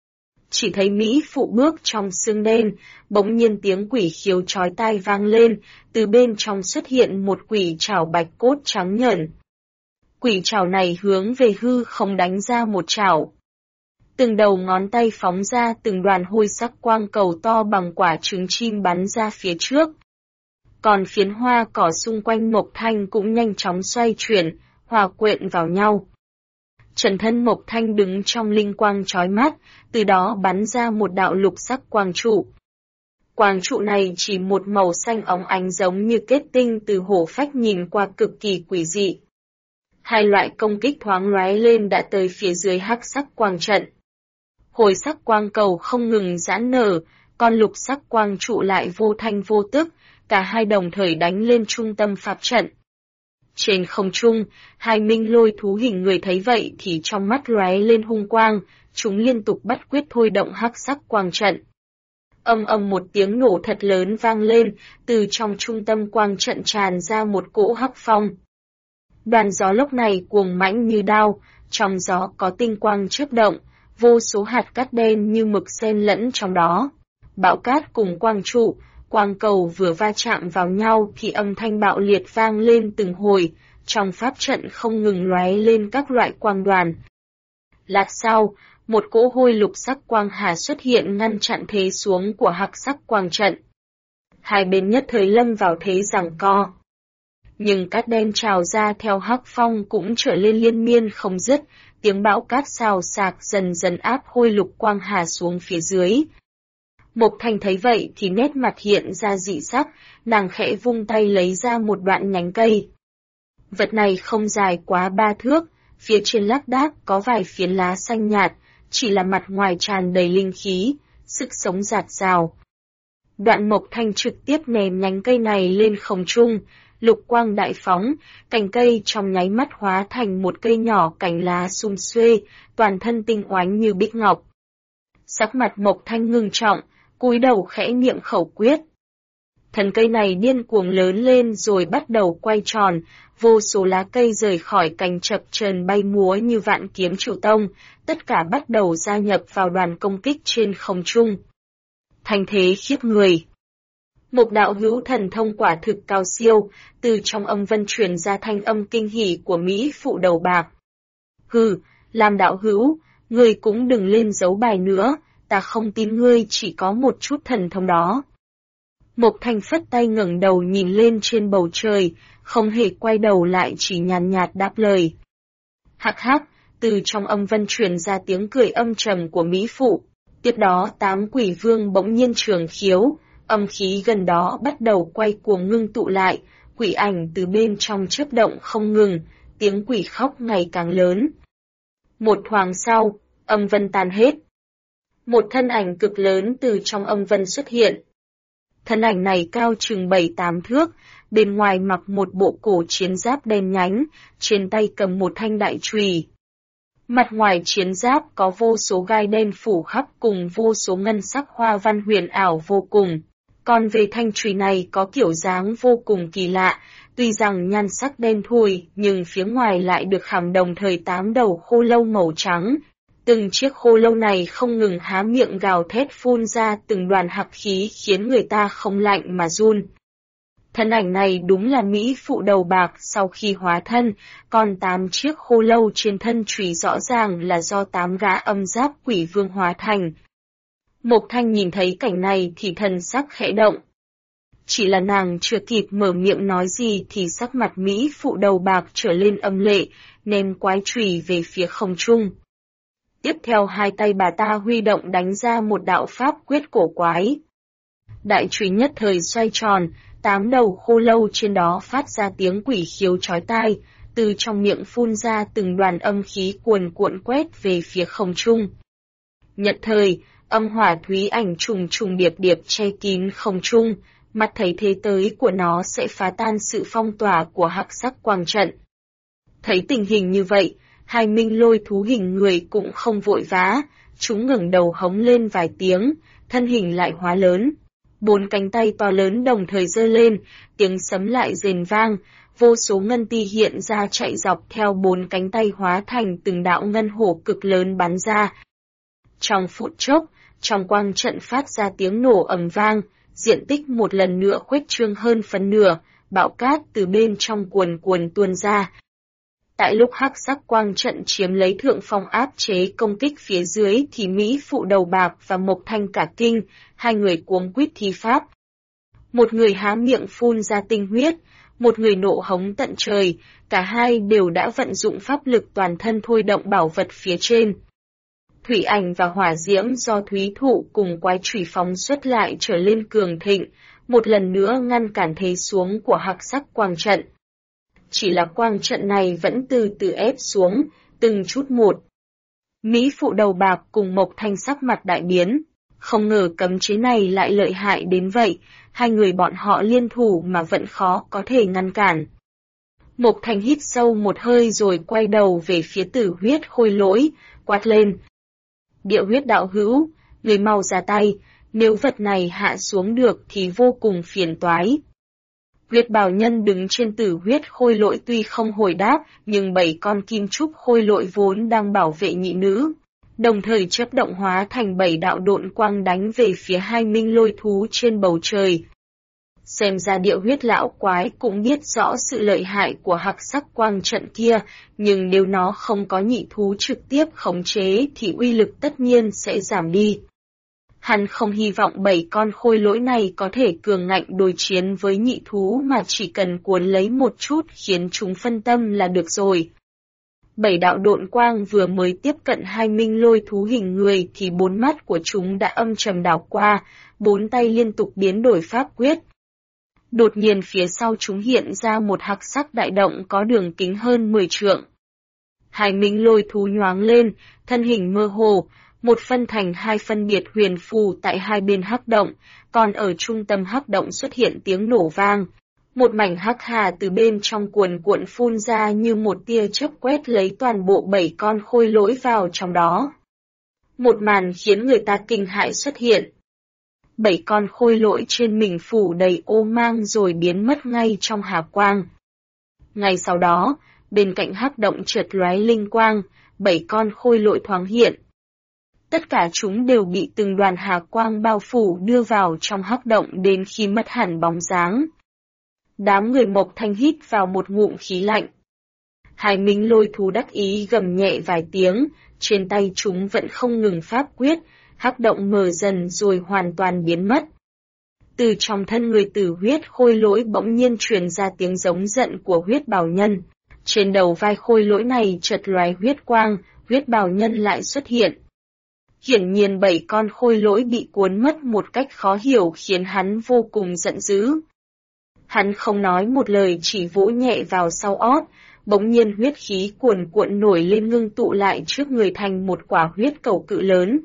Chỉ thấy Mỹ phụ bước trong sương đen, bỗng nhiên tiếng quỷ khiếu chói tai vang lên, từ bên trong xuất hiện một quỷ trảo bạch cốt trắng nhợn. Quỷ trảo này hướng về hư không đánh ra một trảo. Từng đầu ngón tay phóng ra từng đoàn hôi sắc quang cầu to bằng quả trứng chim bắn ra phía trước. Còn phiến hoa cỏ xung quanh Mộc Thanh cũng nhanh chóng xoay chuyển, hòa quyện vào nhau. Trần thân Mộc Thanh đứng trong linh quang chói mắt, từ đó bắn ra một đạo lục sắc quang trụ. Quang trụ này chỉ một màu xanh óng ánh giống như kết tinh từ hổ phách nhìn qua cực kỳ quỷ dị. Hai loại công kích thoáng lóe lên đã tới phía dưới hắc sắc quang trận. Hồi sắc quang cầu không ngừng giãn nở, còn lục sắc quang trụ lại vô thanh vô tức, cả hai đồng thời đánh lên trung tâm pháp trận. Trên không trung, hai minh lôi thú hình người thấy vậy thì trong mắt lóe lên hung quang, chúng liên tục bắt quyết thôi động hắc sắc quang trận. Âm ầm một tiếng nổ thật lớn vang lên, từ trong trung tâm quang trận tràn ra một cỗ hắc phong. Đoàn gió lốc này cuồng mãnh như đao, trong gió có tinh quang chớp động, vô số hạt cát đen như mực xen lẫn trong đó. Bão cát cùng quang trụ, quang cầu vừa va chạm vào nhau thì âm thanh bạo liệt vang lên từng hồi, trong pháp trận không ngừng lóe lên các loại quang đoàn. Lát sau, một cỗ hôi lục sắc quang hà xuất hiện ngăn chặn thế xuống của hắc sắc quang trận. Hai bên nhất thời lâm vào thế giằng co. Nhưng cát đen trào ra theo hắc phong cũng trở lên liên miên không dứt, tiếng bão cát xào xạc dần dần áp hôi lục quang hà xuống phía dưới. Mộc Thanh thấy vậy thì nét mặt hiện ra dị sắc, nàng khẽ vung tay lấy ra một đoạn nhánh cây. Vật này không dài quá 3 thước, phía trên lác đác có vài phiến lá xanh nhạt, chỉ là mặt ngoài tràn đầy linh khí, sức sống rạt rào. Đoạn Mộc Thanh trực tiếp ném nhánh cây này lên không trung, lục quang đại phóng, cành cây trong nháy mắt hóa thành một cây nhỏ cành lá sum xuê, toàn thân tinh oánh như bích ngọc. Sắc mặt Mộc Thanh ngưng trọng, cúi đầu khẽ niệm khẩu quyết. Thân cây này điên cuồng lớn lên rồi bắt đầu quay tròn, vô số lá cây rời khỏi cành chập chờn bay múa như vạn kiếm chủ tông, tất cả bắt đầu gia nhập vào đoàn công kích trên không trung. Thanh thế khiếp người. Một đạo hữu thần thông quả thực cao siêu, từ trong âm vân truyền ra thanh âm kinh hỉ của Mỹ phụ đầu bạc. Hừ, làm đạo hữu, ngươi cũng đừng lên giấu bài nữa, ta không tin ngươi chỉ có một chút thần thông đó. Mộc Thanh phất tay ngẩng đầu nhìn lên trên bầu trời, không hề quay đầu lại chỉ nhàn nhạt đáp lời. Hắc hắc, từ trong âm vân truyền ra tiếng cười âm trầm của Mỹ phụ. Tiếp đó 8 quỷ vương bỗng nhiên trường khiếu, âm khí gần đó bắt đầu quay cuồng ngưng tụ lại, quỷ ảnh từ bên trong chớp động không ngừng, tiếng quỷ khóc ngày càng lớn. Một thoáng sau, âm vân tan hết. Một thân ảnh cực lớn từ trong âm vân xuất hiện. Thân ảnh này cao chừng 7-8 thước, bên ngoài mặc một bộ cổ chiến giáp đen nhánh, trên tay cầm một thanh đại chùy. Mặt ngoài chiến giáp có vô số gai đen phủ khắp cùng vô số ngân sắc hoa văn huyền ảo vô cùng. Còn về thanh chùy này có kiểu dáng vô cùng kỳ lạ, tuy rằng nhan sắc đen thui nhưng phía ngoài lại được khảm đồng thời 8 đầu khô lâu màu trắng. Từng chiếc khô lâu này không ngừng há miệng gào thét phun ra từng đoàn hắc khí khiến người ta không lạnh mà run. Thân ảnh này đúng là Mỹ phụ đầu bạc sau khi hóa thân, còn 8 chiếc khô lâu trên thân chùy rõ ràng là do 8 gã âm giáp quỷ vương hóa thành. Mộc Thanh nhìn thấy cảnh này thì thần sắc khẽ động. Chỉ là nàng chưa kịp mở miệng nói gì thì sắc mặt Mỹ phụ đầu bạc trở lên âm lệ, ném quái chùy về phía không trung. Tiếp theo hai tay bà ta huy động đánh ra một đạo pháp quyết cổ quái. Đại chùy nhất thời xoay tròn, 8 đầu khô lâu trên đó phát ra tiếng quỷ khiếu chói tai, từ trong miệng phun ra từng đoàn âm khí cuồn cuộn quét về phía không trung. Nhận thời, âm hỏa thúy ảnh trùng trùng điệp điệp che kín không trung, mắt thấy thế tới của nó sẽ phá tan sự phong tỏa của hắc sắc quang trận. Thấy tình hình như vậy, hai minh lôi thú hình người cũng không vội vã, chúng ngẩng đầu hống lên vài tiếng, thân hình lại hóa lớn. 4 cánh tay to lớn đồng thời giơ lên, tiếng sấm lại rền vang, vô số ngân ti hiện ra chạy dọc theo 4 cánh tay hóa thành từng đạo ngân hổ cực lớn bắn ra. Trong phút chốc, trong quang trận phát ra tiếng nổ ầm vang, diện tích một lần nữa khuếch trương hơn phần nửa, bão cát từ bên trong cuồn cuồn tuôn ra. Tại lúc hắc sắc quang trận chiếm lấy thượng phong áp chế công kích phía dưới thì Mỹ Phụ Đầu Bạc và Mộc Thanh cả kinh, hai người cuống quýt thi pháp. Một người há miệng phun ra tinh huyết, một người nộ hống tận trời, cả hai đều đã vận dụng pháp lực toàn thân thôi động bảo vật phía trên. Thủy ảnh và hỏa diễm do Thúy Thụ cùng quái chủy phóng xuất lại trở lên cường thịnh, một lần nữa ngăn cản thế xuống của hắc sắc quang trận. Chỉ là quang trận này vẫn từ từ ép xuống, từng chút một. Mỹ Phụ Đầu Bạc cùng Mộc Thanh sắc mặt đại biến, không ngờ cấm chế này lại lợi hại đến vậy, hai người bọn họ liên thủ mà vẫn khó có thể ngăn cản. Mộc Thanh hít sâu một hơi rồi quay đầu về phía Tử Huyết Khôi Lỗi, quát lên. Địa huyết đạo hữu, người mau ra tay, nếu vật này hạ xuống được thì vô cùng phiền toái. Huyết Bào Nhân đứng trên Tử Huyết Khôi Lỗi tuy không hồi đáp, nhưng 7 con kim trúc khôi lỗi vốn đang bảo vệ nhị nữ, đồng thời chớp động hóa thành 7 đạo độn quang đánh về phía hai minh lôi thú trên bầu trời. Xem ra địa huyết lão quái cũng biết rõ sự lợi hại của hắc sắc quang trận kia, nhưng nếu nó không có nhị thú trực tiếp khống chế thì uy lực tất nhiên sẽ giảm đi. Hắn không hy vọng 7 con khôi lỗi này có thể cường ngạnh đối chiến với nhị thú mà chỉ cần cuốn lấy một chút khiến chúng phân tâm là được rồi. 7 đạo độn quang vừa mới tiếp cận hai minh lôi thú hình người thì 4 mắt của chúng đã âm trầm đảo qua, 4 tay liên tục biến đổi pháp quyết. Đột nhiên phía sau chúng hiện ra một hắc sắc đại động có đường kính hơn 10 trượng. Hai minh lôi thú nhoáng lên, thân hình mơ hồ, một phân thành hai phân biệt huyền phù tại hai bên hắc động, còn ở trung tâm hắc động xuất hiện tiếng nổ vang. Một mảnh hắc hà từ bên trong cuồn cuộn phun ra như một tia chớp quét lấy toàn bộ 7 con khôi lỗi vào trong đó. Một màn khiến người ta kinh hãi xuất hiện. 7 con khôi lỗi trên mình phủ đầy ô mang rồi biến mất ngay trong hà quang. Ngay sau đó, bên cạnh hắc động chợt lóe linh quang, 7 con khôi lỗi thoáng hiện. Tất cả chúng đều bị từng đoàn hà quang bao phủ đưa vào trong hắc động đến khi mất hẳn bóng dáng. Đám người Mộc Thanh hít vào một ngụm khí lạnh. Hai minh lôi thú đắc ý gầm nhẹ vài tiếng, trên tay chúng vẫn không ngừng pháp quyết, hắc động mở dần rồi hoàn toàn biến mất. Từ trong thân người Tử Huyết Khôi Lỗi bỗng nhiên truyền ra tiếng giống giận của Huyết Bào Nhân. Trên đầu vai khôi lỗi này chợt lóe huyết quang, Huyết Bào Nhân lại xuất hiện. Hiển nhiên 7 con khôi lỗi bị cuốn mất một cách khó hiểu khiến hắn vô cùng giận dữ. Hắn không nói một lời chỉ vỗ nhẹ vào sau ót, bỗng nhiên huyết khí cuồn cuộn nổi lên ngưng tụ lại trước người thành một quả huyết cầu cự lớn.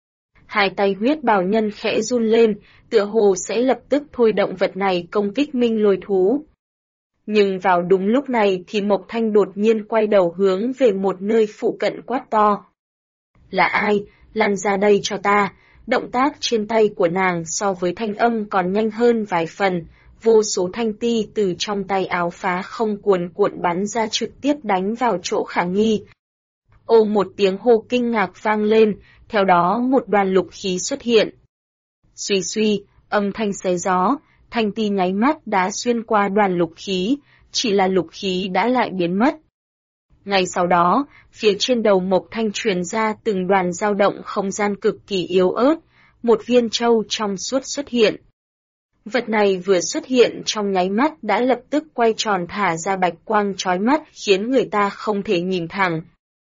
Hai tay Huyết Bào Nhân khẽ run lên, tựa hồ sẽ lập tức thôi động vật này công kích minh lôi thú. Nhưng vào đúng lúc này thì Mộc Thanh đột nhiên quay đầu hướng về một nơi phụ cận quát to. Là ai? Lăn ra đây cho ta. Động tác trên tay của nàng so với thanh âm còn nhanh hơn vài phần, vô số thanh ti từ trong tay áo phá không cuồn cuộn bắn ra trực tiếp đánh vào chỗ khả nghi. Ô một tiếng hô kinh ngạc vang lên, theo đó một đoàn lục khí xuất hiện. Suy suy, âm thanh xé gió, thanh ti nháy mắt đã xuyên qua đoàn lục khí, chỉ là lục khí đã lại biến mất. Ngay sau đó, phía trên đầu Mộc Thanh truyền ra từng đoàn dao động không gian cực kỳ yếu ớt, một viên châu trong suốt xuất hiện. Vật này vừa xuất hiện trong nháy mắt đã lập tức quay tròn thả ra bạch quang chói mắt khiến người ta không thể nhìn thẳng.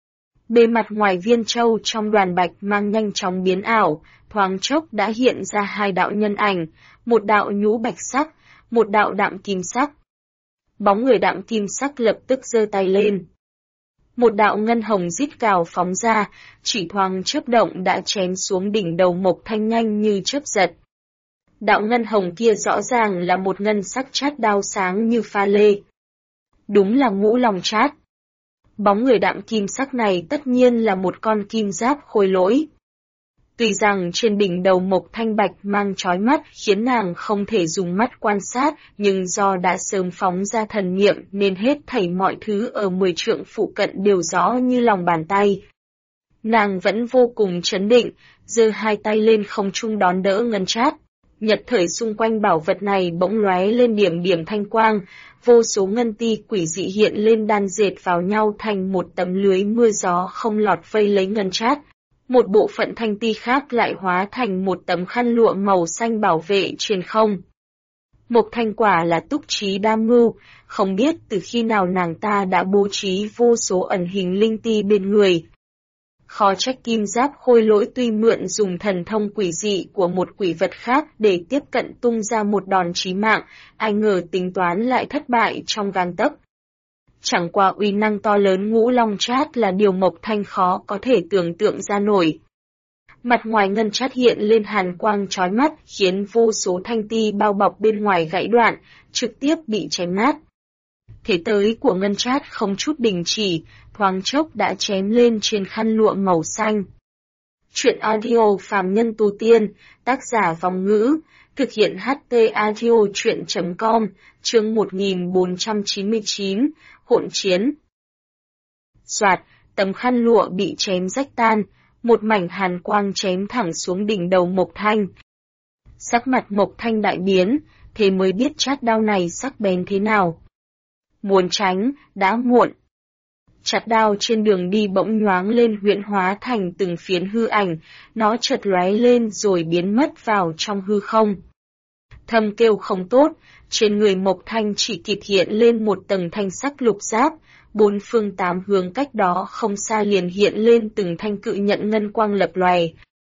Bề mặt ngoài viên châu trong đoàn bạch mang nhanh chóng biến ảo, thoáng chốc đã hiện ra hai đạo nhân ảnh, một đạo nhũ bạch sắc, một đạo đạm kim sắc. Bóng người đạm kim sắc lập tức giơ tay lên. Một đạo ngân hồng rít gào phóng ra, chỉ thoáng chớp động đã chém xuống đỉnh đầu Mộc Thanh nhanh như chớp giật. Đạo ngân hồng kia rõ ràng là một ngân sắc chát đao sáng như pha lê. Đúng là Ngũ Long Chát. Bóng người đạm kim sắc này tất nhiên là một con kim giáp khôi lỗi. Tuy rằng trên đỉnh đầu Mộc Thanh bạch mang chói mắt khiến nàng không thể dùng mắt quan sát, nhưng do đã sớm phóng ra thần niệm nên hết thảy mọi thứ ở 10 trượng phụ cận đều rõ như lòng bàn tay. Nàng vẫn vô cùng trấn định, giơ hai tay lên không trung đón đỡ ngân chát. Nhật thời xung quanh bảo vật này bỗng lóe lên điểm điểm thanh quang, vô số ngân ti quỷ dị hiện lên đan dệt vào nhau thành một tấm lưới mưa gió không lọt vây lấy ngân chát. Một bộ phận thanh ti khác lại hóa thành một tấm khăn lụa màu xanh bảo vệ trên không. Mộc Thanh quả là túc trí đa mưu, không biết từ khi nào nàng ta đã bố trí vô số ẩn hình linh ti bên người. Khó trách kim giáp khôi lỗi tuy mượn dùng thần thông quỷ dị của một quỷ vật khác để tiếp cận tung ra một đòn chí mạng, ai ngờ tính toán lại thất bại trong gang tấc. Chẳng qua uy năng to lớn Ngũ Long Chát là điều Mộc Thanh khó có thể tưởng tượng ra nổi. Mặt ngoài ngân chát hiện lên hàn quang chói mắt khiến vô số thanh ti bao bọc bên ngoài gãy đoạn, trực tiếp bị chém nát. Thế tới của ngân chát không chút đình chỉ, thoáng chốc đã chém lên trên khăn lụa màu xanh. Chuyện audio phàm nhân tu tiên, tác giả Vong Ngữ, thực hiện HT audio chuyện.com, chương 1499, hỗn chiến. Soạt, tấm khăn lụa bị chém rách tan, một mảnh hàn quang chém thẳng xuống đỉnh đầu Mộc Thanh. Sắc mặt Mộc Thanh đại biến, thế mới biết chát đao này sắc bén thế nào. Muốn tránh, đã muộn. Chát đao trên đường đi bỗng nhoáng lên huyễn hóa thành từng phiến hư ảnh, nó chợt lóe lên rồi biến mất vào trong hư không. Thầm kêu không tốt, trên người Mộc Thanh chỉ kịp hiện lên một tầng thanh sắc lục giáp, bốn phương tám hướng cách đó không xa liền hiện lên từng thanh cự nhận ngân quang lập lòe.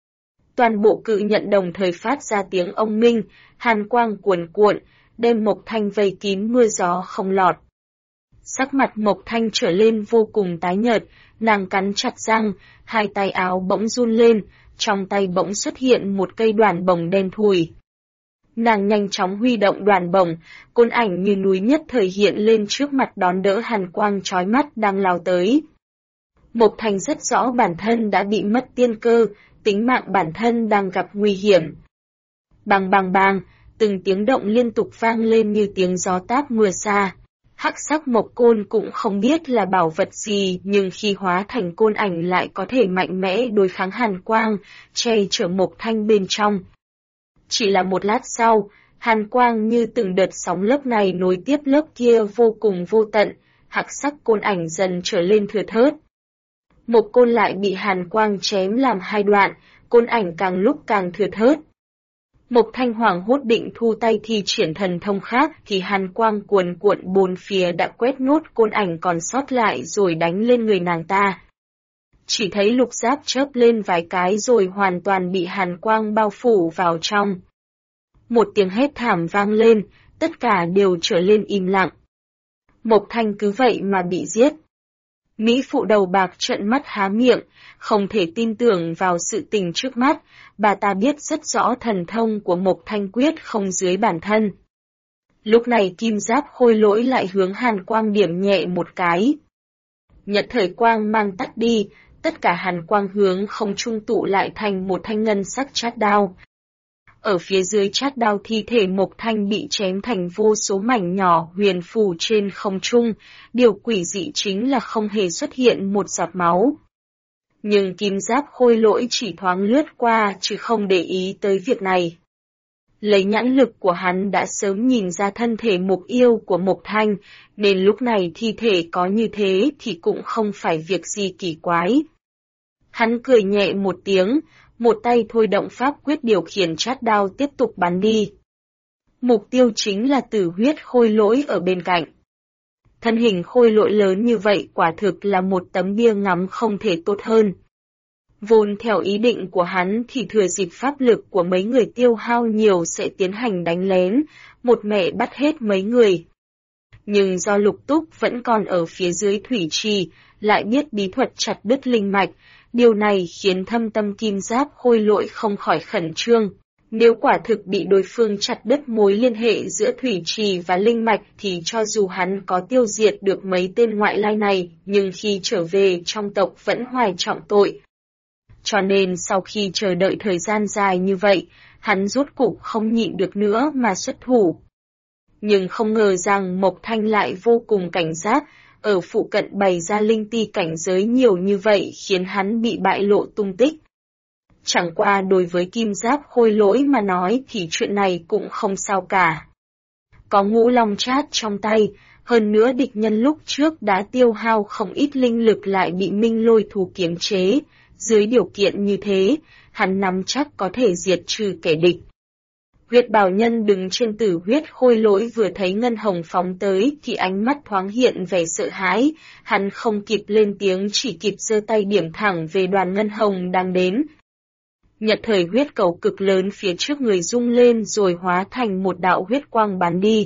Toàn bộ cự nhận đồng thời phát ra tiếng ông minh, hàn quang cuồn cuộn, đem Mộc Thanh vây kín mưa gió không lọt. Sắc mặt Mộc Thanh trở lên vô cùng tái nhợt, nàng cắn chặt răng, hai tay áo bỗng run lên, trong tay bỗng xuất hiện một cây đoàn bổng đen thùi. Nàng nhanh chóng huy động đoàn bổng, côn ảnh như núi nhất thời hiện lên trước mặt đón đỡ hàn quang chói mắt đang lao tới. Mộc Thanh rất rõ bản thân đã bị mất tiên cơ, tính mạng bản thân đang gặp nguy hiểm. Bang bang bang, từng tiếng động liên tục vang lên như tiếng gió táp mưa xa. Hắc sắc mộc côn cũng không biết là bảo vật gì nhưng khi hóa thành côn ảnh lại có thể mạnh mẽ đối kháng hàn quang, che chở Mộc Thanh bên trong. Chỉ là một lát sau, hàn quang như từng đợt sóng lớp này nối tiếp lớp kia vô cùng vô tận, hắc sắc côn ảnh dần trở lên thưa thớt. Một côn lại bị hàn quang chém làm hai đoạn, côn ảnh càng lúc càng thưa thớt. Mộc Thanh hoảng hốt định thu tay thi triển thần thông khác thì hàn quang cuồn cuộn bốn phía đã quét nốt côn ảnh còn sót lại rồi đánh lên người nàng ta. Chỉ thấy lục giáp chớp lên vài cái rồi hoàn toàn bị hàn quang bao phủ vào trong. Một tiếng hét thảm vang lên, tất cả đều trở lên im lặng. Mộc Thanh cứ vậy mà bị giết. Mỹ phụ đầu bạc trợn mắt há miệng, không thể tin tưởng vào sự tình trước mắt, bà ta biết rất rõ thần thông của Mộc Thanh quyết không dưới bản thân. Lúc này kim giáp khôi lỗi lại hướng hàn quang điểm nhẹ một cái. Nhật thời quang mang tắt đi, tất cả hàn quang hướng không trung tụ lại thành một thanh ngân sắc chát đao. Ở phía dưới chát đao thi thể Mộc Thanh bị chém thành vô số mảnh nhỏ huyền phù trên không trung, điều quỷ dị chính là không hề xuất hiện một giọt máu. Nhưng kim giáp khôi lỗi chỉ thoáng lướt qua chứ không để ý tới việc này. Lấy nhãn lực của hắn đã sớm nhìn ra thân thể mục yêu của Mộc Thanh, nên lúc này thi thể có như thế thì cũng không phải việc gì kỳ quái. Hắn cười nhẹ một tiếng, một tay thôi động pháp quyết điều khiển chát đao tiếp tục bắn đi. Mục tiêu chính là tử huyết khôi lỗi ở bên cạnh. Thân hình khôi lỗi lớn như vậy quả thực là một tấm bia ngắm không thể tốt hơn. Vốn theo ý định của hắn thì thừa dịp pháp lực của mấy người tiêu hao nhiều sẽ tiến hành đánh lén, một mẹ bắt hết mấy người. nhưng do Lục Túc vẫn còn ở phía dưới thủy trì, lại biết bí thuật chặt đứt linh mạch, điều này khiến thâm tâm kim giáp khôi lỗi không khỏi khẩn trương. Nếu quả thực bị đối phương chặt đứt mối liên hệ giữa thủy trì và linh mạch thì cho dù hắn có tiêu diệt được mấy tên ngoại lai này, nhưng khi trở về trong tộc vẫn hoài trọng tội. Cho nên sau khi chờ đợi thời gian dài như vậy, hắn rốt cục không nhịn được nữa mà xuất thủ. Nhưng không ngờ rằng Mộc Thanh lại vô cùng cảnh giác, ở phụ cận bày ra linh ti cảnh giới nhiều như vậy khiến hắn bị bại lộ tung tích. Chẳng qua đối với kim giáp khôi lỗi mà nói thì chuyện này cũng không sao cả. Có Ngũ Long Chát trong tay, hơn nữa địch nhân lúc trước đã tiêu hao không ít linh lực lại bị Minh Lôi Thú kiềm chế, dưới điều kiện như thế, hắn nắm chắc có thể diệt trừ kẻ địch. Huyết Bảo Nhân đứng trên tử huyết khôi lỗi vừa thấy Ngân Hồng phóng tới thì ánh mắt thoáng hiện vẻ sợ hãi, hắn không kịp lên tiếng chỉ kịp giơ tay điểm thẳng về đoàn Ngân Hồng đang đến. Nhật thời huyết cầu cực lớn phía trước người rung lên rồi hóa thành một đạo huyết quang bắn đi.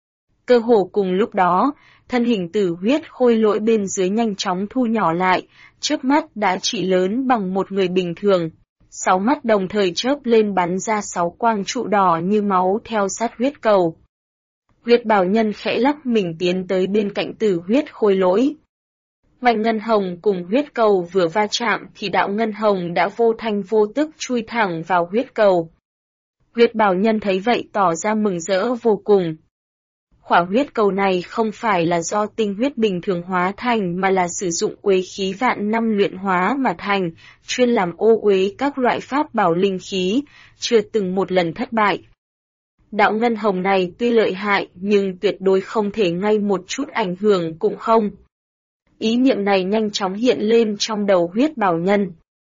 Cơ hồ cùng lúc đó, thân hình tử huyết khôi lỗi bên dưới nhanh chóng thu nhỏ lại, chớp mắt đã chỉ lớn bằng một người bình thường. 6 mắt đồng thời chớp lên bắn ra 6 quang trụ đỏ như máu theo sát huyết cầu. Huyết Bảo Nhân khẽ lắc mình tiến tới bên cạnh tử huyết khôi lỗi. Vành ngân hồng cùng huyết cầu vừa va chạm thì đạo ngân hồng đã vô thanh vô tức chui thẳng vào huyết cầu. Huyết Bảo Nhân thấy vậy tỏ ra mừng rỡ vô cùng. Khỏa huyết cầu này không phải là do tinh huyết bình thường hóa thành mà là sử dụng uế khí vạn năm luyện hóa mà thành, chuyên làm ô uế các loại pháp bảo linh khí, chưa từng một lần thất bại. Đạo ngân hồng này tuy lợi hại nhưng tuyệt đối không thể ngay một chút ảnh hưởng cũng không. Ý niệm này nhanh chóng hiện lên trong đầu Huyết Bảo Nhân.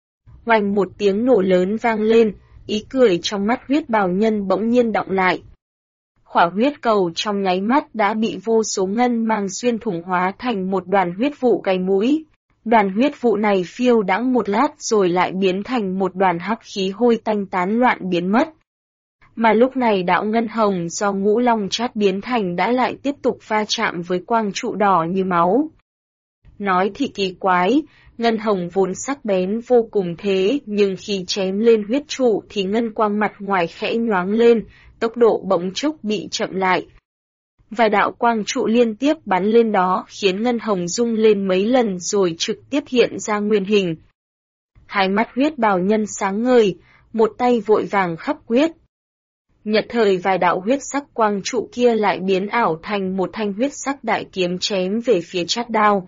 Oanh một tiếng nổ lớn vang lên, ý cười trong mắt Huyết Bảo Nhân bỗng nhiên đọng lại. Khỏa huyết cầu trong nháy mắt đã bị vô số ngân mang xuyên thủng hóa thành một đoàn huyết vụ gáy mũi. Đoàn huyết vụ này phiêu đãng một lát rồi lại biến thành một đoàn hắc khí hôi tanh tán loạn biến mất. Mà lúc này đạo ngân hồng do Ngũ Long Chát biến thành đã lại tiếp tục va chạm với quang trụ đỏ như máu. Nói thì kỳ quái, ngân hồng vốn sắc bén vô cùng thế nhưng khi chém lên huyết trụ thì ngân quang mặt ngoài khẽ nhoáng lên, tốc độ bỗng chốc bị chậm lại. Vài đạo quang trụ liên tiếp bắn lên đó khiến ngân hồng rung lên mấy lần rồi trực tiếp hiện ra nguyên hình. Hai mắt Huyết Bảo Nhân sáng ngời, một tay vội vàng khắp quyết. Nhật thời vài đạo huyết sắc quang trụ kia lại biến ảo thành một thanh huyết sắc đại kiếm chém về phía Chát đao.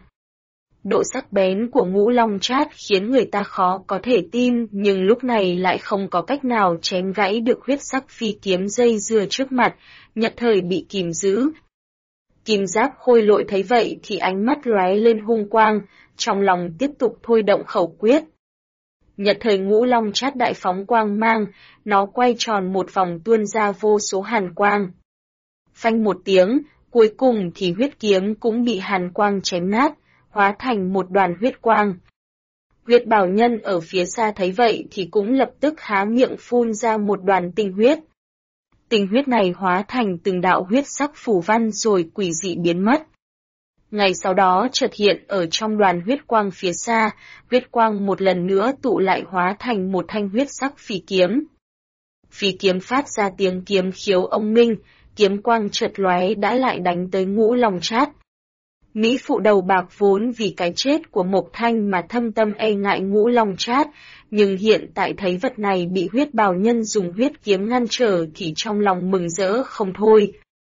Độ sắc bén của Ngũ Long Chát khiến người ta khó có thể tin, nhưng lúc này lại không có cách nào chém gãy được huyết sắc phi kiếm dây dưa trước mặt, Nhật thời bị kìm giữ. Kim giáp khôi lỗi thấy vậy thì ánh mắt lóe lên hung quang, trong lòng tiếp tục thôi động khẩu quyết. Nhật thời Ngũ Long Chát đại phóng quang mang, nó quay tròn một vòng tuôn ra vô số hàn quang. Phanh một tiếng, cuối cùng thì huyết kiếm cũng bị hàn quang chém nát, hóa thành một đoàn huyết quang. Huyết Bảo Nhân ở phía xa thấy vậy thì cũng lập tức há miệng phun ra một đoàn tinh huyết. Tinh huyết này hóa thành từng đạo huyết sắc phù văn rồi quỷ dị biến mất. Ngày sau đó chợt hiện ở trong đoàn huyết quang phía xa, huyết quang một lần nữa tụ lại hóa thành một thanh huyết sắc phi kiếm. Phi kiếm phát ra tiếng kiếm khiếu ông minh, kiếm quang chợt lóe đã lại đánh tới Ngũ Long Chát. Mỹ phụ đầu bạc vốn vì cái chết của Mộc Thanh mà thâm tâm e ngại Ngũ Long Chát, nhưng hiện tại thấy vật này bị Huyết Bảo Nhân dùng huyết kiếm ngăn trở thì trong lòng mừng rỡ không thôi.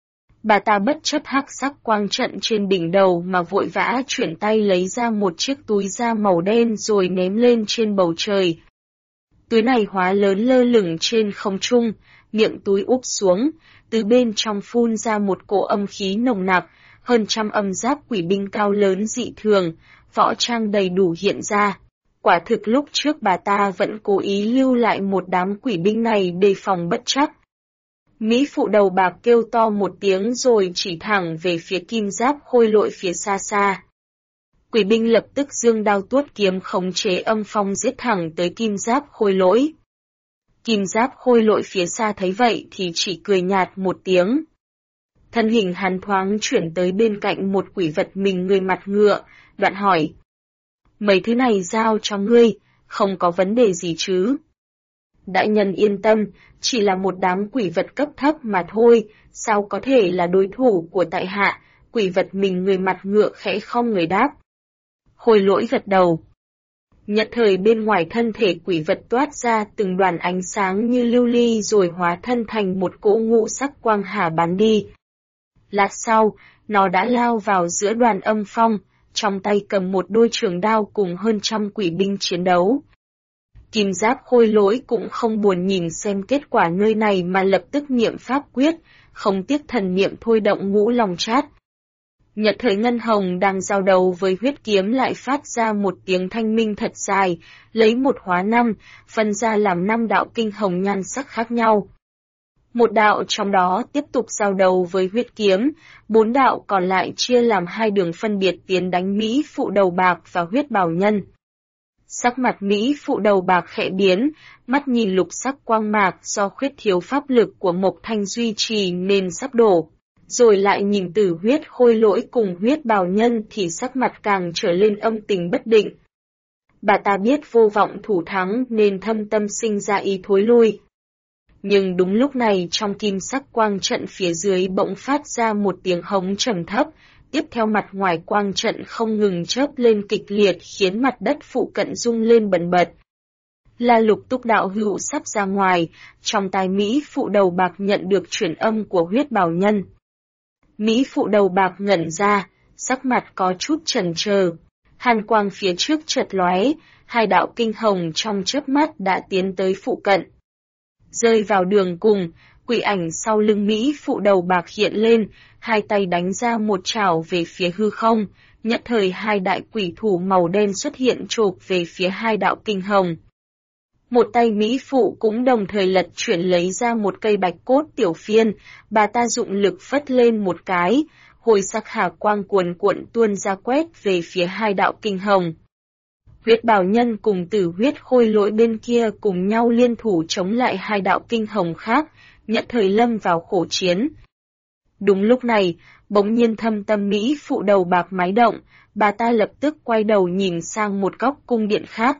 Bà ta bất chấp hắc sắc quang trận trên đỉnh đầu mà vội vã chuyển tay lấy ra một chiếc túi da màu đen rồi ném lên trên bầu trời. Túi này hóa lớn lơ lửng trên không trung, miệng túi úp xuống, từ bên trong phun ra một cỗ âm khí nồng nặc, hơn trăm âm giáp quỷ binh cao lớn dị thường, võ trang đầy đủ hiện ra. Quả thực lúc trước bà ta vẫn cố ý lưu lại một đám quỷ binh này đề phòng bất trắc. Mỹ phụ đầu bạc kêu to một tiếng rồi chỉ thẳng về phía kim giáp khôi lỗi phía xa xa. Quỷ binh lập tức giương đao tuốt kiếm khống chế âm phong giết thẳng tới kim giáp khôi lỗi. Kim giáp khôi lỗi phía xa thấy vậy thì chỉ cười nhạt một tiếng. Thân hình hắn thoáng chuyển tới bên cạnh một quỷ vật mình người mặt ngựa, đoạn hỏi. Mấy thứ này giao cho ngươi, không có vấn đề gì chứ? Đại nhân yên tâm, chỉ là một đám quỷ vật cấp thấp mà thôi, sao có thể là đối thủ của tại hạ, quỷ vật mình người mặt ngựa khẽ không người đáp. Khôi Lỗi gật đầu. Nhất thời bên ngoài thân thể quỷ vật toát ra từng đoàn ánh sáng như lưu ly rồi hóa thân thành một cỗ ngũ sắc quang hà bắn đi. Lát sau, nó đã lao vào giữa đoàn âm phong, trong tay cầm một đôi trường đao cùng hơn trăm quỷ binh chiến đấu. Kim Giáp Khôi Lỗi cũng không buồn nhìn xem kết quả nơi này mà lập tức niệm pháp quyết, không tiếc thần niệm thôi động ngũ long chát. Nhật thời ngân hồng đang giao đầu với huyết kiếm lại phát ra một tiếng thanh minh thật dài, lấy một hóa năm, phân ra làm 5 đạo kinh hồng nhan sắc khác nhau. Một đạo trong đó tiếp tục giao đầu với huyết kiếm, 4 đạo còn lại chia làm 2 đường phân biệt tiến đánh Mỹ Phụ Đầu Bạc và huyết bào nhân. Sắc mặt Mỹ Phụ Đầu Bạc khẽ biến, mắt nhìn lục sắc quang mạc do khuyết thiếu pháp lực của Mộc Thanh duy trì nên sắp đổ. Rồi lại nhìn Tử Huyết Khôi Lỗi cùng huyết bào nhân thì sắc mặt càng trở lên âm tình bất định. Bà ta biết vô vọng thủ thắng nên thâm tâm sinh ra ý thối lui. Nhưng đúng lúc này trong kim sắc quang trận phía dưới bỗng phát ra một tiếng hống trầm thấp, tiếp theo mặt ngoài quang trận không ngừng chớp lên kịch liệt khiến mặt đất phụ cận rung lên bần bật. Là Lục Túc đạo hữu sắp ra ngoài, trong tai Mỹ Phụ Đầu Bạc nhận được truyền âm của huyết bào nhân. Mỹ Phụ Đầu Bạc ngẩn ra, sắc mặt có chút chần chờ. Hàn quang phía trước chợt lóe, 2 đạo kinh hồng trong chớp mắt đã tiến tới phụ cận. Rơi vào đường cùng, quỷ ảnh sau lưng Mỹ Phụ Đầu Bạc hiện lên, 2 tay đánh ra một chảo về phía hư không, nhất thời 2 đại quỷ thủ màu đen xuất hiện chộp về phía 2 đạo kinh hồng. Một tay Mỹ Phụ cũng đồng thời lật chuyển lấy ra một cây bạch cốt tiểu phiên, bà ta dụng lực phất lên một cái, hồi sắc hà quang cuồn cuộn tuôn ra quét về phía 2 đạo kinh hồng. Huyết bào nhân cùng Tử Huyết Khôi Lỗi bên kia cùng nhau liên thủ chống lại 2 đạo kinh hồng khác, nhận thời lâm vào khổ chiến. Đúng lúc này, bỗng nhiên thâm tâm Mỹ Phụ Đầu Bạc máy động, bà ta lập tức quay đầu nhìn sang một góc cung điện khác.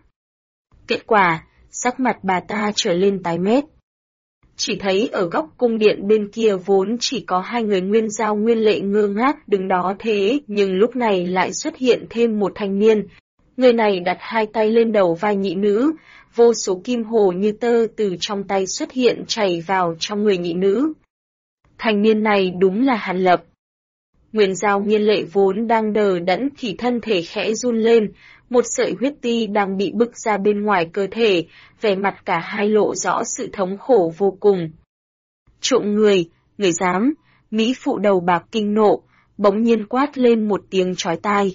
Kết quả, sắc mặt bà ta trở lên tái mét. Chỉ thấy ở góc cung điện bên kia vốn chỉ có 2 người Nguyên Giao Nguyên Lệ ngơ ngác đứng đó thế, nhưng lúc này lại xuất hiện thêm một thanh niên. Người này đặt 2 tay lên đầu vai nhị nữ, vô số kim hồ như tơ từ trong tay xuất hiện chảy vào trong người nhị nữ. Thanh niên này đúng là Hàn Lập. Nguyên Giao Nguyên Lệ vốn đang đờ đẫn thì thân thể khẽ run lên, một sợi huyết ti đang bị bức ra bên ngoài cơ thể, vẻ mặt cả hai lộ rõ sự thống khổ vô cùng. Trộm người dám, Mỹ Phụ Đầu Bạc kinh nộ, bỗng nhiên quát lên một tiếng chói tai.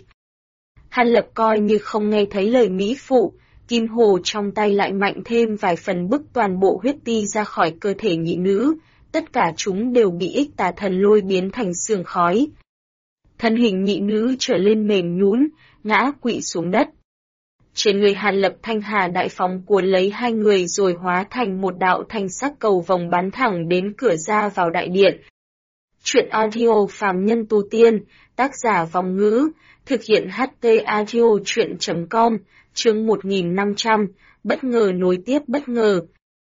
Hàn Lập coi như không nghe thấy lời Mỹ Phụ, kim hồ trong tay lại mạnh thêm vài phần bức toàn bộ huyết ti ra khỏi cơ thể nhị nữ, tất cả chúng đều bị ích tà thần lôi biến thành sương khói. Thân hình nhị nữ trở lên mềm nhũn, ngã quỵ xuống đất. Trên người Hàn Lập thanh hà đại phóng cuốn lấy 2 người rồi hóa thành một đạo thanh sắc cầu vòng bắn thẳng đến cửa ra vào đại điện. Truyện audio phàm nhân tu tiên, tác giả Vong Ngữ, thực hiện HT audio truyện.com, chương 1500, bất ngờ nối tiếp bất ngờ.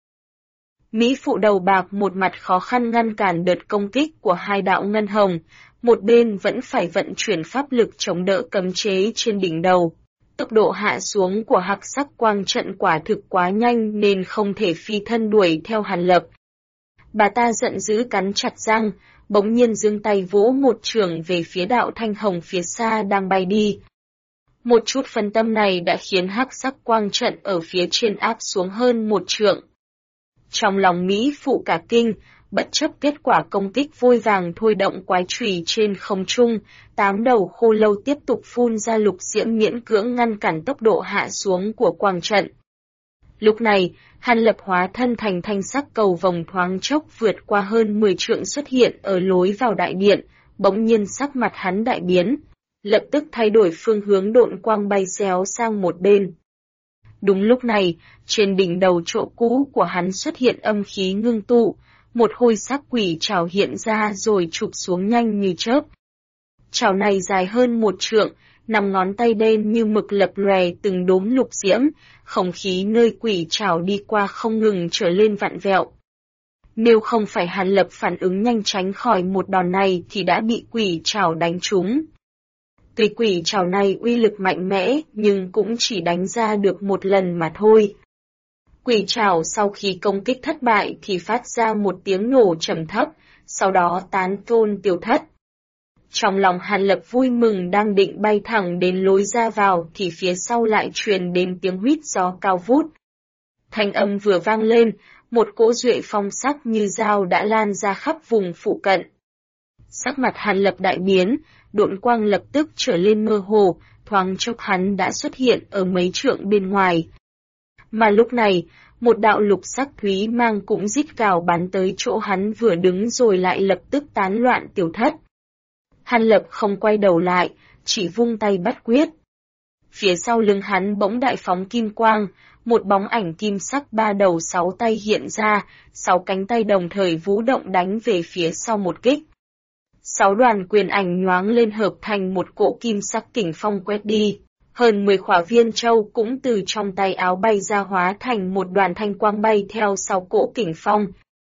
Mỹ Phụ Đầu Bạc một mặt khó khăn ngăn cản đợt công kích của 2 đạo ngân hồng, một bên vẫn phải vận chuyển pháp lực chống đỡ cấm chế trên đỉnh đầu. Tốc độ hạ xuống của hắc sắc quang trận quả thực quá nhanh nên không thể phi thân đuổi theo Hàn Lập. Bà ta giận dữ cắn chặt răng, bỗng nhiên giương tay vỗ một chưởng về phía đạo thanh hồng phía xa đang bay đi. Một chút phân tâm này đã khiến hắc sắc quang trận ở phía trên áp xuống hơn 1 trượng. Trong lòng Mỹ Phụ cả kinh, bất chấp kết quả công kích vội vàng thôi động quái chùy trên không trung, 8 đầu khô lâu tiếp tục phun ra lục diễm miễn cưỡng ngăn cản tốc độ hạ xuống của quang trận. Lúc này, Hàn Lập hóa thân thành thanh sắc cầu vòng thoáng chốc vượt qua hơn 10 trượng xuất hiện ở lối vào đại điện, bỗng nhiên sắc mặt hắn đại biến, lập tức thay đổi phương hướng độn quang bay xéo sang một bên. Đúng lúc này, trên đỉnh đầu chỗ cũ của hắn xuất hiện âm khí ngưng tụ, một hôi xác quỷ trảo hiện ra rồi chụp xuống nhanh như chớp. Trảo này dài hơn 1 trượng, 5 ngón tay đen như mực lập lòe từng đốm lục diễm, không khí nơi quỷ trảo đi qua không ngừng trở lên vặn vẹo. Nếu không phải Hàn Lập phản ứng nhanh tránh khỏi một đòn này thì đã bị quỷ trảo đánh trúng. Tuy quỷ trảo này uy lực mạnh mẽ nhưng cũng chỉ đánh ra được một lần mà thôi. Quỷ trảo sau khi công kích thất bại thì phát ra một tiếng nổ trầm thấp, sau đó tán tôn tiêu thất. Trong lòng Hàn Lập vui mừng đang định bay thẳng đến lối ra vào thì phía sau lại truyền đến tiếng huýt gió cao vút. Thanh âm vừa vang lên, một cỗ duệ phong sắc như dao đã lan ra khắp vùng phụ cận. Sắc mặt Hàn Lập đại biến, độn quang lập tức trở lên mơ hồ, thoáng chốc hắn đã xuất hiện ở mấy trượng bên ngoài. Mà lúc này, một đạo lục sắc thúy mang cũng rít gào bắn tới chỗ hắn vừa đứng rồi lại lập tức tán loạn tiêu thất. Hàn Lập không quay đầu lại, chỉ vung tay bắt quyết. Phía sau lưng hắn bỗng đại phóng kim quang, một bóng ảnh kim sắc 3 đầu 6 tay hiện ra, 6 cánh tay đồng thời vũ động đánh về phía sau một kích. 6 đoàn quyền ảnh nhoáng lên hợp thành một cỗ kim sắc kình phong quét đi. Hơn 10 khỏa viên châu cũng từ trong tay áo bay ra hóa thành một đoàn thanh quang bay theo sau cỗ kình phong.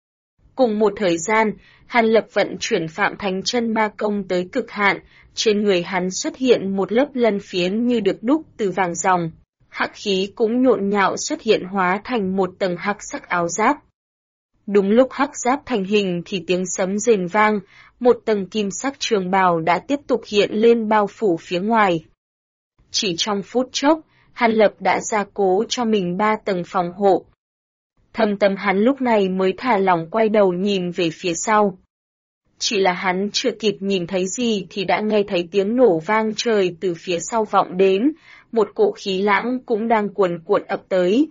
Cùng một thời gian, Hàn Lập vận chuyển Phạm Thánh Chân Ma công tới cực hạn, trên người hắn xuất hiện một lớp lân phiến như được đúc từ vàng ròng. Hắc khí cũng nhộn nhạo xuất hiện hóa thành một tầng hắc sắc áo giáp. Đúng lúc hắc giáp thành hình thì tiếng sấm rền vang, một tầng kim sắc trường bào đã tiếp tục hiện lên bao phủ phía ngoài. Chỉ trong phút chốc, Hàn Lập đã gia cố cho mình 3 tầng phòng hộ. Thâm tâm hắn lúc này mới thả lỏng quay đầu nhìn về phía sau. Chỉ là hắn chưa kịp nhìn thấy gì thì đã nghe thấy tiếng nổ vang trời từ phía sau vọng đến, một cỗ khí lãng cũng đang cuồn cuộn ập tới.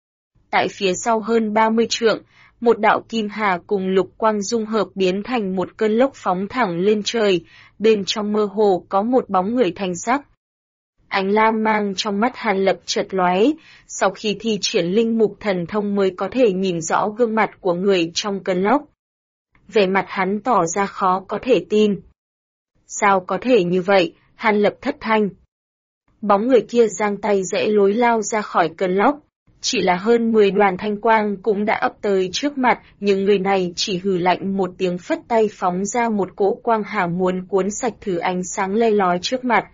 Tại phía sau hơn 30 trượng, một đạo kim hà cùng lục quang dung hợp biến thành một cơn lốc phóng thẳng lên trời, bên trong mơ hồ có một bóng người thanh sắc. Ánh lam mang trong mắt Hàn Lập chợt lóe, sau khi thi triển linh mục thần thông mới có thể nhìn rõ gương mặt của người trong cơn lốc. Vẻ mặt hắn tỏ ra khó có thể tin. Sao có thể như vậy, Hàn Lập thất thanh. Bóng người kia giang tay rẽ lối lao ra khỏi cơn lốc. Chỉ là hơn 10 đoàn thanh quang cũng đã ập tới trước mặt, nhưng người này chỉ hừ lạnh một tiếng phất tay phóng ra một cỗ quang hà muốn cuốn sạch thứ ánh sáng le lói trước mặt.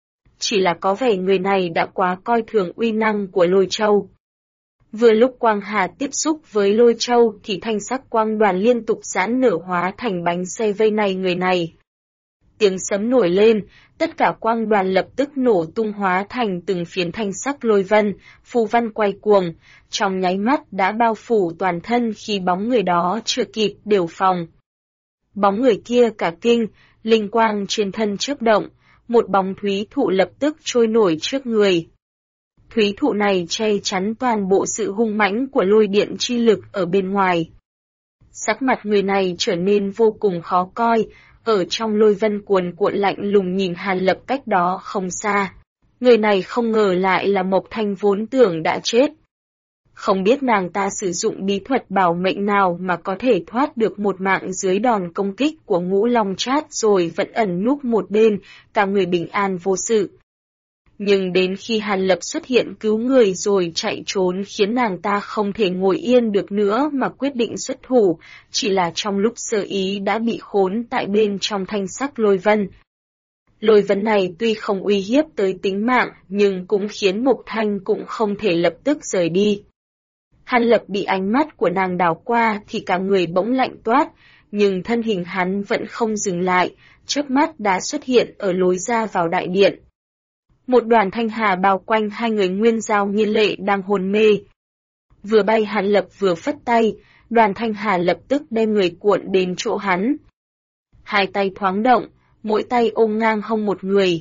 Chỉ là có vẻ người này đã quá coi thường uy năng của lôi châu. Vừa lúc quang hà tiếp xúc với lôi châu thì thanh sắc quang đoàn liên tục giãn nở hóa thành bánh xe vây này người này. Tiếng sấm nổi lên, tất cả quang đoàn lập tức nổ tung hóa thành từng phiến thanh sắc lôi vân, phù văn quay cuồng, trong nháy mắt đã bao phủ toàn thân khi bóng người đó chưa kịp điều phòng. Bóng người kia cả kinh, linh quang trên thân chớp động, một bóng thúy thụ lập tức trôi nổi trước người. Thúy thụ này che chắn toàn bộ sự hung mãnh của lôi điện chi lực ở bên ngoài. Sắc mặt người này trở nên vô cùng khó coi, ở trong lôi vân cuồn cuộn lạnh lùng nhìn Hàn Lập cách đó không xa. Người này không ngờ lại là Mộc Thanh vốn tưởng đã chết. Không biết nàng ta sử dụng bí thuật bảo mệnh nào mà có thể thoát được một mạng dưới đòn công kích của Ngũ Long Trát rồi vẫn ẩn núp một bên, cả người bình an vô sự. Nhưng đến khi Hàn Lập xuất hiện cứu người rồi chạy trốn khiến nàng ta không thể ngồi yên được nữa mà quyết định xuất thủ, chỉ là trong lúc sơ ý đã bị khốn tại bên trong thanh sắc lôi vân. Lôi vân này tuy không uy hiếp tới tính mạng nhưng cũng khiến Mộc Thanh cũng không thể lập tức rời đi. Hàn Lập bị ánh mắt của nàng đảo qua thì cả người bỗng lạnh toát, nhưng thân hình hắn vẫn không dừng lại, chớp mắt đã xuất hiện ở lối ra vào đại điện. Một đoàn thanh hà bao quanh hai người Nguyên Giao Nghiên Lệ đang hôn mê. Vừa bay Hàn Lập vừa phất tay, đoàn thanh hà lập tức đem người cuộn đến chỗ hắn. Hai tay thoáng động, mỗi tay ôm ngang hông một người.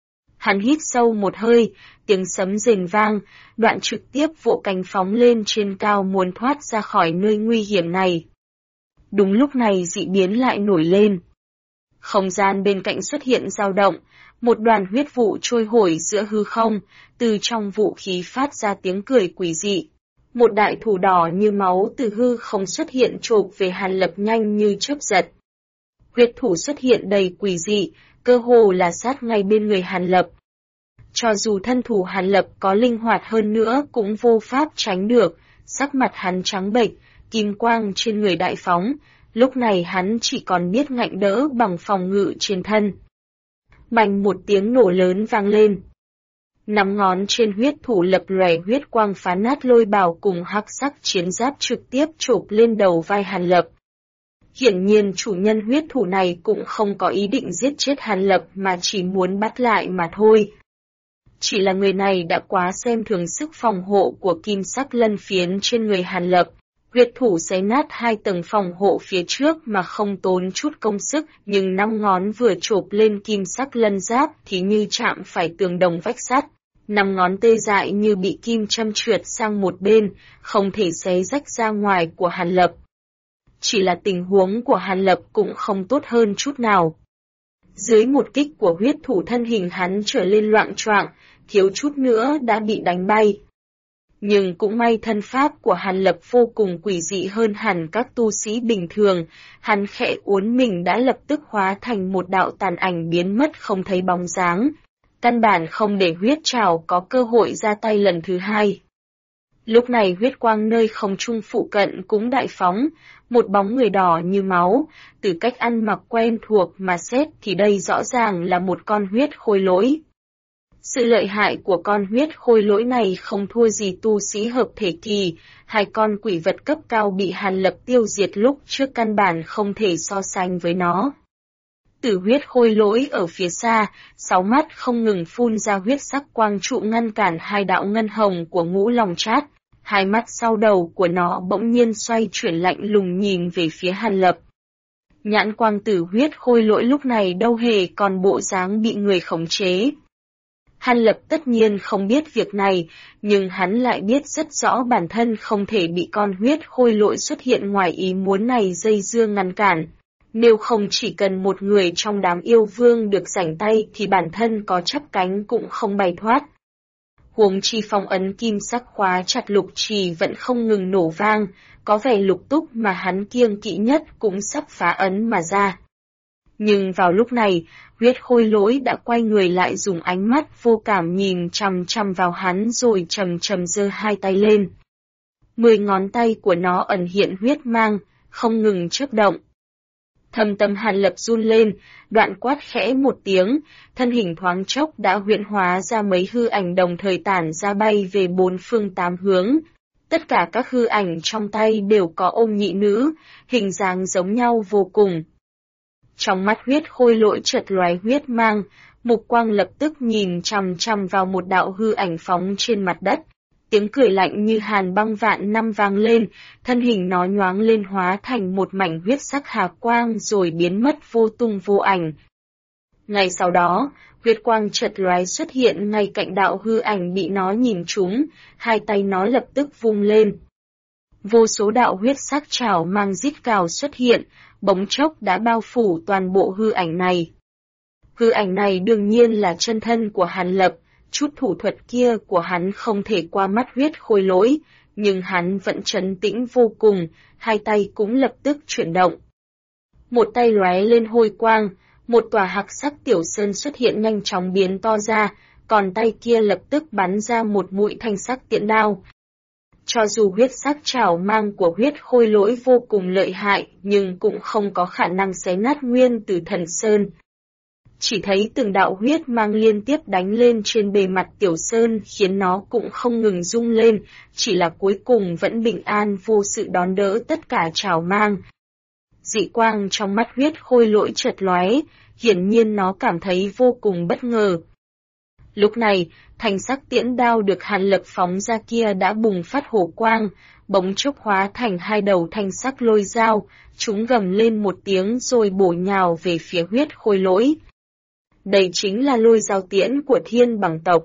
Hắn hít sâu một hơi, tiếng sấm rền vang, đoạn trực tiếp vỗ cánh phóng lên trên cao muốn thoát ra khỏi nơi nguy hiểm này. Đúng lúc này dị biến lại nổi lên. Không gian bên cạnh xuất hiện dao động, một đoàn huyết vụ trôi hổi giữa hư không, từ trong vũ khí phát ra tiếng cười quỷ dị. Một đại thủ đỏ như máu từ hư không xuất hiện chộp về Hàn Lập nhanh như chớp giật. Huyết thủ xuất hiện đầy quỷ dị, cơ hồ là sát ngay bên người Hàn Lập. Cho dù thân thủ Hàn Lập có linh hoạt hơn nữa cũng vô pháp tránh được, sắc mặt hắn trắng bệch, kim quang trên người đại phóng, lúc này hắn chỉ còn biết ngạnh đỡ bằng phòng ngự trên thân. Bành một tiếng nổ lớn vang lên. 5 ngón trên huyết thủ lập lòe huyết quang phá nát lôi bào cùng hắc sắc chiến giáp trực tiếp chộp lên đầu vai Hàn Lập. Hiển nhiên chủ nhân huyết thủ này cũng không có ý định giết chết Hàn Lập mà chỉ muốn bắt lại mà thôi. Chỉ là người này đã quá xem thường sức phòng hộ của kim sắc lân phiến trên người Hàn Lập. Huyết thủ xé nát 2 tầng phòng hộ phía trước mà không tốn chút công sức, nhưng 5 ngón vừa chộp lên kim sắc lân giáp thì như chạm phải tường đồng vách sắt. 5 ngón tê dại như bị kim châm trượt sang một bên, không thể xé rách ra ngoài của Hàn Lập. Chỉ là tình huống của Hàn Lập cũng không tốt hơn chút nào. Dưới một kích của huyết thủ thân hình hắn trở lên loạng choạng, thiếu chút nữa đã bị đánh bay. Nhưng cũng may thân pháp của Hàn Lập vô cùng quỷ dị hơn hẳn các tu sĩ bình thường, hắn khẽ uốn mình đã lập tức hóa thành một đạo tàn ảnh biến mất không thấy bóng dáng. Căn bản không để huyết trảo có cơ hội ra tay lần thứ hai. Lúc này huyết quang nơi không trung phụ cận cũng đại phóng, một bóng người đỏ như máu, từ cách ăn mặc quen thuộc mà xét thì đây rõ ràng là một con huyết khôi lỗi. Sự lợi hại của con huyết khôi lỗi này không thua gì tu sĩ hợp thể kỳ, 2 con quỷ vật cấp cao bị Hàn Lập tiêu diệt lúc trước căn bản không thể so sánh với nó. Tử huyết khôi lỗi ở phía xa, 6 mắt không ngừng phun ra huyết sắc quang trụ ngăn cản 2 đạo ngân hồng của Ngũ Long Trát. 2 mắt sau đầu của nó bỗng nhiên xoay chuyển lạnh lùng nhìn về phía Hàn Lập. Nhãn quang tử huyết khôi lỗi lúc này đâu hề còn bộ dáng bị người khống chế. Hàn Lập tất nhiên không biết việc này, nhưng hắn lại biết rất rõ bản thân không thể bị con huyết khôi lỗi xuất hiện ngoài ý muốn này dây dưa ngăn cản. Nếu không chỉ cần một người trong đám yêu vương được rảnh tay thì bản thân có chắp cánh cũng không bay thoát. Huống chi phong ấn kim sắc khóa chặt lục trì vẫn không ngừng nổ vang, có vẻ lục túc mà hắn kiêng kỵ nhất cũng sắp phá ấn mà ra. Nhưng vào lúc này, huyết khôi lỗi đã quay người lại dùng ánh mắt vô cảm nhìn chằm chằm vào hắn rồi chầm chầm giơ 2 tay lên. 10 ngón tay của nó ẩn hiện huyết mang, không ngừng chớp động. Thâm tâm Hàn Lập run lên, đoạn quát khẽ một tiếng, thân hình thoáng chốc đã huyễn hóa ra mấy hư ảnh đồng thời tản ra bay về 4 phương 8 hướng. Tất cả các hư ảnh trong tay đều có ôm nhị nữ, hình dáng giống nhau vô cùng. Trong mắt huyết khôi lỗi chợt lóe huyết mang, mục quang lập tức nhìn chằm chằm vào một đạo hư ảnh phóng trên mặt đất. Tiếng cười lạnh như hàn băng vạn năm vang lên, thân hình nó nhoáng lên hóa thành một mảnh huyết sắc hà quang rồi biến mất vô tung vô ảnh. Ngay sau đó, huyết quang chợt lóe xuất hiện ngay cạnh đạo hư ảnh bị nó nhìn trúng, 2 tay nó lập tức vung lên. Vô số đạo huyết sắc trảo mang rít cào xuất hiện, bỗng chốc đã bao phủ toàn bộ hư ảnh này. Hư ảnh này đương nhiên là chân thân của Hàn Lập. Chút thủ thuật kia của hắn không thể qua mắt huyết khôi lỗi, nhưng hắn vẫn trấn tĩnh vô cùng, 2 tay cũng lập tức chuyển động. Một tay lóe lên hôi quang, một tòa hắc sắc tiểu sơn xuất hiện nhanh chóng biến to ra, còn tay kia lập tức bắn ra một mũi thanh sắc tiễn đao. Cho dù huyết sắc trảo mang của huyết khôi lỗi vô cùng lợi hại, nhưng cũng không có khả năng xé nát nguyên từ thần sơn. Chỉ thấy từng đạo huyết mang liên tiếp đánh lên trên bề mặt tiểu sơn khiến nó cũng không ngừng rung lên, chỉ là cuối cùng vẫn bình an vô sự đón đỡ tất cả trảo mang. Dị quang trong mắt huyết khôi lỗi chợt lóe, hiển nhiên nó cảm thấy vô cùng bất ngờ. Lúc này, thanh sắc tiễn đao được Hàn Lập phóng ra kia đã bùng phát hổ quang, bỗng chốc hóa thành 2 đầu thanh sắc lôi dao, chúng gầm lên một tiếng rồi bổ nhào về phía huyết khôi lỗi. Đây chính là lôi dao tiễn của Thiên Bằng tộc.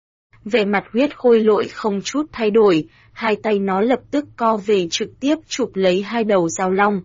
Về mặt huyết khôi lỗi không chút thay đổi, 2 tay nó lập tức co về trực tiếp chụp lấy 2 đầu dao long.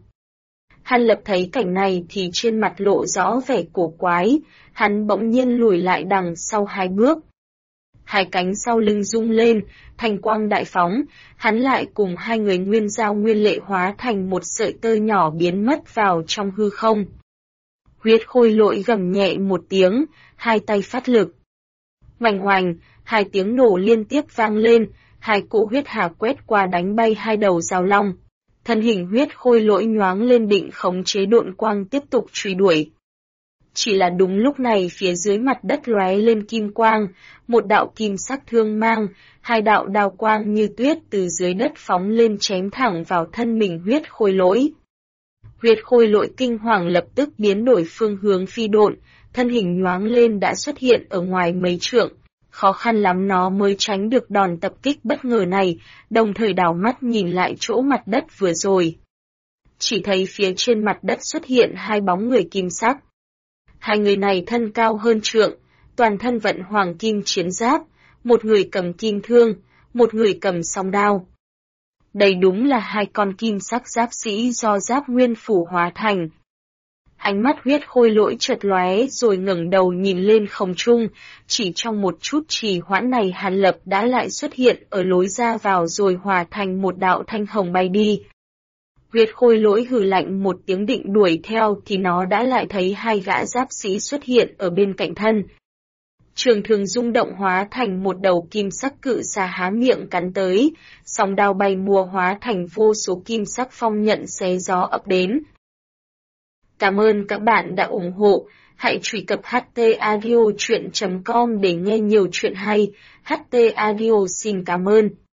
Hàn Lập thấy cảnh này thì trên mặt lộ rõ vẻ cổ quái, hắn bỗng nhiên lùi lại đằng sau 2 bước. hai cánh sau lưng rung lên, thanh quang đại phóng, hắn lại cùng hai người nguyên giao nguyên lệ hóa thành một sợi tơ nhỏ biến mất vào trong hư không. Huyết khôi lỗi gầm nhẹ một tiếng, hai tay phát lực. Oành oành, hai tiếng nổ liên tiếp vang lên, hai cỗ huyết hà quét qua đánh bay hai đầu giao long. Thân hình huyết khôi lỗi nhoáng lên định khống chế độn quang tiếp tục truy đuổi. Chỉ là đúng lúc này phía dưới mặt đất lóe lên kim quang, một đạo kim sắc thương mang, hai đạo đao quang như tuyết từ dưới đất phóng lên chém thẳng vào thân mình huyết khôi lỗi. Huyết khôi lỗi kinh hoàng lập tức biến đổi phương hướng phi độn, thân hình nhoáng lên đã xuất hiện ở ngoài mấy trượng. Khó khăn lắm nó mới tránh được đòn tập kích bất ngờ này, đồng thời đảo mắt nhìn lại chỗ mặt đất vừa rồi. Chỉ thấy phía trên mặt đất xuất hiện hai bóng người kim sắc. Hai người này thân cao hơn trượng, toàn thân vận hoàng kim chiến giáp, một người cầm kim thương, một người cầm song đao. Đây đúng là hai con kim sắc giáp sĩ do giáp nguyên phủ hóa thành. Ánh mắt huyết khôi lỗi chợt lóe rồi ngẩng đầu nhìn lên không trung, chỉ trong một chút trì hoãn này Hàn Lập đã lại xuất hiện ở lối ra vào rồi hòa thành một đạo thanh hồng bay đi. Huyết khôi lỗi hừ lạnh một tiếng định đuổi theo thì nó đã lại thấy hai gã giáp sĩ xuất hiện ở bên cạnh thân. Trường thường rung động hóa thành một đầu kim sắc cự xà há miệng cắn tới, song đao bay mùa hóa thành vô số kim sắc phong nhận xé gió ập đến. Cảm ơn các bạn đã ủng hộ, hãy truy cập htaudio.com để nghe nhiều chuyện hay, HT Audio xin cảm ơn.